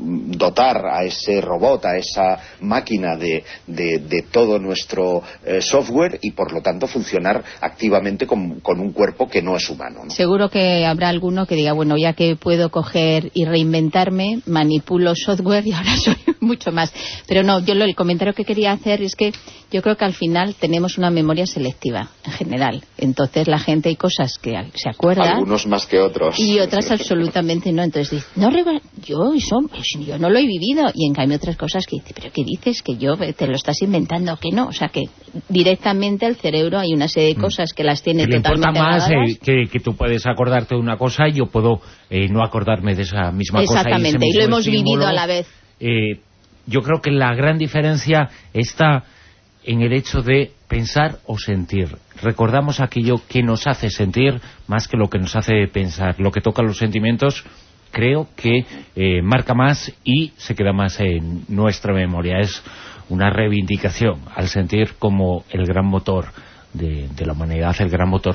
dotar a ese robot, a esa máquina de, de, de todo nuestro eh, software, y por lo tanto funcionar activamente con, con un cuerpo que no es humano, ¿no? Seguro que habrá alguno que diga, bueno, ya que puedo coger y reinventarme, manipulo software y ahora soy mucho más. Pero no, yo lo, el comentario que quería hacer es que yo creo que al final tenemos una memoria selectiva en general. Entonces la gente, hay cosas que se acuerda, algunos más que otros, y otras absolutamente no. Entonces dice, no, yo eso, yo no lo he vivido, y en cambio otras cosas que dice, pero ¿qué dices? Que yo te lo estás inventando, que no. O sea, que directamente el cerebro hay una serie de cosas que las tiene que totalmente le importa más grabadas. eh, que, que tú puedes acordarte de una cosa y yo puedo eh, no acordarme de esa misma cosa. Exactamente, y, y lo hemos estímulo, vivido a la vez. Eh, yo creo que la gran diferencia está en el hecho de pensar o sentir. Recordamos aquello que nos hace sentir más que lo que nos hace pensar. Lo que toca los sentimientos creo que eh, marca más y se queda más en nuestra memoria. Es una reivindicación al sentir como el gran motor de, de la humanidad, el gran motor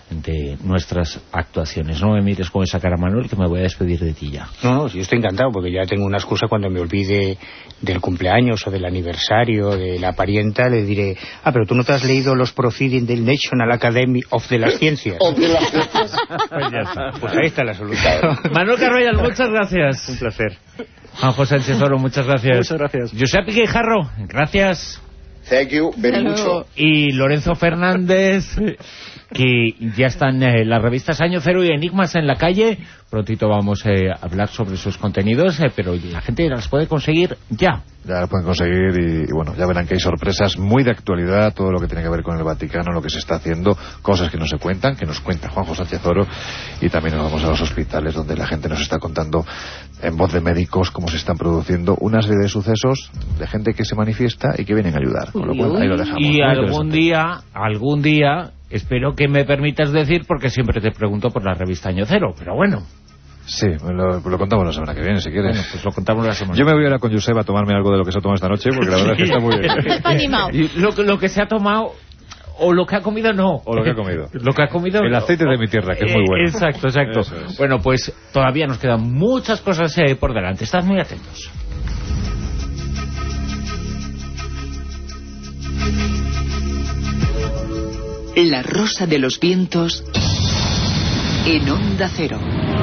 de nuestras actuaciones. No me mires con esa cara, Manuel, que me voy a despedir de ti ya. No, no, yo estoy encantado, porque ya tengo una excusa cuando me olvide del cumpleaños o del aniversario de la parienta, le diré, ah, pero tú no te has leído los Proceedings del National Academy of de las Ciencias. O de las ciencias. Pues ya está. Pues ahí está la solución. Manuel Carroyal, muchas gracias. Un placer. Juanjo Sánchez Oro, muchas gracias. Muchas gracias. Josep Guijarro, gracias. Thank you very much. Y Lorenzo Fernández, que ya están eh, las revistas Año Cero y Enigmas en la calle. Prontito vamos eh, a hablar sobre sus contenidos, eh, pero la gente las puede conseguir ya. Ya las pueden conseguir y, y bueno, ya verán que hay sorpresas muy de actualidad, todo lo que tiene que ver con el Vaticano, lo que se está haciendo, cosas que no se cuentan, que nos cuenta Juanjo Sánchez Oro, y también nos vamos a los hospitales donde la gente nos está contando en voz de médicos cómo se están produciendo una serie de sucesos de gente que se manifiesta y que vienen a ayudar, con lo cual ahí lo dejamos. Y Muy algún interesante. día, algún día, espero que me permitas decir, porque siempre te pregunto por la revista Año Cero, pero bueno. Sí, lo, lo contamos la semana que viene, si quieres. Bueno, pues lo contamos la semana. Yo me voy ahora con Josep a tomarme algo de lo que se ha tomado esta noche, porque la verdad es que está muy bien. Está animado. Y lo, que- lo que se ha tomado, o lo que ha comido, no. O lo que ha comido. Lo que ha comido... El aceite de mi tierra, que es muy bueno. Eh, Exacto, exacto. Eso es. Bueno, pues todavía nos quedan muchas cosas eh, por delante. Estad muy atentos. La Rosa de los Vientos en Onda Cero.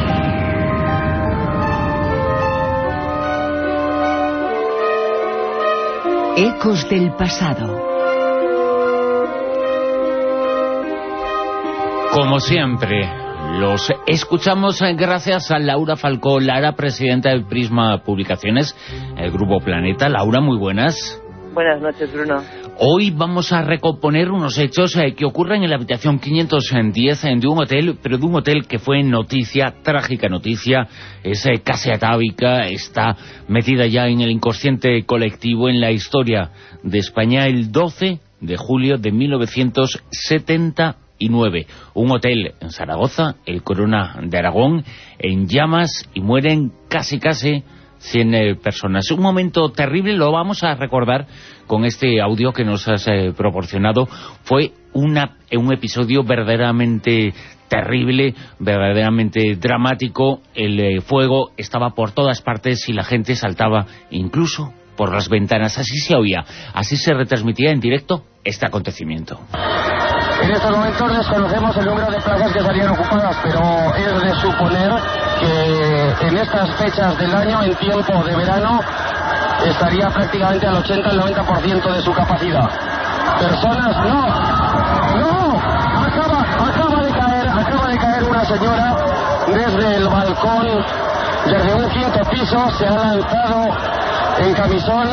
Ecos del pasado. Como siempre, los escuchamos eh, gracias a Laura Falcó, Lara, presidenta de Prisma Publicaciones, el Grupo Planeta. Laura, muy buenas. Buenas noches, Bruno. Hoy vamos a recomponer unos hechos eh, que ocurren en la habitación quinientos diez eh, de un hotel, pero de un hotel que fue noticia, trágica noticia, es eh, casi atávica, está metida ya en el inconsciente colectivo, en la historia de España, el doce de julio de mil novecientos setenta y nueve. Un hotel en Zaragoza, el Corona de Aragón, en llamas, y mueren casi casi cien eh, personas. Un momento terrible, lo vamos a recordar con este audio que nos has eh, proporcionado. Fue una, un episodio verdaderamente terrible, verdaderamente dramático. El eh, fuego estaba por todas partes y la gente saltaba incluso por las ventanas. Así se oía, así se retransmitía en directo este acontecimiento. En estos momentos desconocemos el número de plazas que estarían ocupadas, pero es de suponer que en estas fechas del año, en tiempo de verano, estaría prácticamente al ochenta al noventa por ciento de su capacidad. Personas, no, no, acaba, acaba de caer, acaba de caer una señora desde el balcón, desde un quinto piso, se ha lanzado en camisón,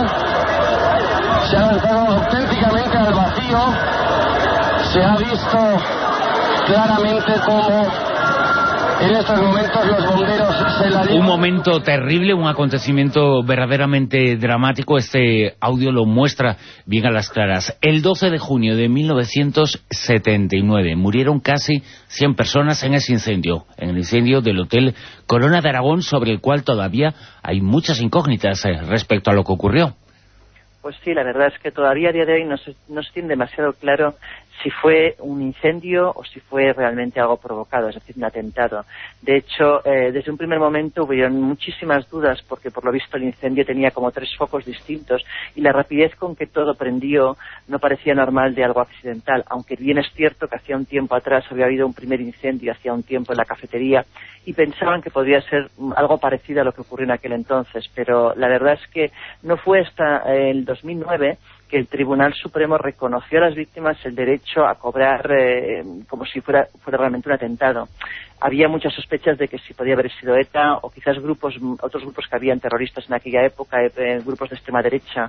se ha lanzado auténticamente al vacío. Se ha visto claramente cómo en estos momentos los bomberos se la Un momento terrible, un acontecimiento verdaderamente dramático. Este audio lo muestra bien a las claras. El doce de junio de mil novecientos setenta y nueve murieron casi cien personas en ese incendio, en el incendio del Hotel Corona de Aragón, sobre el cual todavía hay muchas incógnitas eh, respecto a lo que ocurrió. Pues sí, la verdad es que todavía a día de hoy no se, no se tiene demasiado claro si fue un incendio o si fue realmente algo provocado, es decir, un atentado. De hecho, eh, desde un primer momento hubieron muchísimas dudas porque por lo visto el incendio tenía como tres focos distintos y la rapidez con que todo prendió no parecía normal de algo accidental, aunque bien es cierto que hacía un tiempo atrás había habido un primer incendio, hacía un tiempo en la cafetería, y pensaban que podría ser algo parecido a lo que ocurrió en aquel entonces, pero la verdad es que no fue hasta el dos mil nueve que el Tribunal Supremo reconoció a las víctimas el derecho a cobrar eh, como si fuera, fuera realmente un atentado. Había muchas sospechas de que si podía haber sido ETA o quizás grupos, otros grupos que habían terroristas en aquella época, eh, grupos de extrema derecha.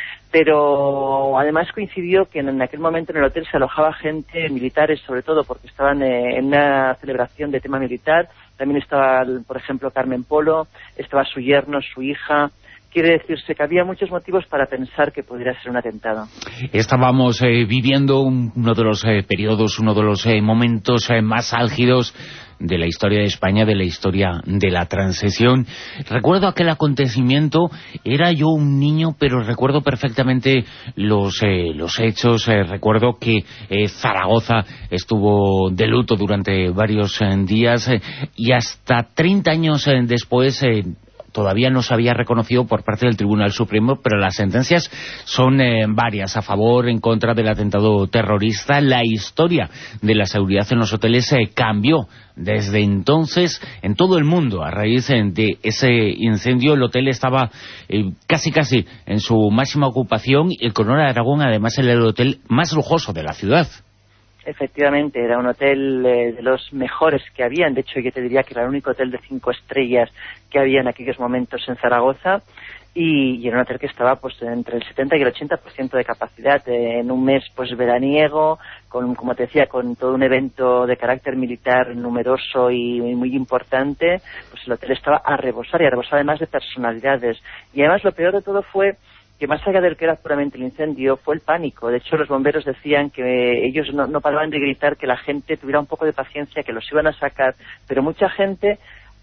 Pero además coincidió que en aquel momento en el hotel se alojaba gente, militares sobre todo, porque estaban eh, en una celebración de tema militar. También estaba, por ejemplo, Carmen Polo, estaba su yerno, su hija. Quiere decirse que había muchos motivos para pensar que pudiera ser un atentado. Estábamos eh, viviendo un, uno de los eh, periodos, uno de los eh, momentos eh, más álgidos de la historia de España, de la historia de la transición. Recuerdo aquel acontecimiento, era yo un niño, pero recuerdo perfectamente los, eh, los hechos. Eh, recuerdo que eh, Zaragoza estuvo de luto durante varios eh, días eh, y hasta treinta años eh, después... Eh, todavía no se había reconocido por parte del Tribunal Supremo, pero las sentencias son eh, varias, a favor, en contra del atentado terrorista. La historia de la seguridad en los hoteles eh, cambió desde entonces en todo el mundo. A raíz eh, de ese incendio, el hotel estaba eh, casi casi en su máxima ocupación, y el Corona de Aragón además era el hotel más lujoso de la ciudad. Efectivamente, era un hotel eh, de los mejores que habían. De hecho, yo te diría que era el único hotel de cinco estrellas que había en aquellos momentos en Zaragoza, y, y era un hotel que estaba pues entre el setenta y el ochenta por ciento de capacidad, eh, en un mes pues veraniego, con, como te decía, con todo un evento de carácter militar numeroso y, y muy importante. Pues el hotel estaba a rebosar, y a rebosar además de personalidades. Y además lo peor de todo fue que más allá del que era puramente el incendio, fue el pánico. De hecho, los bomberos decían que ellos no, no paraban de gritar que la gente tuviera un poco de paciencia, que los iban a sacar, pero mucha gente,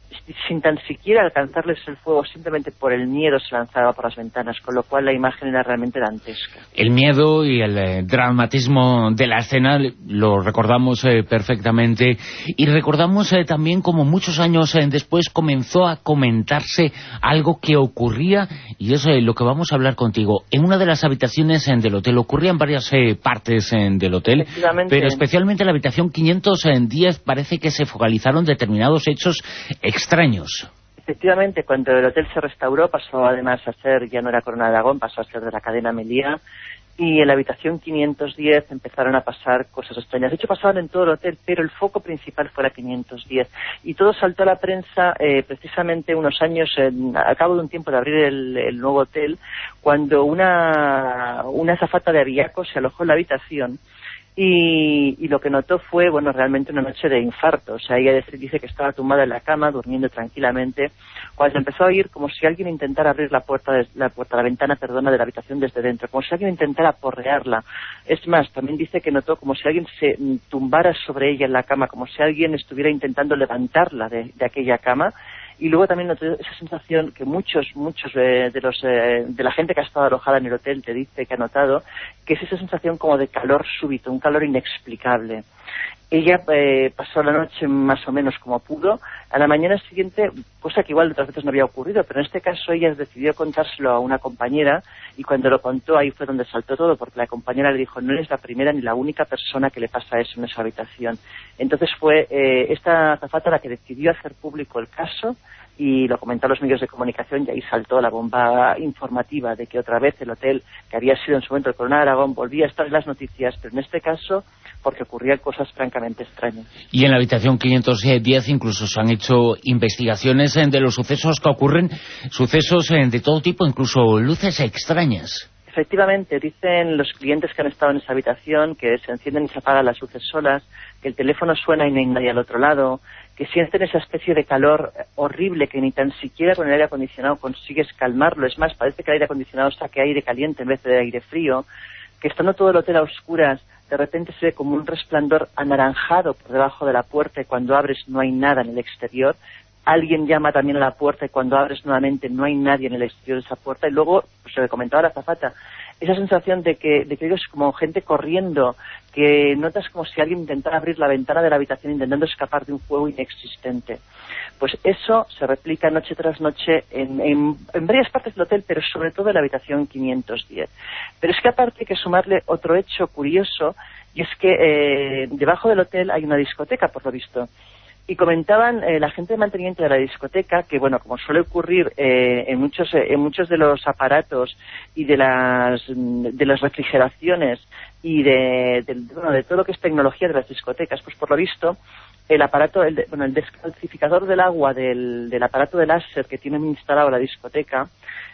sin tan siquiera alcanzarles el fuego, simplemente por el miedo se lanzaba por las ventanas, con lo cual la imagen era realmente dantesca. El miedo y el eh, dramatismo de la escena lo recordamos eh, perfectamente, y recordamos eh, también como muchos años eh, después comenzó a comentarse algo que ocurría, y eso es eh, lo que vamos a hablar contigo. En una de las habitaciones eh, del hotel, ocurrían varias eh, partes eh, del hotel, pero especialmente en la habitación quinientos diez parece que se focalizaron determinados hechos extraños. Efectivamente, cuando el hotel se restauró, pasó además a ser, ya no era Corona de Aragón, pasó a ser de la cadena Meliá, y en la habitación quinientos diez empezaron a pasar cosas extrañas. De hecho, pasaban en todo el hotel, pero el foco principal fue la quinientos diez. Y todo saltó a la prensa eh, precisamente unos años, eh, al cabo de un tiempo de abrir el, el nuevo hotel, cuando una, una azafata de Aviaco se alojó en la habitación. Y, y lo que notó fue, bueno, realmente una noche de infarto. O sea, ella dice que estaba tumbada en la cama, durmiendo tranquilamente, cuando empezó a oír como si alguien intentara abrir la puerta, de, la puerta, la ventana, perdona, de la habitación desde dentro, como si alguien intentara porrearla. Es más, también dice que notó como si alguien se tumbara sobre ella en la cama, como si alguien estuviera intentando levantarla de, de aquella cama. Y luego también notó esa sensación que muchos, muchos eh, de los eh, de la gente que ha estado alojada en el hotel te dice que ha notado, que es esa sensación como de calor súbito, un calor inexplicable. Ella eh, pasó la noche más o menos como pudo. A la mañana siguiente, cosa que igual otras veces no había ocurrido, pero en este caso ella decidió contárselo a una compañera, y cuando lo contó ahí fue donde saltó todo, porque la compañera le dijo: no eres la primera ni la única persona que le pasa eso en esa habitación. Entonces fue eh, esta azafata la que decidió hacer público el caso, y lo comentó a los medios de comunicación, y ahí saltó la bomba informativa de que otra vez el hotel, que había sido en su momento el Corona de Aragón, volvía a estar en las noticias, pero en este caso porque ocurrían cosas francamente extrañas. Y en la habitación quinientos diez incluso se han hecho investigaciones de los sucesos que ocurren, sucesos de todo tipo, incluso luces extrañas. Efectivamente, dicen los clientes que han estado en esa habitación que se encienden y se apagan las luces solas, que el teléfono suena y no hay nadie al otro lado, que sienten esa especie de calor horrible que ni tan siquiera con el aire acondicionado consigues calmarlo. Es más, parece que el aire acondicionado saque aire caliente en vez de aire frío, que estando todo el hotel a oscuras, de repente se ve como un resplandor anaranjado por debajo de la puerta, y cuando abres no hay nada en el exterior. Alguien llama también a la puerta, y cuando abres nuevamente no hay nadie en el exterior de esa puerta. Y luego, pues se le comentaba a la azafata, esa sensación de que, de que es como gente corriendo, que notas como si alguien intentara abrir la ventana de la habitación intentando escapar de un fuego inexistente. Pues eso se replica noche tras noche en, en, en varias partes del hotel, pero sobre todo en la habitación quinientos diez. Pero es que aparte hay que sumarle otro hecho curioso, y es que eh, debajo del hotel hay una discoteca, por lo visto. Y comentaban eh, la gente de mantenimiento de la discoteca que, bueno, como suele ocurrir eh, en muchos eh, en muchos de los aparatos y de las de las refrigeraciones y de, de, bueno, de todo lo que es tecnología de las discotecas, pues por lo visto el aparato, el, bueno, el descalcificador del agua del, del aparato de láser que tienen instalado la discoteca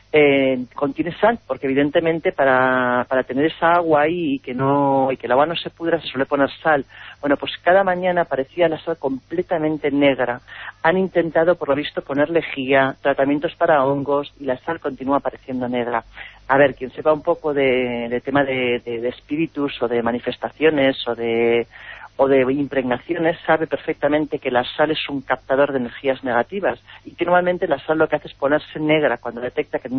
eh, contiene sal, porque evidentemente para, para tener esa agua ahí y que no y que el agua no se pudra se suele poner sal. Bueno, pues cada mañana aparecía la sal completamente negra. Han intentado, por lo visto, poner lejía, tratamientos para hongos, y la sal continúa apareciendo negra. A ver, quien sepa un poco de, de tema de, de, de espíritus o de manifestaciones o de o de impregnaciones sabe perfectamente que la sal es un captador de energías negativas y que normalmente la sal lo que hace es ponerse negra cuando detecta que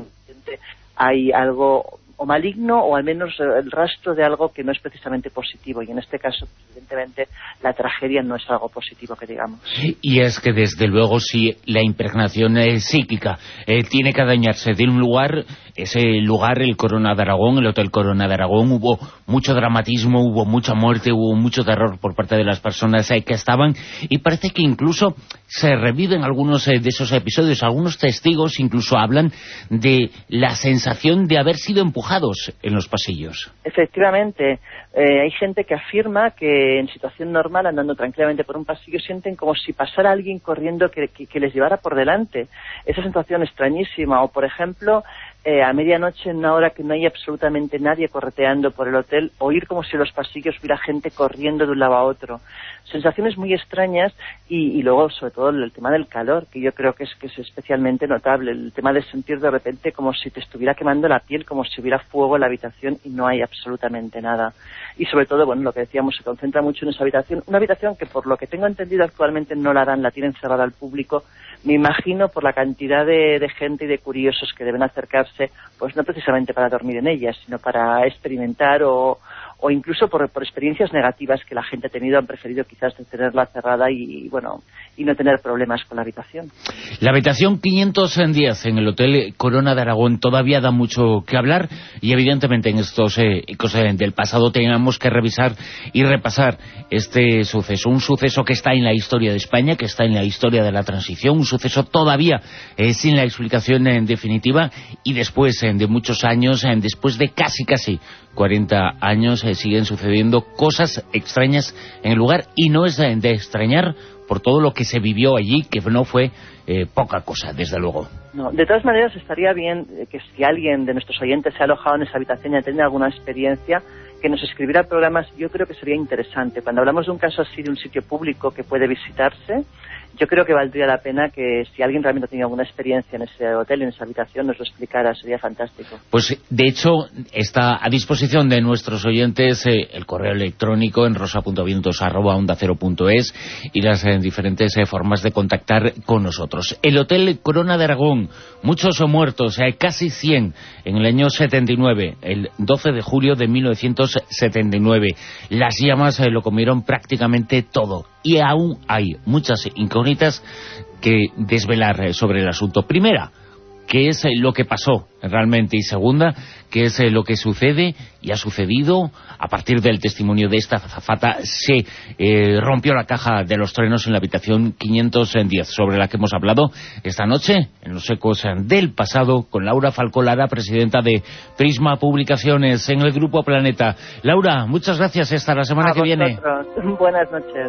hay algo o maligno o al menos el rastro de algo que no es precisamente positivo, y en este caso evidentemente la tragedia no es algo positivo que digamos. Y es que desde luego si la impregnación eh, psíquica eh, tiene que dañarse de un lugar, ese lugar, el Corona de Aragón, el Hotel Corona de Aragón, hubo mucho dramatismo, hubo mucha muerte, hubo mucho terror por parte de las personas eh, que estaban, y parece que incluso se reviven algunos eh, de esos episodios. Algunos testigos incluso hablan de la sensación de haber sido empujados en los pasillos. Efectivamente, eh, hay gente que afirma que en situación normal, andando tranquilamente por un pasillo, sienten como si pasara alguien corriendo que, que, que les llevara por delante. Esa sensación extrañísima. O, por ejemplo, eh, a medianoche, en una hora que no hay absolutamente nadie correteando por el hotel, oír como si en los pasillos hubiera gente corriendo de un lado a otro. Sensaciones muy extrañas y, y luego, sobre todo, el tema del calor, que yo creo que es, que es especialmente notable. El tema de sentir de repente como si te estuviera quemando la piel, como si hubiera fuego en la habitación y no hay absolutamente nada. Y sobre todo, bueno, lo que decíamos, se concentra mucho en esa habitación. Una habitación que, por lo que tengo entendido, actualmente no la dan, la tienen cerrada al público. Me imagino por la cantidad de, de gente y de curiosos que deben acercarse, pues no precisamente para dormir en ella, sino para experimentar o, o incluso por, por experiencias negativas que la gente ha tenido, han preferido quizás tenerla cerrada y, bueno, y no tener problemas con la habitación. La habitación quinientos diez en el Hotel Corona de Aragón todavía da mucho que hablar, y evidentemente en estos eh, cosas del pasado tenemos que revisar y repasar este suceso, un suceso que está en la historia de España, que está en la historia de la transición, un suceso todavía eh, sin la explicación en definitiva, y después eh, de muchos años, eh, después de casi casi cuarenta años, eh, siguen sucediendo cosas extrañas en el lugar, y no es de, de extrañar por todo lo que se vivió allí, que no fue eh, poca cosa, desde luego. No, de todas maneras, estaría bien eh, que si alguien de nuestros oyentes se ha alojado en esa habitación y ha tenido alguna experiencia, que nos escribiera programas. Yo creo que sería interesante. Cuando hablamos de un caso así, de un sitio público que puede visitarse, yo creo que valdría la pena que si alguien realmente ha tenido alguna experiencia en ese hotel, en esa habitación, nos lo explicara, sería fantástico. Pues de hecho está a disposición de nuestros oyentes eh, el correo electrónico en rosa punto vientos arroba onda cero punto es y las eh, diferentes eh, formas de contactar con nosotros. El Hotel Corona de Aragón, muchos muertos, eh, casi cien en el año setenta y nueve, el doce de julio de mil novecientos setenta y nueve. Las llamas eh, lo comieron prácticamente todo, y aún hay muchas incógnitas que desvelar sobre el asunto. Primera, ¿qué es lo que pasó realmente? Y segunda, ¿qué es lo que sucede y ha sucedido? A partir del testimonio de esta azafata se eh, rompió la caja de los truenos en la habitación quinientos diez, sobre la que hemos hablado esta noche en los ecos del pasado con Laura Falcolara, presidenta de Prisma Publicaciones en el Grupo Planeta. Laura, muchas gracias, hasta la semana a que viene. Vosotros. Buenas noches.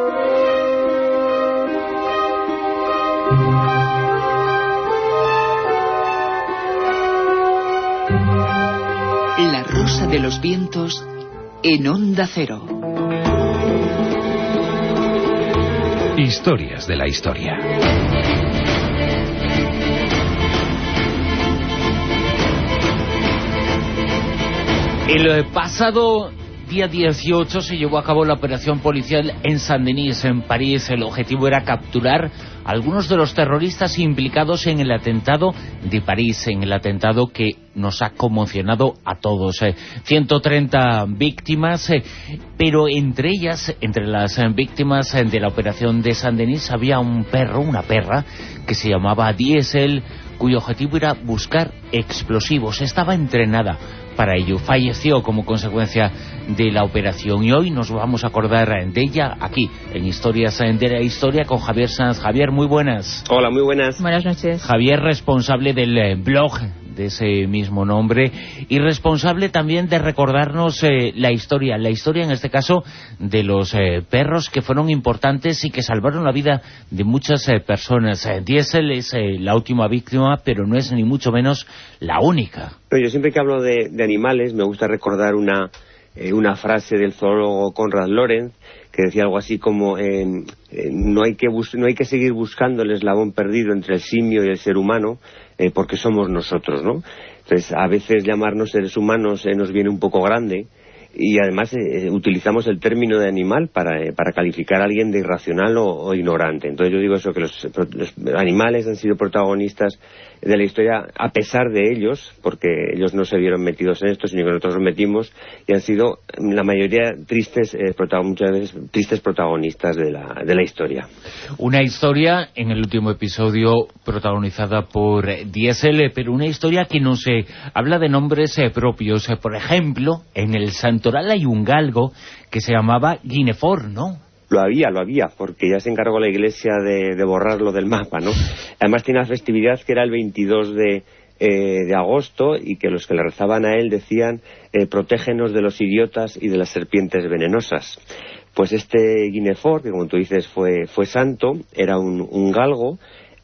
La Rosa de los Vientos en Onda Cero. Historias de la historia. El pasado día dieciocho se llevó a cabo la operación policial en Saint-Denis, en París. El objetivo era capturar a algunos de los terroristas implicados en el atentado de París, en el atentado que nos ha conmocionado a todos. Eh, ciento treinta víctimas, eh, pero entre ellas, entre las eh, víctimas eh, de la operación de Saint-Denis, había un perro, una perra, que se llamaba Diesel, cuyo objetivo era buscar explosivos. Estaba entrenada para ello. Falleció como consecuencia de la operación y hoy nos vamos a acordar de ella aquí, en Historias de la Historia, con Javier Sanz. Javier, muy buenas. Hola, muy buenas. Buenas noches. Javier, responsable del eh, blog de ese mismo nombre y responsable también de recordarnos eh, la historia, la historia en este caso de los eh, perros que fueron importantes y que salvaron la vida de muchas eh, personas. Eh, Diesel es eh, la última víctima, pero no es ni mucho menos la única. Yo siempre que hablo de, de animales me gusta recordar una, eh, una frase del zoólogo Konrad Lorenz, que decía algo así como eh, eh, no hay que bus- no hay que seguir buscando el eslabón perdido entre el simio y el ser humano, eh, porque somos nosotros, ¿no? Entonces, a veces llamarnos seres humanos eh, nos viene un poco grande, y además eh, utilizamos el término de animal para, eh, para calificar a alguien de irracional o, o ignorante. Entonces yo digo eso, que los, los animales han sido protagonistas de la historia a pesar de ellos, porque ellos no se vieron metidos en esto, sino que nosotros nos metimos, y han sido la mayoría tristes, eh, prota- muchas veces tristes protagonistas de la, de la historia. Una historia, en el último episodio, protagonizada por Diesel, pero una historia que nos eh, habla de nombres eh, propios. Eh, por ejemplo, en el Santoral hay un galgo que se llamaba Guinefor, ¿no? Lo había, lo había, porque ya se encargó la Iglesia de, de borrarlo del mapa, ¿no? Además tiene una festividad que era el veintidós de, eh, de agosto, y que los que le rezaban a él decían eh, protégenos de los idiotas y de las serpientes venenosas. Pues este Guinefor, que como tú dices fue, fue santo, era un, un galgo.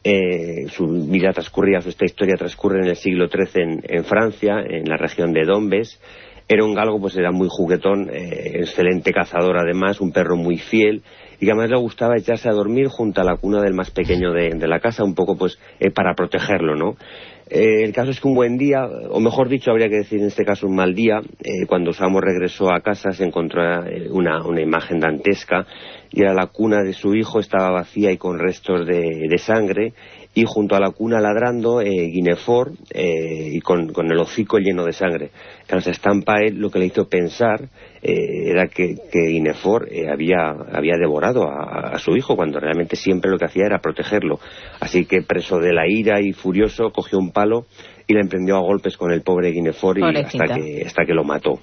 Eh, su vida transcurría, esta historia transcurre en el siglo trece en, en Francia, en la región de Dombes. Era un galgo, pues era muy juguetón, eh, excelente cazador además, un perro muy fiel, y que además le gustaba echarse a dormir junto a la cuna del más pequeño de, de la casa, un poco pues eh, para protegerlo, ¿no? Eh, el caso es que un buen día, o mejor dicho, habría que decir en este caso un mal día, eh, cuando Samo regresó a casa se encontró eh, una, una imagen dantesca, y era la cuna de su hijo, estaba vacía y con restos de, de sangre, y junto a la cuna ladrando eh, Guinefor eh, y con, con el hocico lleno de sangre. Claro, esa estampa él lo que le hizo pensar eh, era que, que Guinefor eh, había, había devorado a, a su hijo, cuando realmente siempre lo que hacía era protegerlo. Así que, preso de la ira y furioso, cogió un palo y le emprendió a golpes con el pobre Guinefor y hasta que, hasta que lo mató.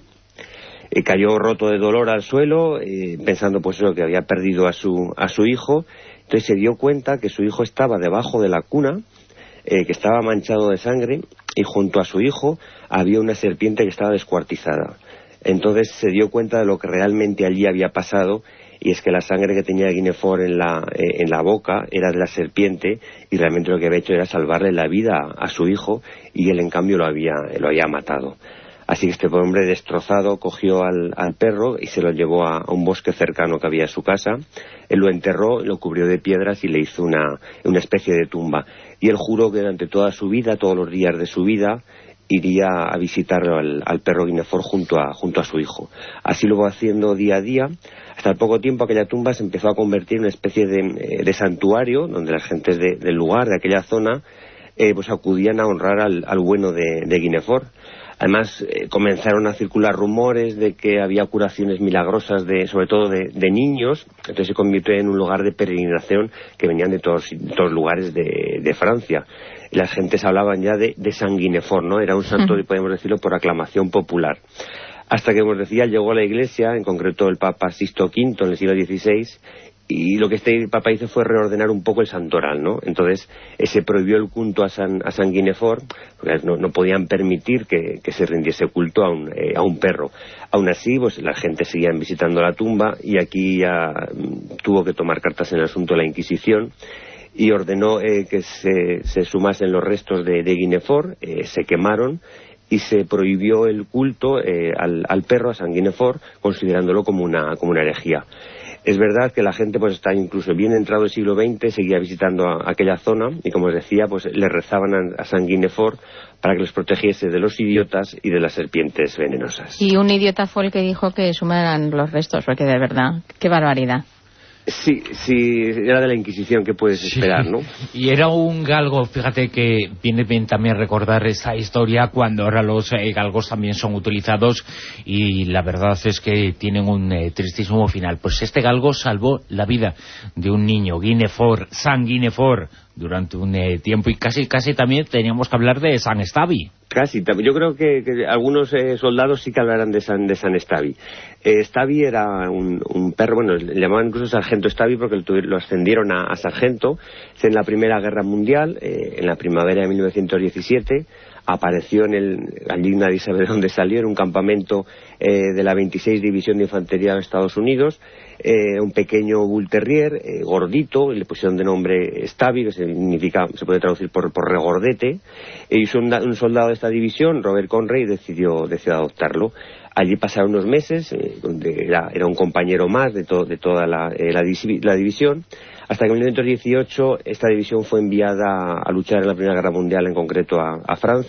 Eh, cayó roto de dolor al suelo, eh, pensando pues eso, que había perdido a su, a su hijo. Entonces se dio cuenta que su hijo estaba debajo de la cuna, eh, que estaba manchado de sangre, y junto a su hijo había una serpiente que estaba descuartizada. Entonces se dio cuenta de lo que realmente allí había pasado, y es que la sangre que tenía Guinefor en la, eh, en la boca era de la serpiente, y realmente lo que había hecho era salvarle la vida a, a su hijo, y él en cambio lo había, lo había matado. Así que este hombre destrozado cogió al, al perro y se lo llevó a, a un bosque cercano que había a su casa. Él lo enterró, lo cubrió de piedras y le hizo una, una especie de tumba. Y él juró que durante toda su vida, todos los días de su vida, iría a visitar al, al perro Guinefor junto a, junto a su hijo. Así lo va haciendo día a día. Hasta el poco tiempo aquella tumba se empezó a convertir en una especie de, de santuario, donde las gentes de, del lugar, de aquella zona, eh, pues acudían a honrar al, al bueno de, de Guinefor. Además, eh, comenzaron a circular rumores de que había curaciones milagrosas, de, sobre todo de, de niños. Entonces se convirtió en un lugar de peregrinación que venían de todos, de todos lugares de, de Francia. Y las gentes hablaban ya de, de San Guinefor, ¿no? Era un santo, uh-huh. podemos decirlo, por aclamación popular. Hasta que, como os decía, llegó a la Iglesia, en concreto el Papa Sixto Quinto en el siglo dieciséis, y lo que este Papa hizo fue reordenar un poco el santoral, ¿no? Entonces eh, se prohibió el culto a San, a San Guinefor, porque no, no podían permitir que, que se rindiese culto a un, eh, a un perro. Aún así, pues la gente seguía visitando la tumba, y aquí ya mm, tuvo que tomar cartas en el asunto la Inquisición, y ordenó eh, que se, se sumasen los restos de, de Guinefor, eh, se quemaron, y se prohibió el culto eh, al, al perro, a San Guinefor, considerándolo como una, como una herejía. Es verdad que la gente, pues está incluso bien entrado el siglo veinte, seguía visitando a, a aquella zona, y como os decía, pues le rezaban a, a San Guinefor para que los protegiese de los idiotas y de las serpientes venenosas. Y un idiota fue el que dijo que sumaran los restos, porque de verdad, qué barbaridad. Sí, sí, era de la Inquisición, ¿qué puedes esperar, sí, no? Y era un galgo, fíjate que viene bien también recordar esta historia cuando ahora los eh, galgos también son utilizados, y la verdad es que tienen un eh, tristísimo final. Pues este galgo salvó la vida de un niño, Guinefor, San Guinefor, durante un eh, tiempo, y casi casi también teníamos que hablar de San Estavi. Casi, yo creo que, que algunos eh, soldados sí que hablarán de San, de San Estavi. Eh, Estavi era un, un perro, bueno, le llamaban incluso Sargento Estavi porque lo, lo ascendieron a, a sargento. En la Primera Guerra Mundial, eh, en la primavera de mil novecientos diecisiete, apareció en el, allí nadie sabe de dónde salió, en un campamento eh, de la veintiséis División de Infantería de Estados Unidos, eh, un pequeño Bull Terrier, eh, gordito, le pusieron de nombre Estavi, que significa, se puede traducir por, por regordete, y un, un soldado de esta división, Robert Conray, decidió, decidió adoptarlo. Allí pasaron unos meses, eh, donde era, era un compañero más de, to, de toda la, eh, la, la división, hasta que en mil novecientos dieciocho esta división fue enviada a luchar en la Primera Guerra Mundial, en concreto a, a Francia.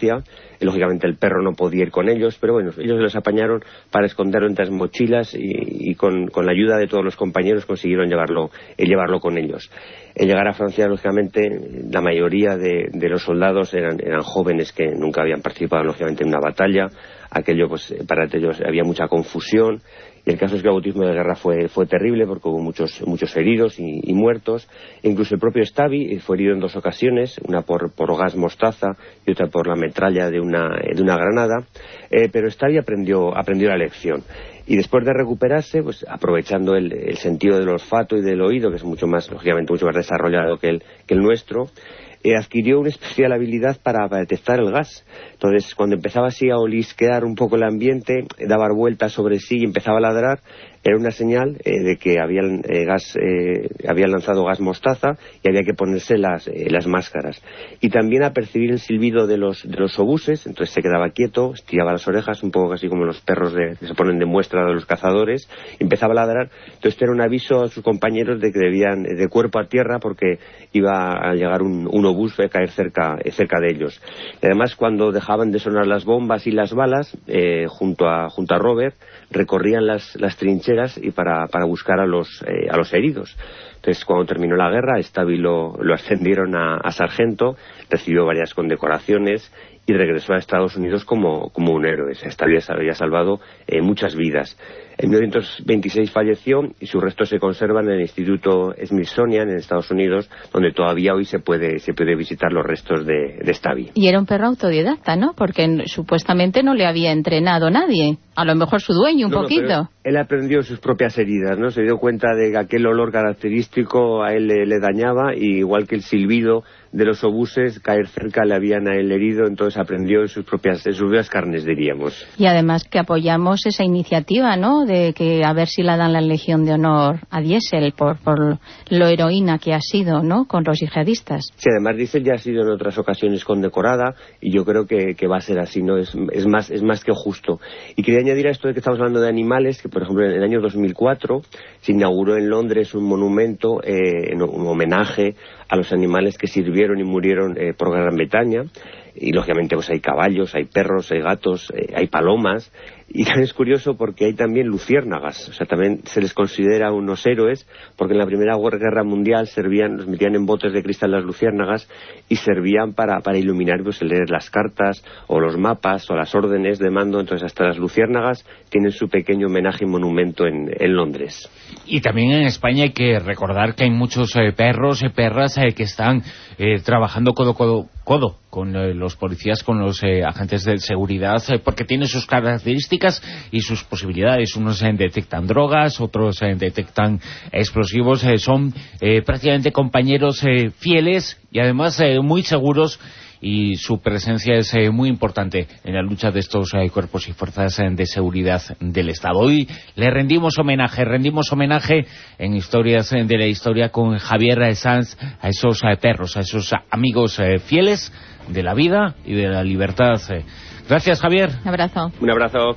Francia. Y, lógicamente el perro no podía ir con ellos, pero bueno, ellos se los apañaron para esconderlo entre las mochilas y, y con, con la ayuda de todos los compañeros consiguieron llevarlo, eh, llevarlo con ellos. El llegar a Francia, lógicamente, la mayoría de, de los soldados eran, eran jóvenes que nunca habían participado, lógicamente, en una batalla. Aquello, pues, para ellos había mucha confusión. Y el caso es que el bautismo de guerra fue, fue terrible porque hubo muchos, muchos heridos y, y muertos. E incluso el propio Stavi fue herido en dos ocasiones, una por, por gas mostaza y otra por la metralla de una, de una granada. Eh, pero Stavi aprendió, aprendió la lección. Y después de recuperarse, pues aprovechando el, el sentido del olfato y del oído, que es mucho más, lógicamente, mucho más desarrollado que el, que el nuestro, eh, adquirió una especial habilidad para, para detectar el gas. Entonces, cuando empezaba así a olisquear un poco el ambiente, daba vueltas sobre sí y empezaba a ladrar, era una señal eh, de que habían, eh, gas, eh, habían lanzado gas mostaza y había que ponerse las, eh, las máscaras. Y también a percibir el silbido de los, de los obuses, entonces se quedaba quieto, estiraba las orejas, un poco casi como los perros de, que se ponen de muestra de los cazadores, y empezaba a ladrar. Entonces este era un aviso a sus compañeros de que debían, de cuerpo a tierra, porque iba a llegar un, un obús a caer cerca, eh, cerca de ellos. Y además, cuando dejaban de sonar las bombas y las balas, eh, junto, a, junto a Robert, recorrían las, las trincheras y para, para buscar a los, eh, a los heridos. Entonces, cuando terminó la guerra, Stavi lo, lo ascendieron a, a sargento, recibió varias condecoraciones y regresó a Estados Unidos como, como un héroe. Stavi había salvado eh, muchas vidas. En mil novecientos veintiséis falleció y sus restos se conservan en el Instituto Smithsonian en Estados Unidos, donde todavía hoy se puede, se puede visitar los restos de, de Stavi. Y era un perro autodidacta, ¿no? Porque supuestamente no le había entrenado nadie. A lo mejor su dueño un no, poquito. No, él aprendió sus propias heridas, ¿no? Se dio cuenta de que aquel olor característico a él le, le dañaba, y igual que el silbido de los obuses, caer cerca le habían a él herido, entonces aprendió en sus propias, en sus propias carnes, diríamos. Y además que apoyamos esa iniciativa, ¿no?, de que a ver si la dan la Legión de Honor a Diesel por, por lo heroína que ha sido, ¿no?, con los yihadistas. Sí, además Diesel ya ha sido en otras ocasiones condecorada, y yo creo que, que va a ser así, ¿no? Es, es, más, es más que justo. Y quería añadir a esto de que estamos hablando de animales, que por ejemplo en el año dos mil cuatro se inauguró en Londres un monumento, eh, en un homenaje a los animales que sirvieron y murieron eh, por Gran Bretaña. Y lógicamente pues hay caballos, hay perros, hay gatos, eh, hay palomas. Y también es curioso porque hay también luciérnagas, o sea, también se les considera unos héroes, porque en la Primera Guerra Mundial servían, los metían en botes de cristal las luciérnagas y servían para, para iluminar, pues leer las cartas o los mapas o las órdenes de mando. Entonces hasta las luciérnagas tienen su pequeño homenaje y monumento en, en Londres. Y también en España hay que recordar que hay muchos eh, perros y perras eh, que están eh, trabajando codo codo codo con eh, los policías, con los eh, agentes de seguridad, eh, porque tienen sus características y sus posibilidades. Unos eh, detectan drogas, otros eh, detectan explosivos, eh, son eh, prácticamente compañeros eh, fieles y además eh, muy seguros, y su presencia es eh, muy importante en la lucha de estos eh, cuerpos y fuerzas eh, de seguridad del Estado. Hoy le rendimos homenaje, rendimos homenaje en Historias eh, de la Historia con Javier Sanz a esos eh, perros, a esos amigos eh, fieles de la vida y de la libertad. Eh. Gracias, Javier. Un abrazo. Un abrazo.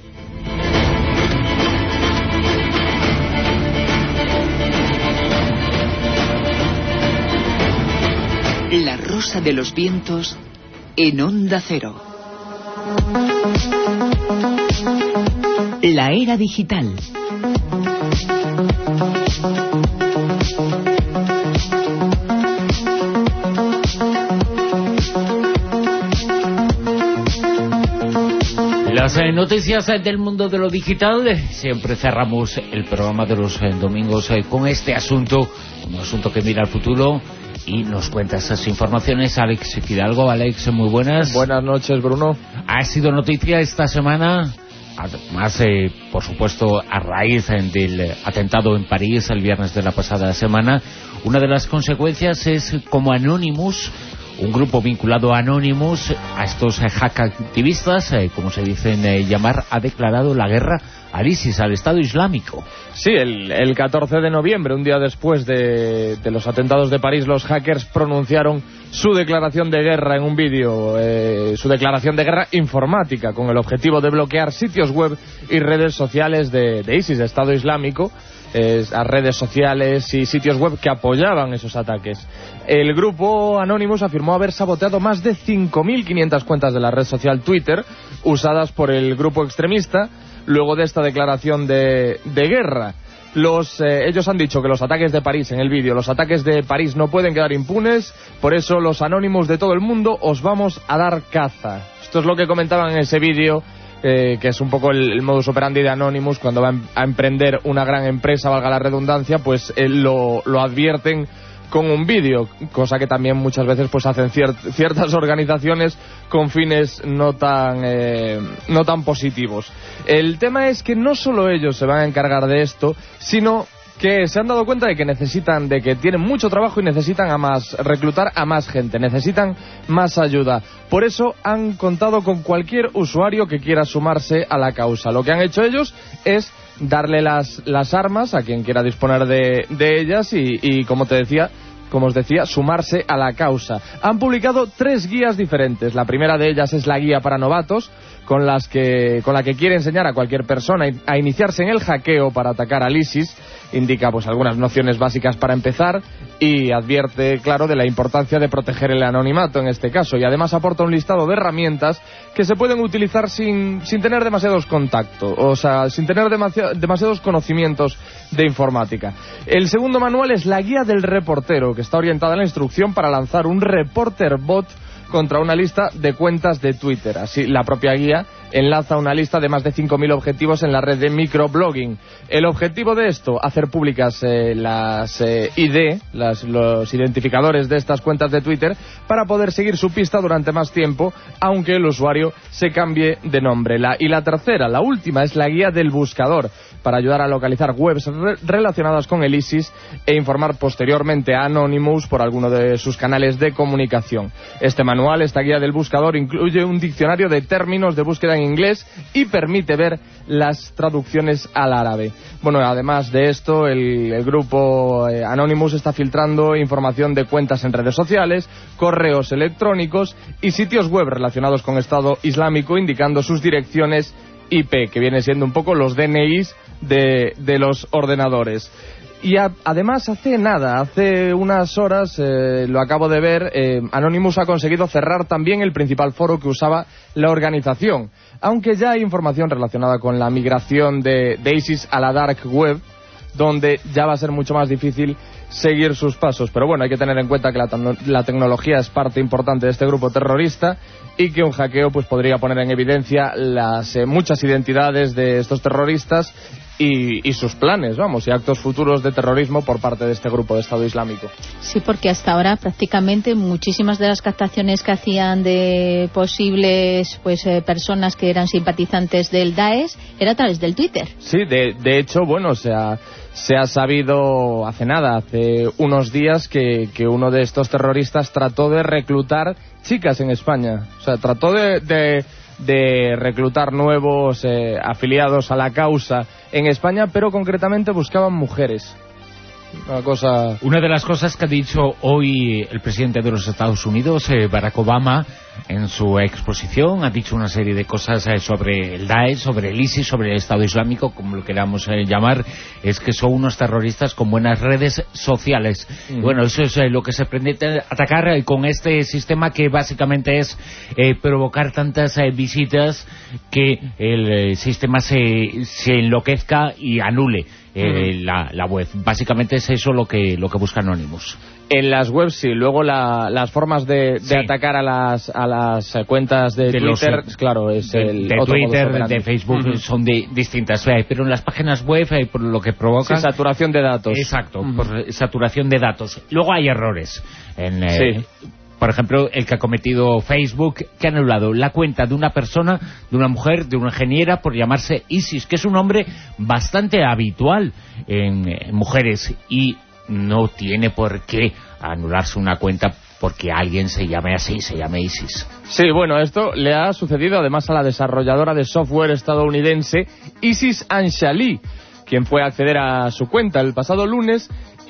La Rosa de los Vientos en Onda Cero. La era digital. Las eh, noticias eh, del mundo de lo digital. eh, Siempre cerramos el programa de los eh, domingos eh, con este asunto, un asunto que mira al futuro. Y nos cuenta esas informaciones Alex Fidalgo. Alex, muy buenas. Buenas noches, Bruno. Ha sido noticia esta semana, además, eh, por supuesto, a raíz eh, del atentado en París el viernes de la pasada semana. Una de las consecuencias es como Anonymous, un grupo vinculado a Anonymous, a estos eh, hack activistas, eh, como se dicen eh, llamar, ha declarado la guerra al ISIS, al Estado Islámico. Sí, el, el catorce de noviembre, un día después de, de los atentados de París, los hackers pronunciaron su declaración de guerra en un vídeo, eh, su declaración de guerra informática, con el objetivo de bloquear sitios web y redes sociales de, de ISIS, de Estado Islámico. eh, a redes sociales y sitios web que apoyaban esos ataques. El grupo Anonymous afirmó haber saboteado más de cinco mil quinientas cuentas de la red social Twitter usadas por el grupo extremista luego de esta declaración de, de guerra. Los, eh, ellos han dicho que los ataques de París, en el vídeo, los ataques de París no pueden quedar impunes, por eso los Anonymous de todo el mundo os vamos a dar caza. Esto es lo que comentaban en ese vídeo, eh, que es un poco el, el modus operandi de Anonymous cuando va a emprender una gran empresa, valga la redundancia, pues eh, lo, lo advierten con un vídeo, cosa que también muchas veces pues hacen ciert ciertas organizaciones con fines no tan eh, no tan positivos. El tema es que no solo ellos se van a encargar de esto, sino que se han dado cuenta de que necesitan, de que tienen mucho trabajo y necesitan a más, reclutar a más gente, necesitan más ayuda. Por eso han contado con cualquier usuario que quiera sumarse a la causa. Lo que han hecho ellos es darle las, las armas a quien quiera disponer de, de ellas y, y, como te decía, como os decía, sumarse a la causa. Han publicado tres guías diferentes. La primera de ellas es la guía para novatos, con, las que, con la que quiere enseñar a cualquier persona a iniciarse en el hackeo para atacar al ISIS. Indica pues algunas nociones básicas para empezar y advierte, claro, de la importancia de proteger el anonimato en este caso, y además aporta un listado de herramientas que se pueden utilizar sin, sin tener demasiados contactos, o sea, sin tener demasi- demasiados conocimientos de informática. El segundo manual es la guía del reportero, que está orientada a la instrucción para lanzar un reporter bot contra una lista de cuentas de Twitter. Así, la propia guía enlaza una lista de más de cinco mil objetivos en la red de microblogging. El objetivo de esto, hacer públicas eh, las eh, I D, las, los identificadores de estas cuentas de Twitter, para poder seguir su pista durante más tiempo, aunque el usuario se cambie de nombre. La, y la tercera, la última, es la guía del buscador, para ayudar a localizar webs re relacionadas con el ISIS e informar posteriormente a Anonymous por alguno de sus canales de comunicación. Este manual, esta guía del buscador, incluye un diccionario de términos de búsqueda en inglés y permite ver las traducciones al árabe. Bueno, además de esto, el, el grupo eh, Anonymous está filtrando información de cuentas en redes sociales, correos electrónicos y sitios web relacionados con Estado Islámico, indicando sus direcciones I P, que viene siendo un poco los D N Is de, de los ordenadores. Y a, además hace nada, hace unas horas, eh, lo acabo de ver, eh, Anonymous ha conseguido cerrar también el principal foro que usaba la organización, aunque ya hay información relacionada con la migración de, de ISIS a la dark web, donde ya va a ser mucho más difícil seguir sus pasos. Pero bueno, hay que tener en cuenta que la, la tecnología es parte importante de este grupo terrorista y que un hackeo pues podría poner en evidencia las eh, muchas identidades de estos terroristas y, y sus planes, vamos, y actos futuros de terrorismo por parte de este grupo de Estado Islámico. Sí, porque hasta ahora prácticamente muchísimas de las captaciones que hacían de posibles pues eh, personas que eran simpatizantes del Daesh era a través del Twitter. Sí, de, de hecho, bueno, se ha, se ha sabido hace nada, hace unos días, que, que uno de estos terroristas trató de reclutar chicas en España. O sea, trató de... de de reclutar nuevos eh, afiliados a la causa en España, pero concretamente buscaban mujeres. Una cosa... Una de las cosas que ha dicho hoy el presidente de los Estados Unidos, eh, Barack Obama, en su exposición, ha dicho una serie de cosas eh, sobre el Daesh, sobre el ISIS, sobre el Estado Islámico, como lo queramos eh, llamar, es que son unos terroristas con buenas redes sociales. Mm. Bueno, eso es eh, lo que se pretende atacar eh, con este sistema, que básicamente es eh, provocar tantas eh, visitas que el eh, sistema se, se enloquezca y anule eh, mm. la, la web. Básicamente es eso lo que, lo que busca Anonymous. En las webs sí, luego la, las formas de, de sí. atacar a las a las cuentas de, de Twitter, los, claro, es de, el de otro Twitter, de Facebook, uh-huh. son de, distintas, pero en las páginas web eh, por lo que provoca... Sí, saturación de datos. Exacto, uh-huh. por saturación de datos. Luego hay errores. En, eh, sí. Por ejemplo, el que ha cometido Facebook, que ha anulado la cuenta de una persona, de una mujer, de una ingeniera, por llamarse Isis, que es un nombre bastante habitual en, en mujeres, y no tiene por qué anularse una cuenta porque alguien se llame así, se llame Isis. Sí, bueno, esto le ha sucedido además a la desarrolladora de software estadounidense Isis Anshali, quien fue a acceder a su cuenta el pasado lunes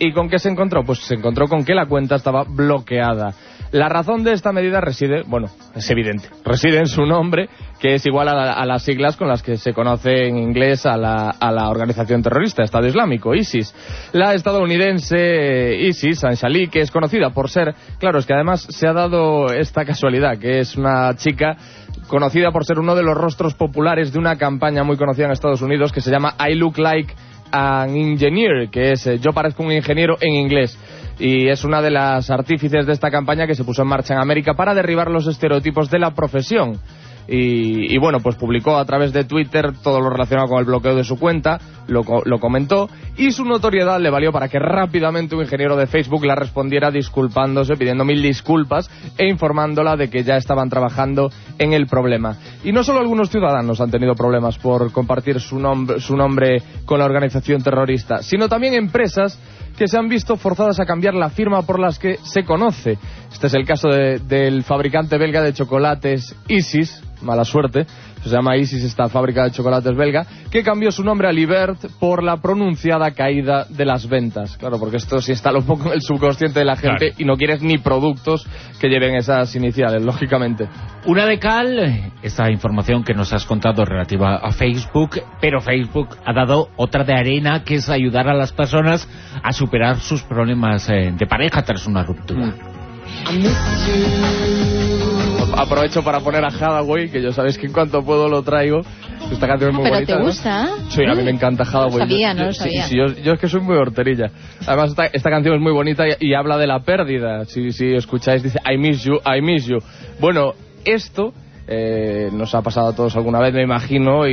¿Y con qué se encontró? Pues se encontró con que la cuenta estaba bloqueada. La razón de esta medida reside, bueno, es evidente, reside en su nombre, que es igual a, la, a las siglas con las que se conoce en inglés a la, a la organización terrorista, Estado Islámico, ISIS. La estadounidense ISIS, Anshali, que es conocida por ser, claro, es que además se ha dado esta casualidad, que es una chica conocida por ser uno de los rostros populares de una campaña muy conocida en Estados Unidos que se llama I Look Like an Engineer, que es eh, yo parezco un ingeniero en inglés. Y es una de las artífices de esta campaña que se puso en marcha en América para derribar los estereotipos de la profesión. Y, y bueno, pues publicó a través de Twitter todo lo relacionado con el bloqueo de su cuenta, lo, lo comentó, y su notoriedad le valió para que rápidamente un ingeniero de Facebook la respondiera disculpándose, pidiendo mil disculpas e informándola de que ya estaban trabajando en el problema. Y no solo algunos ciudadanos han tenido problemas por compartir su nombre, su nombre con la organización terrorista, sino también empresas que se han visto forzadas a cambiar la firma por las que se conoce. Este es el caso de, del fabricante belga de chocolates ISIS, mala suerte, se llama ISIS esta fábrica de chocolates belga, que cambió su nombre a Libert por la pronunciada caída de las ventas. Claro, porque esto se instala un poco en el subconsciente de la gente, claro, y no quieres ni productos que lleven esas iniciales, lógicamente. Una de cal, esta información que nos has contado relativa a Facebook, pero Facebook ha dado otra de arena, que es ayudar a las personas a superar sus problemas eh, de pareja tras una ruptura. Mm. Aprovecho para poner a Hathaway, que ya sabéis que en cuanto puedo lo traigo. Esta canción es muy ¿Pero bonita. te gusta? ¿No? Sí, a mí me encanta Hathaway. No sabía, yo, no lo yo, sabía. Sí, sí, yo, yo es que soy muy horterilla. Además, esta, esta canción es muy bonita y, y habla de la pérdida. Si, si escucháis, dice I miss you, I miss you. Bueno, esto eh, nos ha pasado a todos alguna vez, me imagino,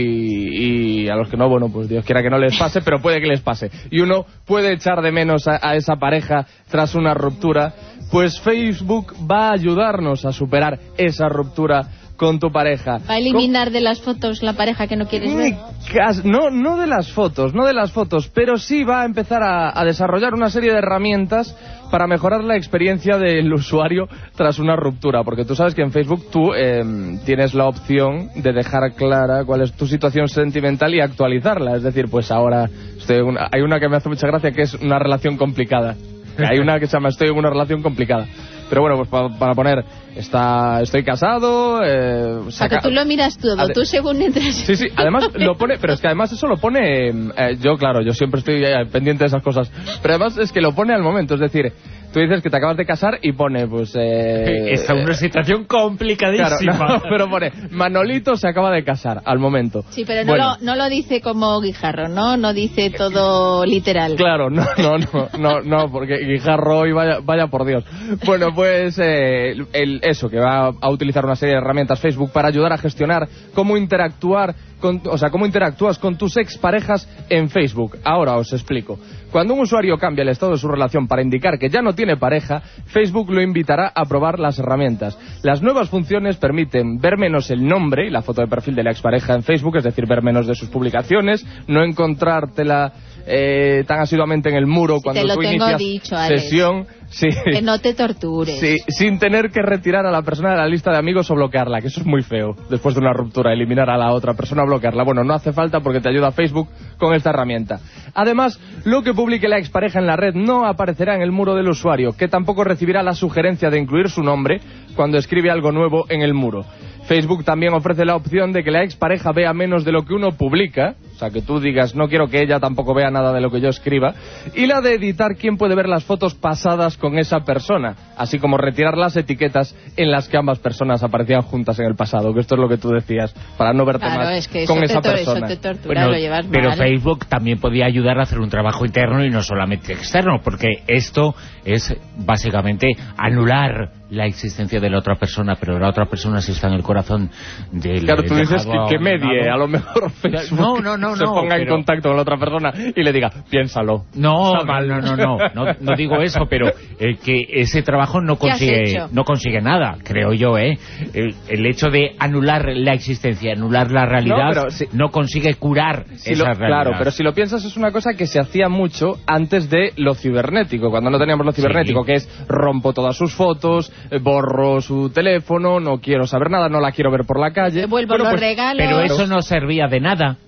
y, y a los que no, bueno, pues Dios quiera que no les pase, pero puede que les pase. Y uno puede echar de menos a, a esa pareja tras una ruptura. Pues Facebook va a ayudarnos a superar esa ruptura con tu pareja. ¿Va a eliminar de las fotos la pareja que no quieres ver? No, no de las fotos, no de las fotos, pero sí va a empezar a, a desarrollar una serie de herramientas para mejorar la experiencia del usuario tras una ruptura, porque tú sabes que en Facebook tú eh, tienes la opción de dejar clara cuál es tu situación sentimental y actualizarla. Es decir, pues ahora estoy una, hay una que me hace mucha gracia, que es una relación complicada. Hay una que se llama estoy en una relación complicada. Pero bueno, pues para, para poner, está, estoy casado... Eh, saca... O sea, que tú lo miras todo, Ade... tú según entras... Sí, sí, además lo pone, pero es que además eso lo pone... Eh, yo, claro, yo siempre estoy eh, pendiente de esas cosas, pero además es que lo pone al momento, es decir... Tú dices que te acabas de casar y pone, pues... Eh, Está en una situación complicadísima. Claro, no, pero pone, Manolito se acaba de casar, al momento. Sí, pero no, bueno. lo, no lo dice como Guijarro, ¿no? No dice todo literal. Claro, no, no, no, no, no porque Guijarro hoy vaya, vaya por Dios. Bueno, pues eh, el, eso, que va a utilizar una serie de herramientas Facebook para ayudar a gestionar cómo interactuar, con, o sea, cómo interactúas con tus exparejas en Facebook. Ahora os explico. Cuando un usuario cambia el estado de su relación para indicar que ya no tiene pareja, Facebook lo invitará a probar las herramientas. Las nuevas funciones permiten ver menos el nombre y la foto de perfil de la expareja en Facebook, es decir, ver menos de sus publicaciones, no encontrártela eh, tan asiduamente en el muro si cuando te lo tú tengo inicias dicho, Alex. sesión. Sí. Que no te tortures. Sí, sin tener que retirar a la persona de la lista de amigos o bloquearla, que eso es muy feo, después de una ruptura, eliminar a la otra persona o bloquearla. Bueno, no hace falta porque te ayuda Facebook con esta herramienta. Además, lo que publique la expareja en la red no aparecerá en el muro del usuario, que tampoco recibirá la sugerencia de incluir su nombre cuando escribe algo nuevo en el muro. Facebook también ofrece la opción de que la expareja vea menos de lo que uno publica, o sea, que tú digas, no quiero que ella tampoco vea nada de lo que yo escriba, y la de editar quién puede ver las fotos pasadas con esa persona, así como retirar las etiquetas en las que ambas personas aparecían juntas en el pasado, que esto es lo que tú decías, para no verte claro, más es que con eso esa te, persona. Eso te tortura, bueno, lo llevas pero mal. Facebook también podía ayudar a hacer un trabajo interno y no solamente externo, porque esto es básicamente anular la existencia de la otra persona, pero la otra persona sí está en el corazón del... Claro, tú dices que, que medie, a lo mejor Facebook no, no, no, se no, ponga pero... en contacto con la otra persona y le diga, piénsalo. No, no, no, no, no, no, no digo eso, pero eh, que ese trabajo no consigue no consigue nada, creo yo, ¿eh? El, el hecho de anular la existencia, anular la realidad, no, si, no consigue curar si esa lo, realidad. Claro, pero si lo piensas es una cosa que se hacía mucho antes de lo cibernético, cuando no teníamos lo cibernético, sí. Que es rompo todas sus fotos, borro su teléfono, no quiero saber nada, no la quiero ver por la calle. Devuelvo bueno, los pues, regalos. Pero eso no servía de nada, ni antes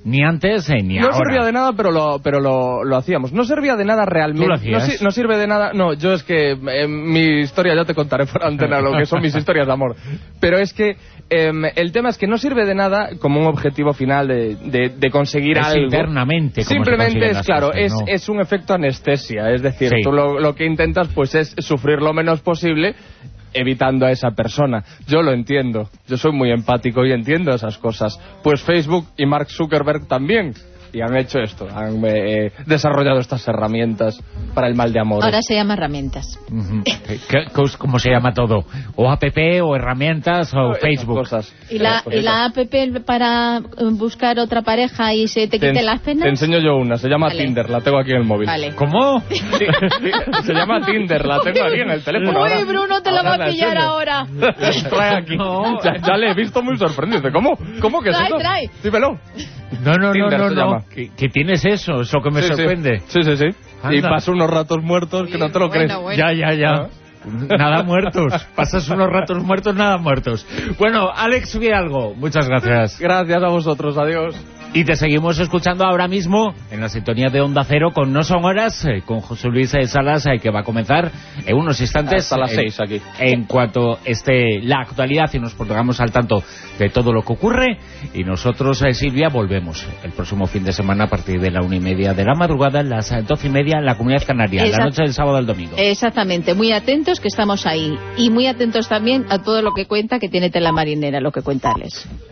antes eh, ni no ahora. No servía de nada, pero lo pero lo, lo hacíamos. No servía de nada realmente. ¿Tú lo hacías? No, no sirve de nada. No, yo es que eh, mi historia ya te contaré por antena lo que son mis historias de amor. Pero es que eh, el tema es que no sirve de nada como un objetivo final de, de, de conseguir es algo. Internamente. Simplemente es, claro, cosas, es, ¿no? es un efecto anestesia. Es decir, sí. tú lo, lo que intentas pues es sufrir lo menos posible evitando a esa persona. Yo lo entiendo. Yo soy muy empático y entiendo esas cosas. Pues Facebook y Mark Zuckerberg también. Y han hecho esto, han eh, desarrollado estas herramientas para el mal de amor. Ahora se llama herramientas. Uh-huh. ¿Qué, ¿Cómo se llama todo? O app, o herramientas, o Esas Facebook. Cosas. ¿Y la, ¿Y la app para buscar otra pareja y se te quite te, las penas? Te enseño yo una, se llama vale. Tinder, la tengo aquí en el móvil. Vale. ¿Cómo? Sí, sí, se llama Tinder, la tengo aquí en el teléfono. Uy, ahora, Bruno, te la va a pillar enseño. ahora. Trae aquí. No. Ya, ya le he visto muy sorprendido. ¿Cómo? ¿Cómo que es trae, eso? Trae. Dímelo. No, no, Tinder no, se no, no. llama. ¿Qué, ¿Qué tienes eso? Eso que me sí, sorprende. Sí, sí, sí. sí. Anda. Y paso unos ratos muertos que no te lo Bueno, crees. bueno. Ya, ya, ya. ¿Ah? Nada muertos. Pasas unos ratos muertos, nada muertos. Bueno, Alex Vidalgo, muchas gracias. Gracias a vosotros, adiós. Y te seguimos escuchando ahora mismo en la sintonía de Onda Cero con No Son Horas, eh, con José Luis Salas, eh, que va a comenzar en unos instantes. Hasta las en, seis aquí. En cuanto esté la actualidad y nos pongamos al tanto de todo lo que ocurre. Y nosotros, eh, Silvia, volvemos el próximo fin de semana a partir de la una y media de la madrugada, las doce y media en la Comunidad Canaria, Exact- la noche del sábado al domingo. Exactamente, muy atentos que estamos ahí. Y muy atentos también a todo lo que cuenta, que tiene Tela Marinera, lo que cuenta Alex.